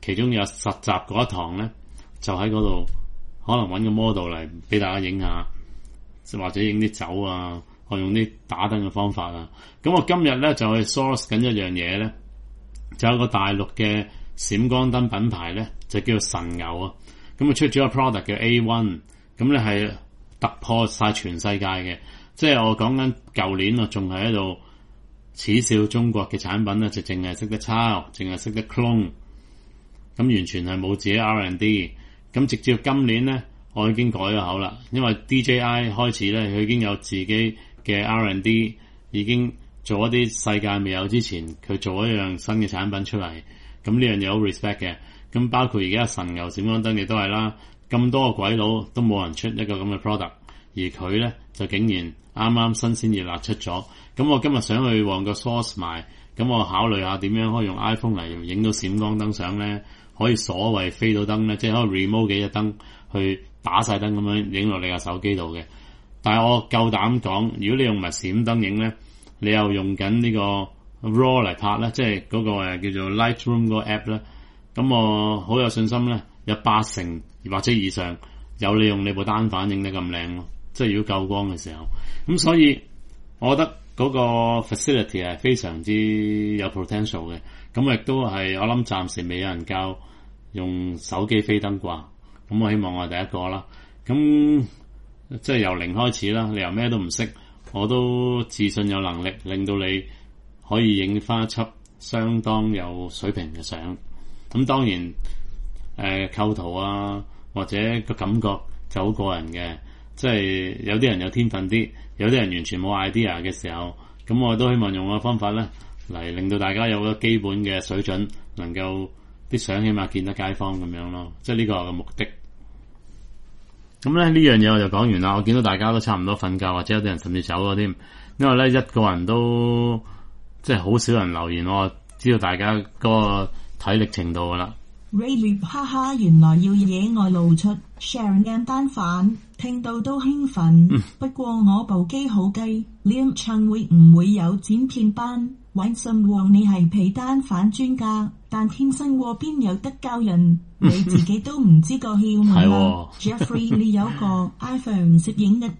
其中有實習嗰一堂咧，就喺嗰度可能揾個 model 嚟俾大家影下，或者影啲酒啊，我用啲打燈嘅方法啊。咁我今日咧就去 source 緊一樣嘢咧，就有個大陸嘅閃光燈品牌咧，就叫做神牛啊。咁啊出咗個 product 叫 A1，咁咧係突破晒全世界嘅。即係我講緊舊年我仲係喺度恥笑中國嘅產品咧，就淨係識得抄，淨係識得 clone， 咁完全係冇自己 R&D。咁直至今年咧，我已經改咗口啦，因為 DJI 開始咧，佢已經有自己嘅 R&D， 已經做一啲世界未有之前，佢做一樣新嘅產品出嚟。咁呢樣嘢好 respect 嘅。咁包括而家神牛閃光燈亦都係啦，咁多個鬼佬都冇人出一個咁嘅 product， 而佢咧就竟然啱啱新鮮熱辣出咗。咁我今日想去旺角 source 埋，咁我考慮下點樣可以用 iPhone 嚟影到閃光燈相咧，可以所謂飛到燈咧，即係可以 remote 幾隻燈去打晒燈咁樣影落你個手機度嘅。但係我夠膽講，如果你用埋閃燈影咧，你又用緊呢個 RAW 嚟拍咧，即係嗰個叫做 Lightroom 嗰個 app 咧，咁我好有信心咧，有80%或者以上有你用你部單反影得咁靚咯。即係如果夠光嘅時候，咁所以我覺得嗰個 facility 係非常之有 potential 嘅。咁亦都係我諗暫時未有人教用手機飛燈啩。咁我希望我係第一個啦。咁即係由零開始啦，你由咩都唔識，我都自信有能力令到你可以影翻一輯相當有水平嘅相。咁當然構圖啊或者個感覺就好個人嘅，即係有啲人有天分啲，有啲人完全冇 idea 嘅時候，咁我都希望用個方法咧嚟令到大家有個基本嘅水準，能夠啲相起碼見得街坊咁樣咯，即係呢個係個目的。咁咧呢樣嘢我就講完啦。我見到大家都差唔多瞓覺，或者有啲人甚至走咗添，因為咧一個人都即係好少人留言，我知道大家嗰個體力程度噶啦。 Ray 哈哈，原來要野外露出 Sharon 嘅單反，聽到都興奮。不過我部機好雞，練唱會唔會有剪片班？揾信和你係皮單反專家，但天生和邊有得教人？你自己都唔知個竅門啦。Jeffrey， 你有個 iPhone 攝影嘅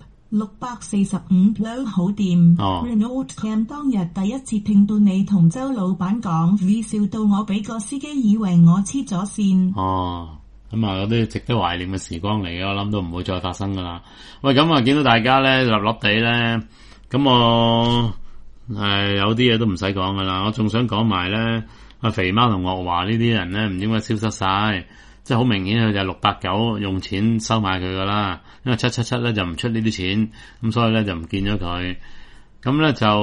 645 Pro 好掂。Renault Cam 當日第一次聽到你同周老闆講 V 笑到我俾個司機以為我黐咗線。 咁啊，嗰啲值得懷念嘅時光嚟嘅，我諗都唔會再發生噶啦。喂，咁啊，見到大家咧立立地咧，咁我有啲嘢都唔使講噶啦。我仲想講埋咧，阿肥貓同岳華呢啲人咧，唔應該消失晒，即係好明顯佢就689用錢收買佢噶啦。因為777咧就唔出呢啲錢，咁所以咧就唔見咗佢。咁咧就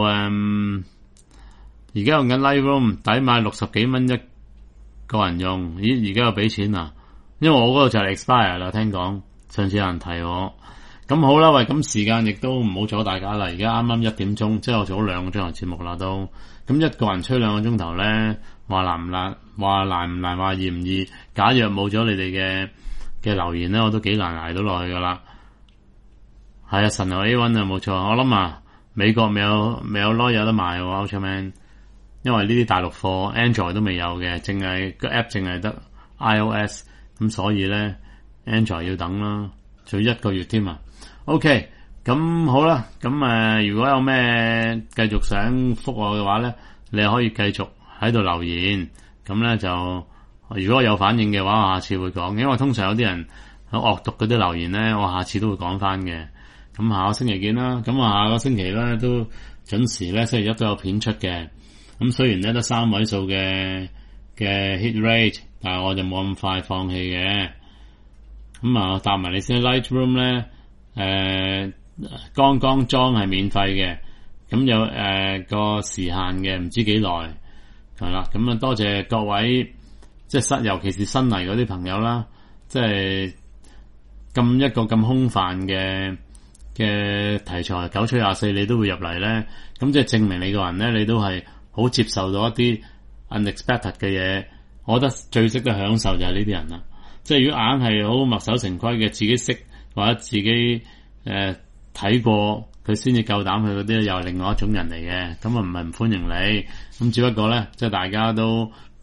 而家用緊 Lightroom 抵買60幾蚊一個人用。咦，而家又俾錢啊？因為我嗰個就係 expire 啦，聽講上次有人提我。咁好啦，喂，咁時間亦都唔好阻大家啦。而家啱啱1點鐘，即係我做咗2個鐘頭節目啦都。咁一個人吹2個鐘頭咧，話難唔難？話難唔難？話易唔易？假若冇咗你哋嘅留言咧，我都幾難捱到落去噶啦。係啊，神牛 A1 啊，冇錯。我諗啊，美國未有攞有得賣喎 Ultraman， 因為呢啲大陸貨 Android 都未有嘅，淨係個 app 淨係得 iOS， 咁所以咧 Android 要等啦，仲要1個月添啊。OK， 咁好啦，咁如果有咩繼續想覆我嘅話咧，你可以繼續喺度留言，咁咧就如果我有反應嘅話，我下次會講，因為通常有啲人喺惡毒嗰啲留言咧，我下次都會講翻嘅。咁下個星期見啦，咁下個星期咧都準時咧，星期一都有片出嘅。咁雖然咧得3位數嘅 hit rate， 但係我就冇咁快放棄嘅。咁啊，答埋你先 ，Lightroom 咧，剛剛裝係免費嘅，咁有個時限嘅，唔知幾耐係啦。咁啊，多謝各位，即係尤其是新嚟嗰啲朋友啦，即係一個咁空泛嘅題材9吹24你都會入嚟咧，咁即係證明你個人咧，你都係好接受到一啲 unexpected 嘅嘢。我覺得最識得享受就係呢啲人啦。即係如果硬係好墨守成規嘅，自己識或者自己睇過佢先至夠膽去嗰啲，又係另外一種人嚟嘅。咁啊唔係唔歡迎你，咁只不過咧，即係大家都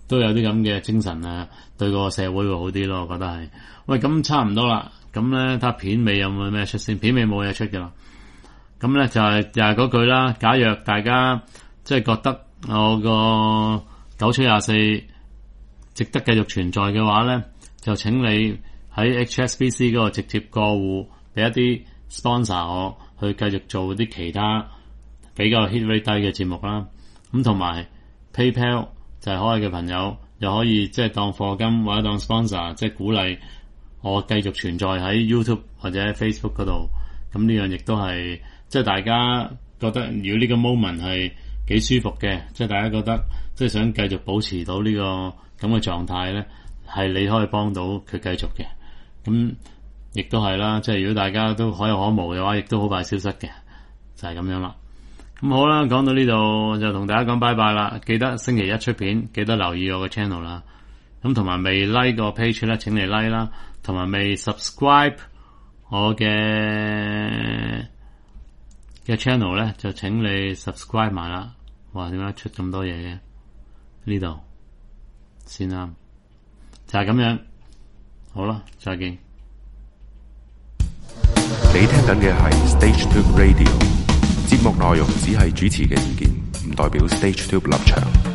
都有啲咁嘅精神啊，對個社會會好啲咯，我覺得係。喂，咁差唔多啦，咁咧睇下片尾有冇咩出先？片尾冇嘢出嘅啦。咁咧就係嗰句啦。假若大家即係覺得我個9724值得繼續存在嘅話咧，就請你喺 HSBC 嗰個直接過戶，俾一啲 sponsor 我去繼續做啲其他比較 hit rate 低嘅節目啦。咁同埋 PayPal 就係可愛嘅朋友，又可以即係當課金或者當 sponsor， 即係鼓勵我繼續存在喺 YouTube 或者喺 Facebook 嗰度。咁呢樣亦都係即係大家覺得如果呢個 moment 係幾舒服嘅，即係大家覺得即係想繼續保持到呢個咁嘅狀態咧，係你可以幫到佢繼續嘅。咁亦都係啦，即係如果大家都可有可無嘅話，亦都好快消失嘅，就係咁樣啦。咁好啦，講到呢度就同大家講拜拜啦。記得星期一出片，記得留意我個 channel 啦。咁同埋未 like 個 page 咧，請你 like 啦。同埋未 subscribe 我嘅 channel 咧，就請你 subscribe 埋啦。哇，點解出咁多嘢嘅？呢度先啱，就係咁樣。好啦，再見。 你聽緊嘅係 StageTube Radio， 節目內容只係主持嘅意見，唔代表 StageTube 立場。